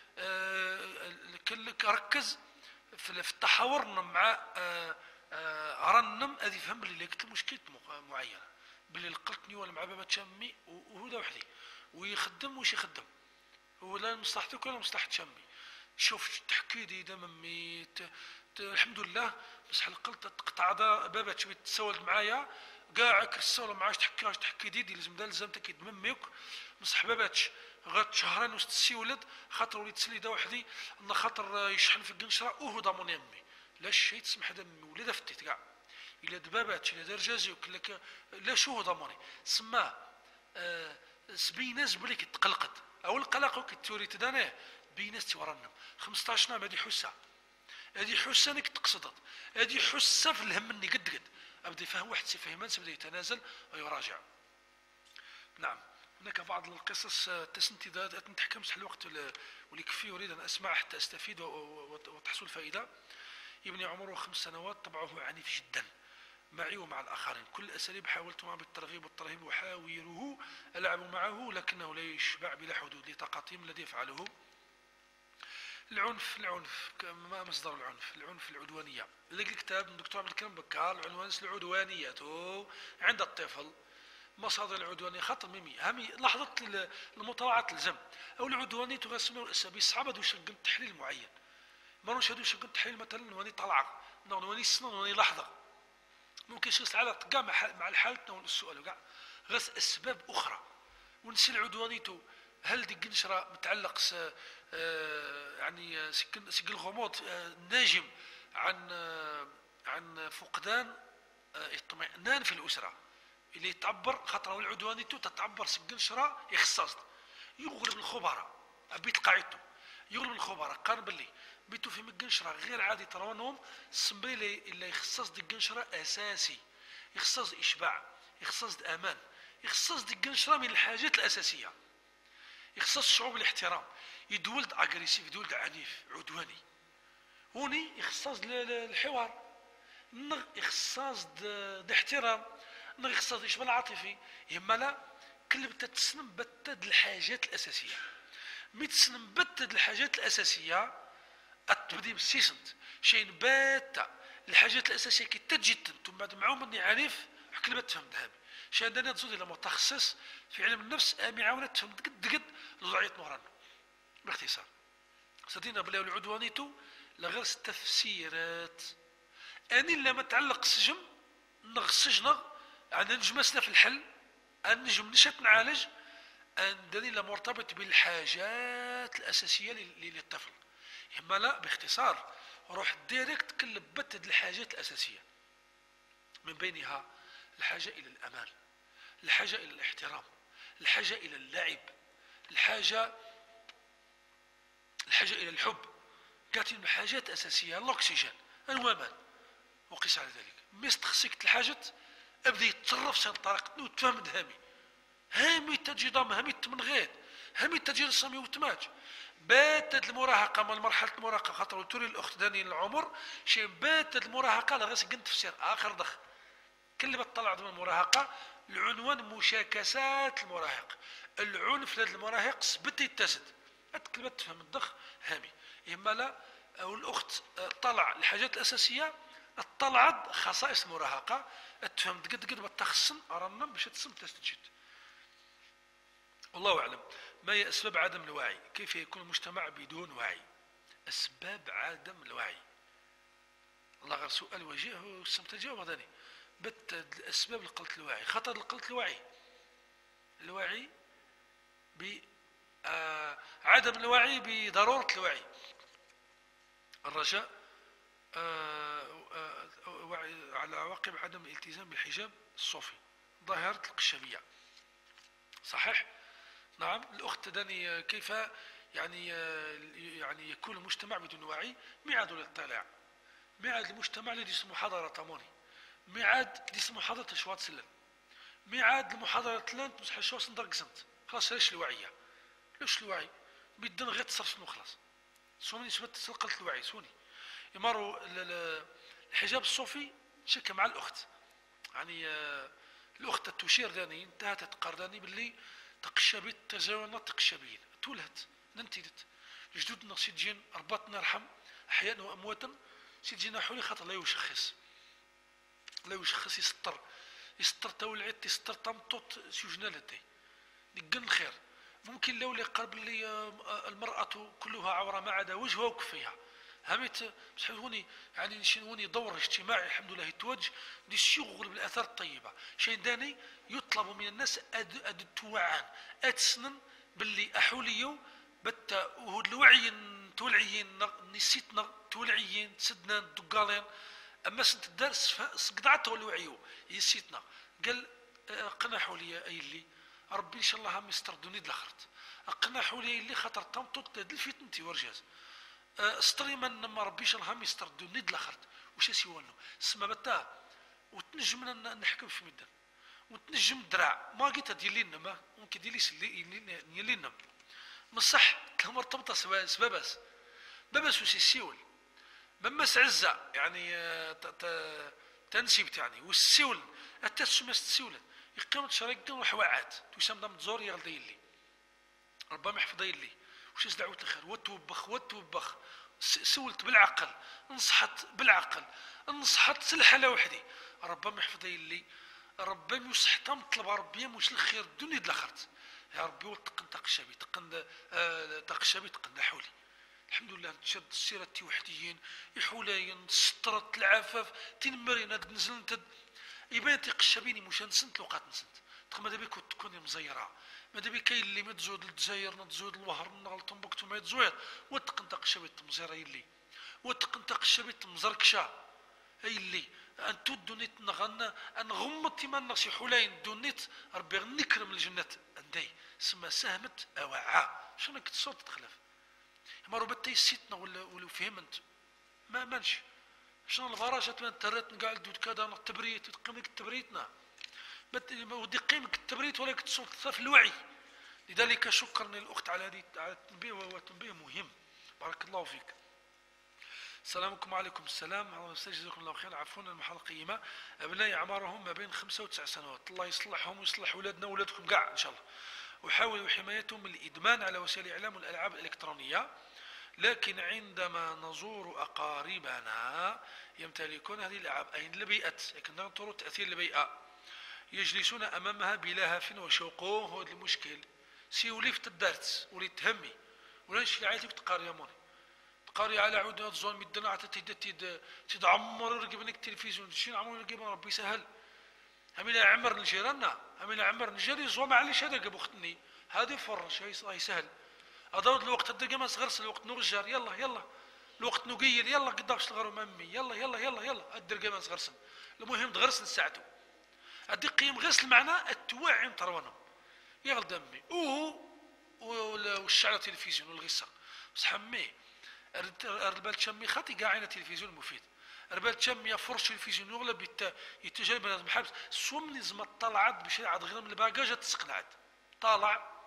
كلك ركز في التحاور مع رنم هذه فهم بلي لقيت مشكلة معينة بلي لقيتني ولا مع بابا تشمي وهذا وحدي ويخدم وش يخدم ولا مصلحتك ولا مصلحة تشمي. شوف تحكي دي دمي الحمد لله بس حلقلت تقطع بابا تشوي تسولد معايا كاع كرسول معاش تحكي واش تحكي ديدي لازم دا لزمتك يدممك مصح باباتش غات شهرين وست سيولد خاطر وليد سلي دا وحدي ان خاطر يشحن في القنشره وهو ضامن يمي لا شي تسمح دمي ولا فتيت كاع الا دبابات الا درجازي وكلك لا شو هو ضماني سما آه سبيناز بليك تقلقت او القلق كتوري تدانه بيناس تورنم خمسطاش نام هذه حسه هذه حسه انك تقصدت هذه حسه في الهم مني قد قد ابدا يفهم واحد سيفهمان سبدا يتنازل ويراجع. نعم هناك بعض القصص تسنتي تحكم صح الوقت واللي يكفي اريد ان اسمع حتى استفيد وتحصل فائده. ابني عمره خمس سنوات طبعه عنيف جدا معي ومع الآخرين. كل الأساليب حاولت معه بالترغيب والترهيب وحاوره ألعب معه لكنه لا يشبع بلا حدود لطاقتهم الذي يفعله. العنف العنف ما مصدر العنف؟ العنف العدوانية. لقي الكتاب من الدكتور عبد الكريم بكار العنوان العدوانية عند الطفل. مصادر العدوانية خاطر ميمي همي لحظة المطاوعة الزم أو العدوانية تغسمه الأسابيع الصعبة دو شغل تحليل معين ما نشهدو شغل تحليل مثلا نواني طلعة نواني السنة نواني لحظة ممكن شخص على تقع مع الحالة نقول السؤال وقع غس أسباب أخرى ونسي العدوانيته هل دي قنشرة متعلق س آه يعني سكن سكن الغموض آه ناجم عن آه عن فقدان آه اطمئنان في الأسرة اللي تعبر خاطر العدوانيته تتعبر سكن شرا يخصص يغلب الخبراء بيت قاعدته يغلب الخبراء قال باللي بيتو في مقنشرة غير عادي ترونهم سمبلي اللي يخصص دي قنشرة أساسي يخصص إشباع يخصص أمان يخصص دي قنشرة من الحاجات الأساسية يخصص شعوب الاحترام يدولد أجريسيف يدولد عنيف عدواني هوني يخصص الحوار نغ يخصص د احترام نغ يخصص إشباع العاطفي يما لا كل بتتسنم بتد الحاجات الأساسية متسنم بتد الحاجات الأساسية التبدي بالسيسنت شيء باتا الحاجات الأساسية كي تجي ثم بعد معاهم مني عنيف حكي لي تفهم ذهبي شيء عندنا تزود إلى متخصص في علم النفس أمي عاونة تفهم قد قد لضعية نوران باختصار صدينا بلا العدوانيتو لغير التفسيرات أني لما تعلق السجن نغ السجن عندنا نجمسنا في الحل أن نجم نشات نعالج عندني مرتبط بالحاجات الأساسية للطفل إما لا باختصار روح ديريكت كل بتد الحاجات الأساسية من بينها الحاجة إلى الأمان الحاجة إلى الاحترام الحاجة إلى اللعب الحاجة الحاجة إلى الحب قاتل حاجات أساسية الأكسجين الأمان وقيس على ذلك مستخسكت الحاجات أبدأ يتصرف سن طريقة وتفهم هامي هامي تجي ضم هامي من غير همي التدجيل الصامي وتماج باتت المراهقة من مرحلة المراهقة خاطر توري الأخت داني العمر شي باتت المراهقة لغاس قنت تفسير آخر ضخ كل ما طلع من المراهقة العنوان مشاكسات المراهق العنف لدى المراهق سبت يتسد كلمة تفهم الضخ هامي إما لا أو الأخت طلع الحاجات الأساسية طلعت خصائص المراهقة تفهم قد قد ما تخصن أرانا باش تسم تستجد. والله أعلم. ما هي أسباب عدم الوعي؟ كيف يكون المجتمع بدون وعي؟ أسباب عدم الوعي الله غير سؤال وجيه وسمت الجواب هذاني بت الأسباب لقلة الوعي خطر لقلة الوعي الوعي ب آه عدم الوعي بضرورة الوعي الرجاء آه آه وعي على عواقب عدم الالتزام بالحجاب الصوفي ظاهرة القشابية صحيح؟ نعم. الأخت داني كيف يعني يعني يكون المجتمع بدون وعي ميعاد الاطلاع ميعاد المجتمع الذي اسمه محاضرة طاموني ميعاد اللي اسمه محاضرة شوات سلم ميعاد المحاضرة تلانت مسح شوات ندرك زنت خلاص ليش الوعية ليش الوعي بدنا غير تصرف خلاص سوني نسبة سلقلة الوعي سوني يمروا الحجاب الصوفي شك مع الأخت يعني الأخت تشير داني انتهت تقرداني باللي تقشبت تزاونا تقشبين تولهت ننتدت جدودنا سيد جين ربطنا رحم أحيانا وأمواتا سيد جينا حولي خاطر لا يشخص لا يشخص يسطر يسطر تولعت يسطر تمطط سجنا لدي نقن الخير ممكن لو اللي قرب لي المرأة كلها عورة ما عدا وجهها وكفيها هميت هوني يعني هوني دور اجتماعي الحمد لله يتوج دي الشغل بالاثار الطيبه شيء داني يطلب من الناس اد اد توعان اتسنن باللي احوليو بت وهود الوعي تولعيين نسيتنا تولعيين سدنا دقالين اما سنت الدرس قطعته الوعيو يسيتنا قال قنحوا لي اي اللي ربي ان شاء الله هم يستردوني دلخرت اقنحوا لي اللي خاطر تمطط الفتنتي ورجاز استري من ما ربيش الهم يستردو ند لاخرت واش سيوانو سما بتا وتنجم نحكم في مدن وتنجم الدراع ما قلت ديال لنا ما ممكن ديال لي لنا مصح كان مرتبطه سبابس بابس وش السيول ممس عزه يعني تنسيبت يعني والسيول حتى تسمس السيول يقيم شريك وحواعات تسمى دم زور يغلدي لي ربما يحفظ لي وش دعوت الخير وتوبخ وتوبخ سولت بالعقل نصحت بالعقل نصحت سلحة لوحدي ربما يحفظ لي ربما يصحت مطلب ربي مش الخير الدنيا دلخرت يا ربي وتقن تقشبي تقن آه تقشبي تقن حولي الحمد لله تشد السيرة وحديين يحولين سطرت العفاف تنمرين نزل تد يبان تقشبيني مش نسنت لوقات نسنت تقوم دابا كنت تكوني مزيرة ماذا بك كاين اللي ما تزود الجزائر نتزود الوهر نغل تنبكتو ما يتزوير وتقنطق شبيت مزيره يلي وتقنطق شبيت مزركشا اي اللي ان تدونيت نغن ان غمت ما نغشي حولين دونيت ربي نكرم الجنه عندي سما ساهمت اوعى شنو كنت صوت تخلف ما ربت سيتنا ولا ولا فهمت ما مانش شنو الفراشات ما ترات نقعد دود كذا التبريت تقيمك التبريتنا ودي قيمك التبريد ولكن تصوت في الوعي لذلك شكرا للأخت على هذه على التنبيه وهو تنبيه مهم بارك الله فيك. السلام عليكم. السلام جزاكم الله خير. عفوا المحاضرة قيمة أبنائي أعمارهم ما بين خمسة وتسع سنوات الله يصلحهم ويصلح أولادنا وأولادكم كاع إن شاء الله وحاولوا حمايتهم من الإدمان على وسائل الإعلام والألعاب الإلكترونية لكن عندما نزور أقاربنا يمتلكون هذه الألعاب أي البيئة لكن ننظر تأثير البيئة يجلسون أمامها بلهف وشوقه هو المشكل سي وليفت الدرس وليت تهمي ولا نشي عايزك تقاري يا موني تقاري على عود تزون مدنا حتى تد تدعمر رقبنك التلفزيون شي نعمر رقبنا ربي سهل همينا عمر نجيرنا همينا عمر نجري زوا معليش هذا قبو ختني هذه فرش هاي سهل أضرب الوقت الدقيقة ما صغرس الوقت نغجر يلا يلا الوقت نقيل يلا قداش تغرو مامي يلا يلا يلا يلا الدقيقة ما صغرسن المهم تغرس نساعدو هدي قيم غسل معناه التوعي مطرونهم يغل دمي اوه والشعر التلفزيون والغصة بس حمي ربال تشمي خاطي قاعين التلفزيون مفيد ربال تشمي فرش التلفزيون يغلب يتجرب بنادم حبس سومني زما طلعت بشي عاد غير من الباكاجة تسقلعت طالع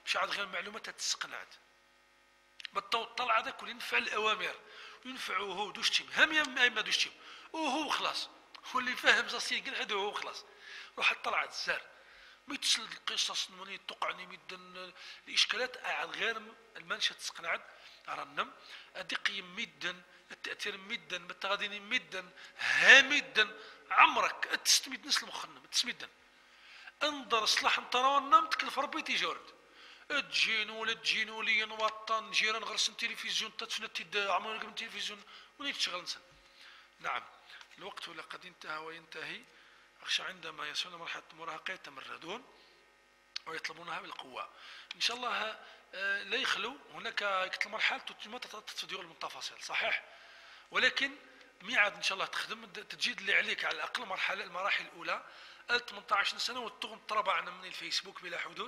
مش عاد غير المعلومات تتسقنعد بالطو طلع هذاك واللي ينفع الاوامر وينفعو هو دوشتيم هم يا اما دوشتيم وهو خلاص واللي فاهم زاسي كاع هذا هو خلاص روح طلع الزار ما يتصل القصص مني توقعني ميدن الاشكالات قاعد غير المنشا تسقنعد رنم ادي قيم ميدن التاثير ميدن بالتغادين ميدن ها ميدن عمرك تستميد نسل مخنم تسميدن انظر صلاح نطرون تكلف ربي تيجورد تجين ولا تجين ولي نوطن جيران غرسن تلفزيون تتفنت عمرك من تلفزيون ولا تشغل نسن. نعم الوقت ولا قد انتهى وينتهي. أخشى عندما يصلون مرحلة المراهقة يتمردون ويطلبونها بالقوة. إن شاء الله لا يخلو هناك مرحلة ما تتفديو من التفاصيل صحيح، ولكن ميعاد إن شاء الله تخدم تجيد اللي عليك على الأقل مرحلة المراحل الأولى ثمانية عشر سنة وتغن تربعنا من الفيسبوك بلا حدود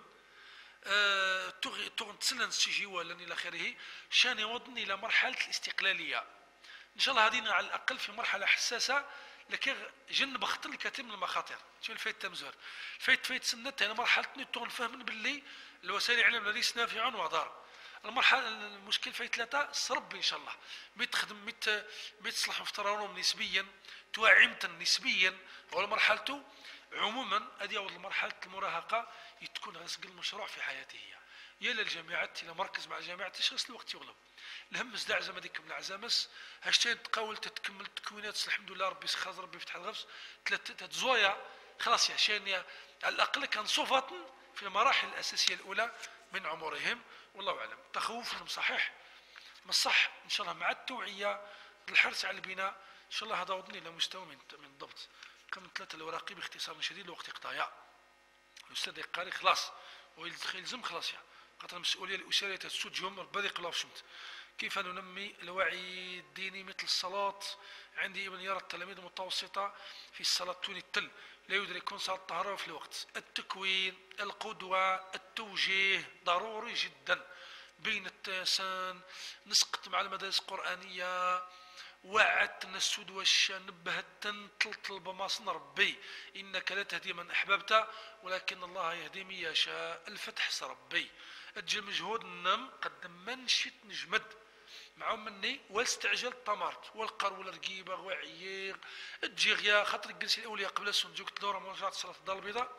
أه تغن تسلن السجيوال إلى آخره شان يوضني إلى مرحلة الاستقلالية. إن شاء الله هذه على الأقل في مرحلة حساسة لكن جنب خطر الكثير من المخاطر. شو الفايت تمزور الفايت فايت سنت هنا مرحلة نتون فهم باللي الوسائل الإعلام ليس نافع وضار. المرحلة المشكل فايت ثلاثة صرب إن شاء الله ميت تخدم ميت ميت تصلح مفترضهم نسبيا توعمتا نسبيا. أول مرحلته عموما هذه أول مرحلة المراهقة تكون غسق المشروع في حياته هي يا للجامعات إلى مركز مع الجامعة تشخص الوقت يغلب الهم زدع زعما ديك من العزامس هاشتين تقاول تتكمل التكوينات الحمد لله ربي سخاز ربي فتح الغفص تتزويا خلاص يا شين على الاقل كان صفة في المراحل الاساسيه الاولى من عمرهم. والله اعلم تخوفهم صحيح ما الصح ان شاء الله مع التوعيه الحرص على البناء ان شاء الله هذا وضني الى مستوى من من الضبط. كم ثلاثه الاوراقي باختصار شديد الوقت قضايا الاستاذ يقاري خلاص ويلزم خلاص يا خاطر المسؤوليه الاسريه تسجهم ربي يقلب شمت. كيف ننمي الوعي الديني مثل الصلاة؟ عندي ابن يرى التلاميذ المتوسطة في الصلاة توني التل لا يدركون صلاة الطهارة في الوقت. التكوين القدوة التوجيه ضروري جدا بين التسان نسقط مع المدارس القرآنية وعدت السود والشان نبهت تلطل بماصن ربي إنك لا تهدي من أحببت ولكن الله يهدي من يشاء الفتح ربي أجل مجهود نم قد منشت نجمد معهم مني واستعجل الطمرت والقر والرقيبه وعيير تجي يا خاطر الجلسه الاولى قبل السنجوك تدور مرجعه صلاه الدار البيضاء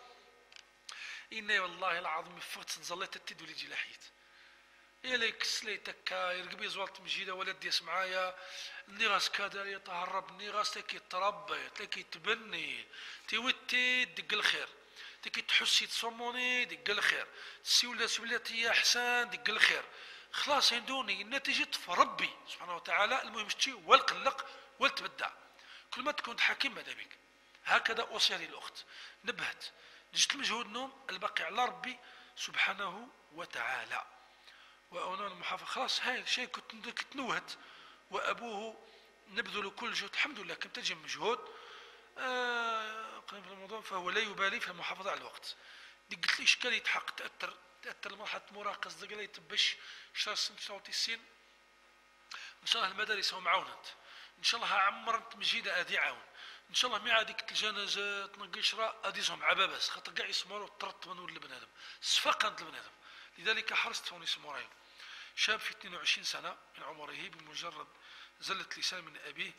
اني والله العظيم فقت تظليت التد ولي جي لحيت يا ليك سليتك يرقبي زوالت مجيده ولد يس معايا النغاس كادر يتهرب النغاس تكي تربي تكي تبني تيوتي دق الخير تكي تحسي تصموني دق الخير سيولا سبلاتي يا حسان دق الخير خلاص يندوني النتيجة في ربي سبحانه وتعالى. المهم تشي والقلق والتبدع كل ما تكون حكيم ماذا بك. هكذا أوصي الأخت نبهت جت المجهود نوم الباقي على ربي سبحانه وتعالى. وأنا المحافظة خلاص هاي الشيء كنت كنت نوهت وأبوه نبذل كل جهد الحمد لله كنت تجي مجهود آه في الموضوع فهو لا يبالي في المحافظة على الوقت. دي قلت لي إشكال يتحقق تأثر تأثر مرحلة مراهقة صدق لا يتبش شهر سنة وتسعين. إن شاء الله المدارس هم معاونت إن شاء الله عمرت مجيدة أدي عاون إن شاء الله مع هذيك الجنازة تنقشرة أديزهم عبابس خاطر كاع يسمروا طرط من ولد بنادم صفاقا البنادم. لذلك حرصت فون يسمورين شاب في اثنين وعشرين سنة من عمره بمجرد زلة لسان من أبيه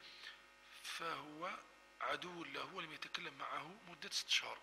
فهو عدو له ولم يتكلم معه مدة ست شهور.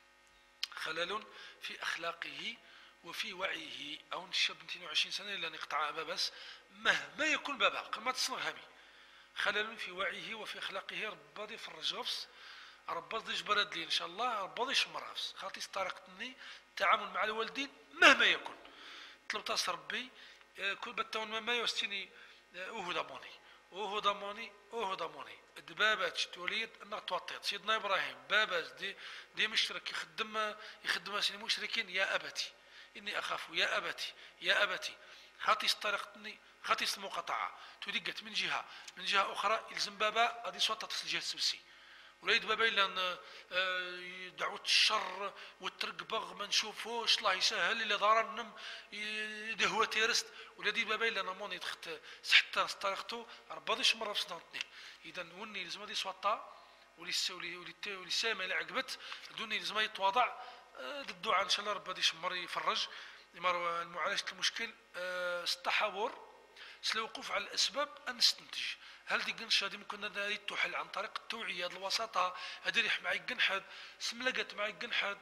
خلل في أخلاقه وفي وعيه أو الشاب من اثنين وعشرين سنة إلا أن يقطع بابس مهما يكون بابا قد تصنع هامي. خلل في وعيه وفي أخلاقه رباضي فرج غفص رباضي جبرد لي إن شاء الله رباضي شمر غفص خاطي طريقتني التعامل مع الوالدين مهما يكون طلبت ربي كل بتون ما يوستيني أوه ضموني أوه ضموني أوه ضموني دبابات توليد أنها توطيت سيدنا إبراهيم باباز دي دي مشترك يخدم يخدم سيدي مشركين يا أبتي إني أخاف يا أبتي يا أبتي خاطي طريقتني خاطي المقاطعة تدقت من جهة من جهة أخرى يلزم بابا غادي صوت تصل جهة السبسي وليد بابا إلا دعوة الشر والترقبغ ما نشوفوش الله يسهل اللي ضررنم دهوة تيرست ولدي بابا إلا نموني دخت حتى طريقته رباضيش مرة في سنة اثنين. إذا وني لازم غادي صوتا ولي سامع اللي عقبت دوني لازم يتواضع الدعاء إن شاء الله ربي يشمر يفرج إمارة معالجة المشكل التحاور الوقوف على الأسباب أن نستنتج هل دي قنشة دي ممكن تحل عن طريق التوعية الوساطة هذا ريح معي قنحد سملقت معي قنحد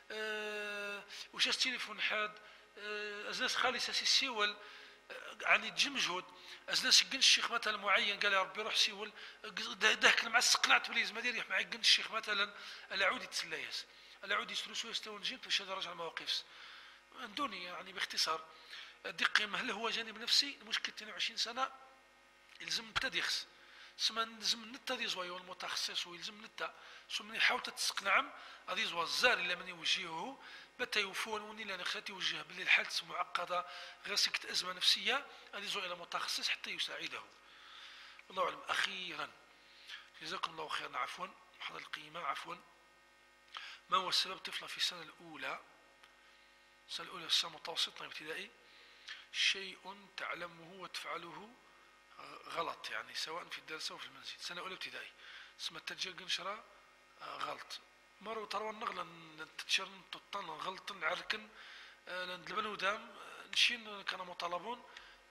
أه وش التليفون حاد أه أزناس خالي ساسي السيول يعني تجي مجهود أزناس قنش الشيخ مثلا معين قال يا ربي روح سيول دهك مع السقنعت بليز ما ريح معي قنش الشيخ مثلا العودي تسلايس العودي يسلسوا يستوون جيب باش هذا رجع المواقف دوني يعني باختصار دقي هل هو جانب نفسي المشكل اثنين وعشرين سنة يلزم نتا ديخس سما لازم نتا دي زوايا والمتخصص ويلزم نتا ثم يحاول تستقنعم هذه زوا الزار الا من يوجهه بتا يوفون وني لان خاتي يوجه باللي الحالة معقدة غير سكت ازمة نفسية هذه زوا الى متخصص حتى يساعده والله اعلم. اخيرا جزاكم الله خيرا عفوا محضر القيمة عفوا ما هو السبب طفلة في السنة الاولى السنة الاولى في السنة المتوسطة ابتدائي شيء تعلمه وتفعله غلط يعني سواء في الدرس أو في المنزل سنة أولى ابتدائي اسمها تتجا قنشرة غلط مرة ترى النغلة تتشرن تطن غلط نعركن لبنو دام نشين كانوا مطالبون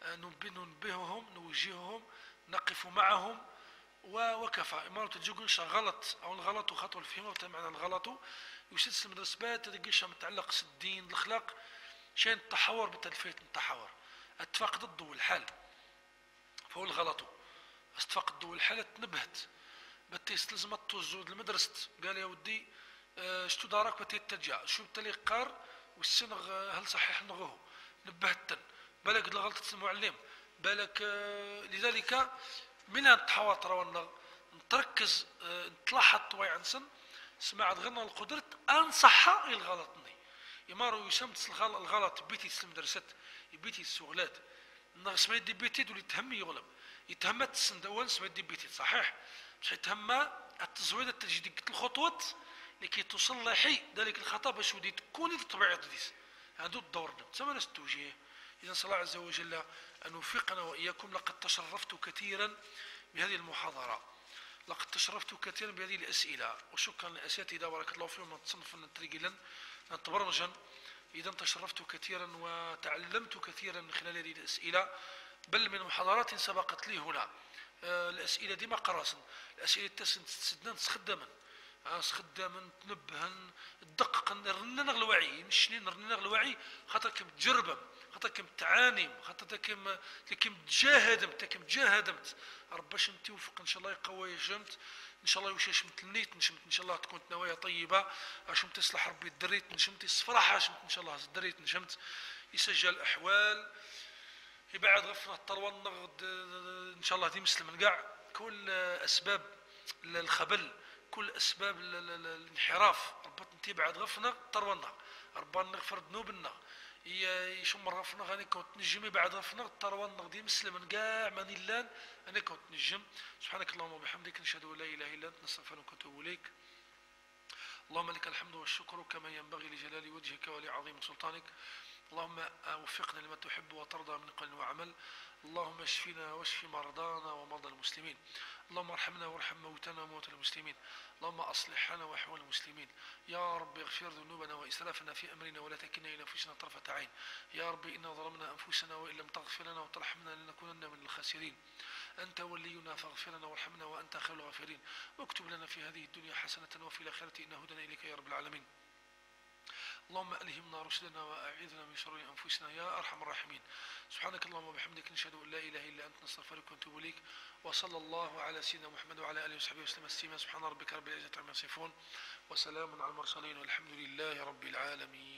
ننبههم نوجههم نقف معهم وكفى مرة تتجا قنشرة غلط أو الغلط وخطوة الفهمة وتمعنا الغلط يسدس المدرسبات تتجا متعلق الدين الأخلاق شيء التحور بالتلفيت التحور اتفاق ضده والحال فهو الغلط اتفاق ضده والحال تنبهت بتي استلزمت الزود المدرسة قال يا ودي اشتو دارك بتي تتجا شو بتلي قار والسنغ هل صحيح نغوه نبهتن بالك الغلطة المعلم بالك لذلك من التحور ترى نتركز نتلاحظ طوي عن سن سمعت غيرنا القدرة انصح الغلط يمارو يسمت الغلط بيتي تسلم درست بيتي السغلات نغس ما يدي بيتي دول يتهم يغلب يتهمت السندوان سما يدي بيتي صحيح مش يتهم التزويد التجديد الخطوات لكي تصلحي ذلك الخطا باش ودي تكوني بطبيعة ديس هذا الدور سما نستوجيه اذا صلى الله عز وجل ان يوفقنا واياكم. لقد تشرفت كثيرا بهذه المحاضرة لقد تشرفت كثيرا بهذه الاسئلة وشكرا للاساتذة بارك الله فيهم تصنف الترجلا تبرمجا. إذا تشرفت كثيرا وتعلمت كثيرا من خلال هذه الأسئلة بل من محاضرات سبقت لي هنا. آه الأسئلة ديما قراسن الأسئلة تسدنا تخدما خداما تنبها تدقق نرننا الوعي نشني نرننا الوعي خاطر كم تجربه خاطر كم تعاني خاطر كم كم تجاهدمت كم تجاهدمت رباش انت توفق ان شاء الله يقوي جمت ان شاء الله وش شمت النيت نشمت ان شاء الله تكون نوايا طيبه اشمت تصلح ربي الدريت نشمت الصفراحه شمت ان شاء الله الدريت نشمت يسجل الاحوال يبعد غفنا الطروه النغد ان شاء الله دي مسلم كاع كل اسباب الخبل كل اسباب الانحراف ربط انت بعد غفنا طرونا ربنا نغفر ذنوبنا يشم غفنا غاني كنت نجمي بعد غفنا طرونا دي مسلم كاع ماني اللان انا كنت نجم. سبحانك اللهم وبحمدك نشهد ان لا اله الا انت نستغفرك ونتوب اليك. اللهم لك الحمد والشكر كما ينبغي لجلال وجهك ولعظيم سلطانك. اللهم وفقنا لما تحب وترضى من قول وعمل. اللهم اشفنا واشف مرضانا ومرضى المسلمين. اللهم ارحمنا وارحم موتنا وموتى المسلمين. اللهم اصلح حالنا واحوال المسلمين. يا رب اغفر ذنوبنا واسرافنا في امرنا ولا تكلنا الى انفسنا طرفة عين. يا رب انا ظلمنا انفسنا وان لم تغفر لنا وترحمنا لنكونن من الخاسرين. انت ولينا فاغفر لنا وارحمنا وانت خير الغافرين. واكتب لنا في هذه الدنيا حسنة وفي الاخرة إن هدنا اليك يا رب العالمين. اللهم ألهمنا رشدنا وأعذنا من شرور أنفسنا يا أرحم الراحمين. سبحانك اللهم وبحمدك نشهد أن لا إله إلا أنت نستغفرك ونتوب إليك. وصلى الله على سيدنا محمد وعلى آله وصحبه وسلم تسليما. سبحان ربك رب العزة عما يصفون وسلام على المرسلين والحمد لله رب العالمين.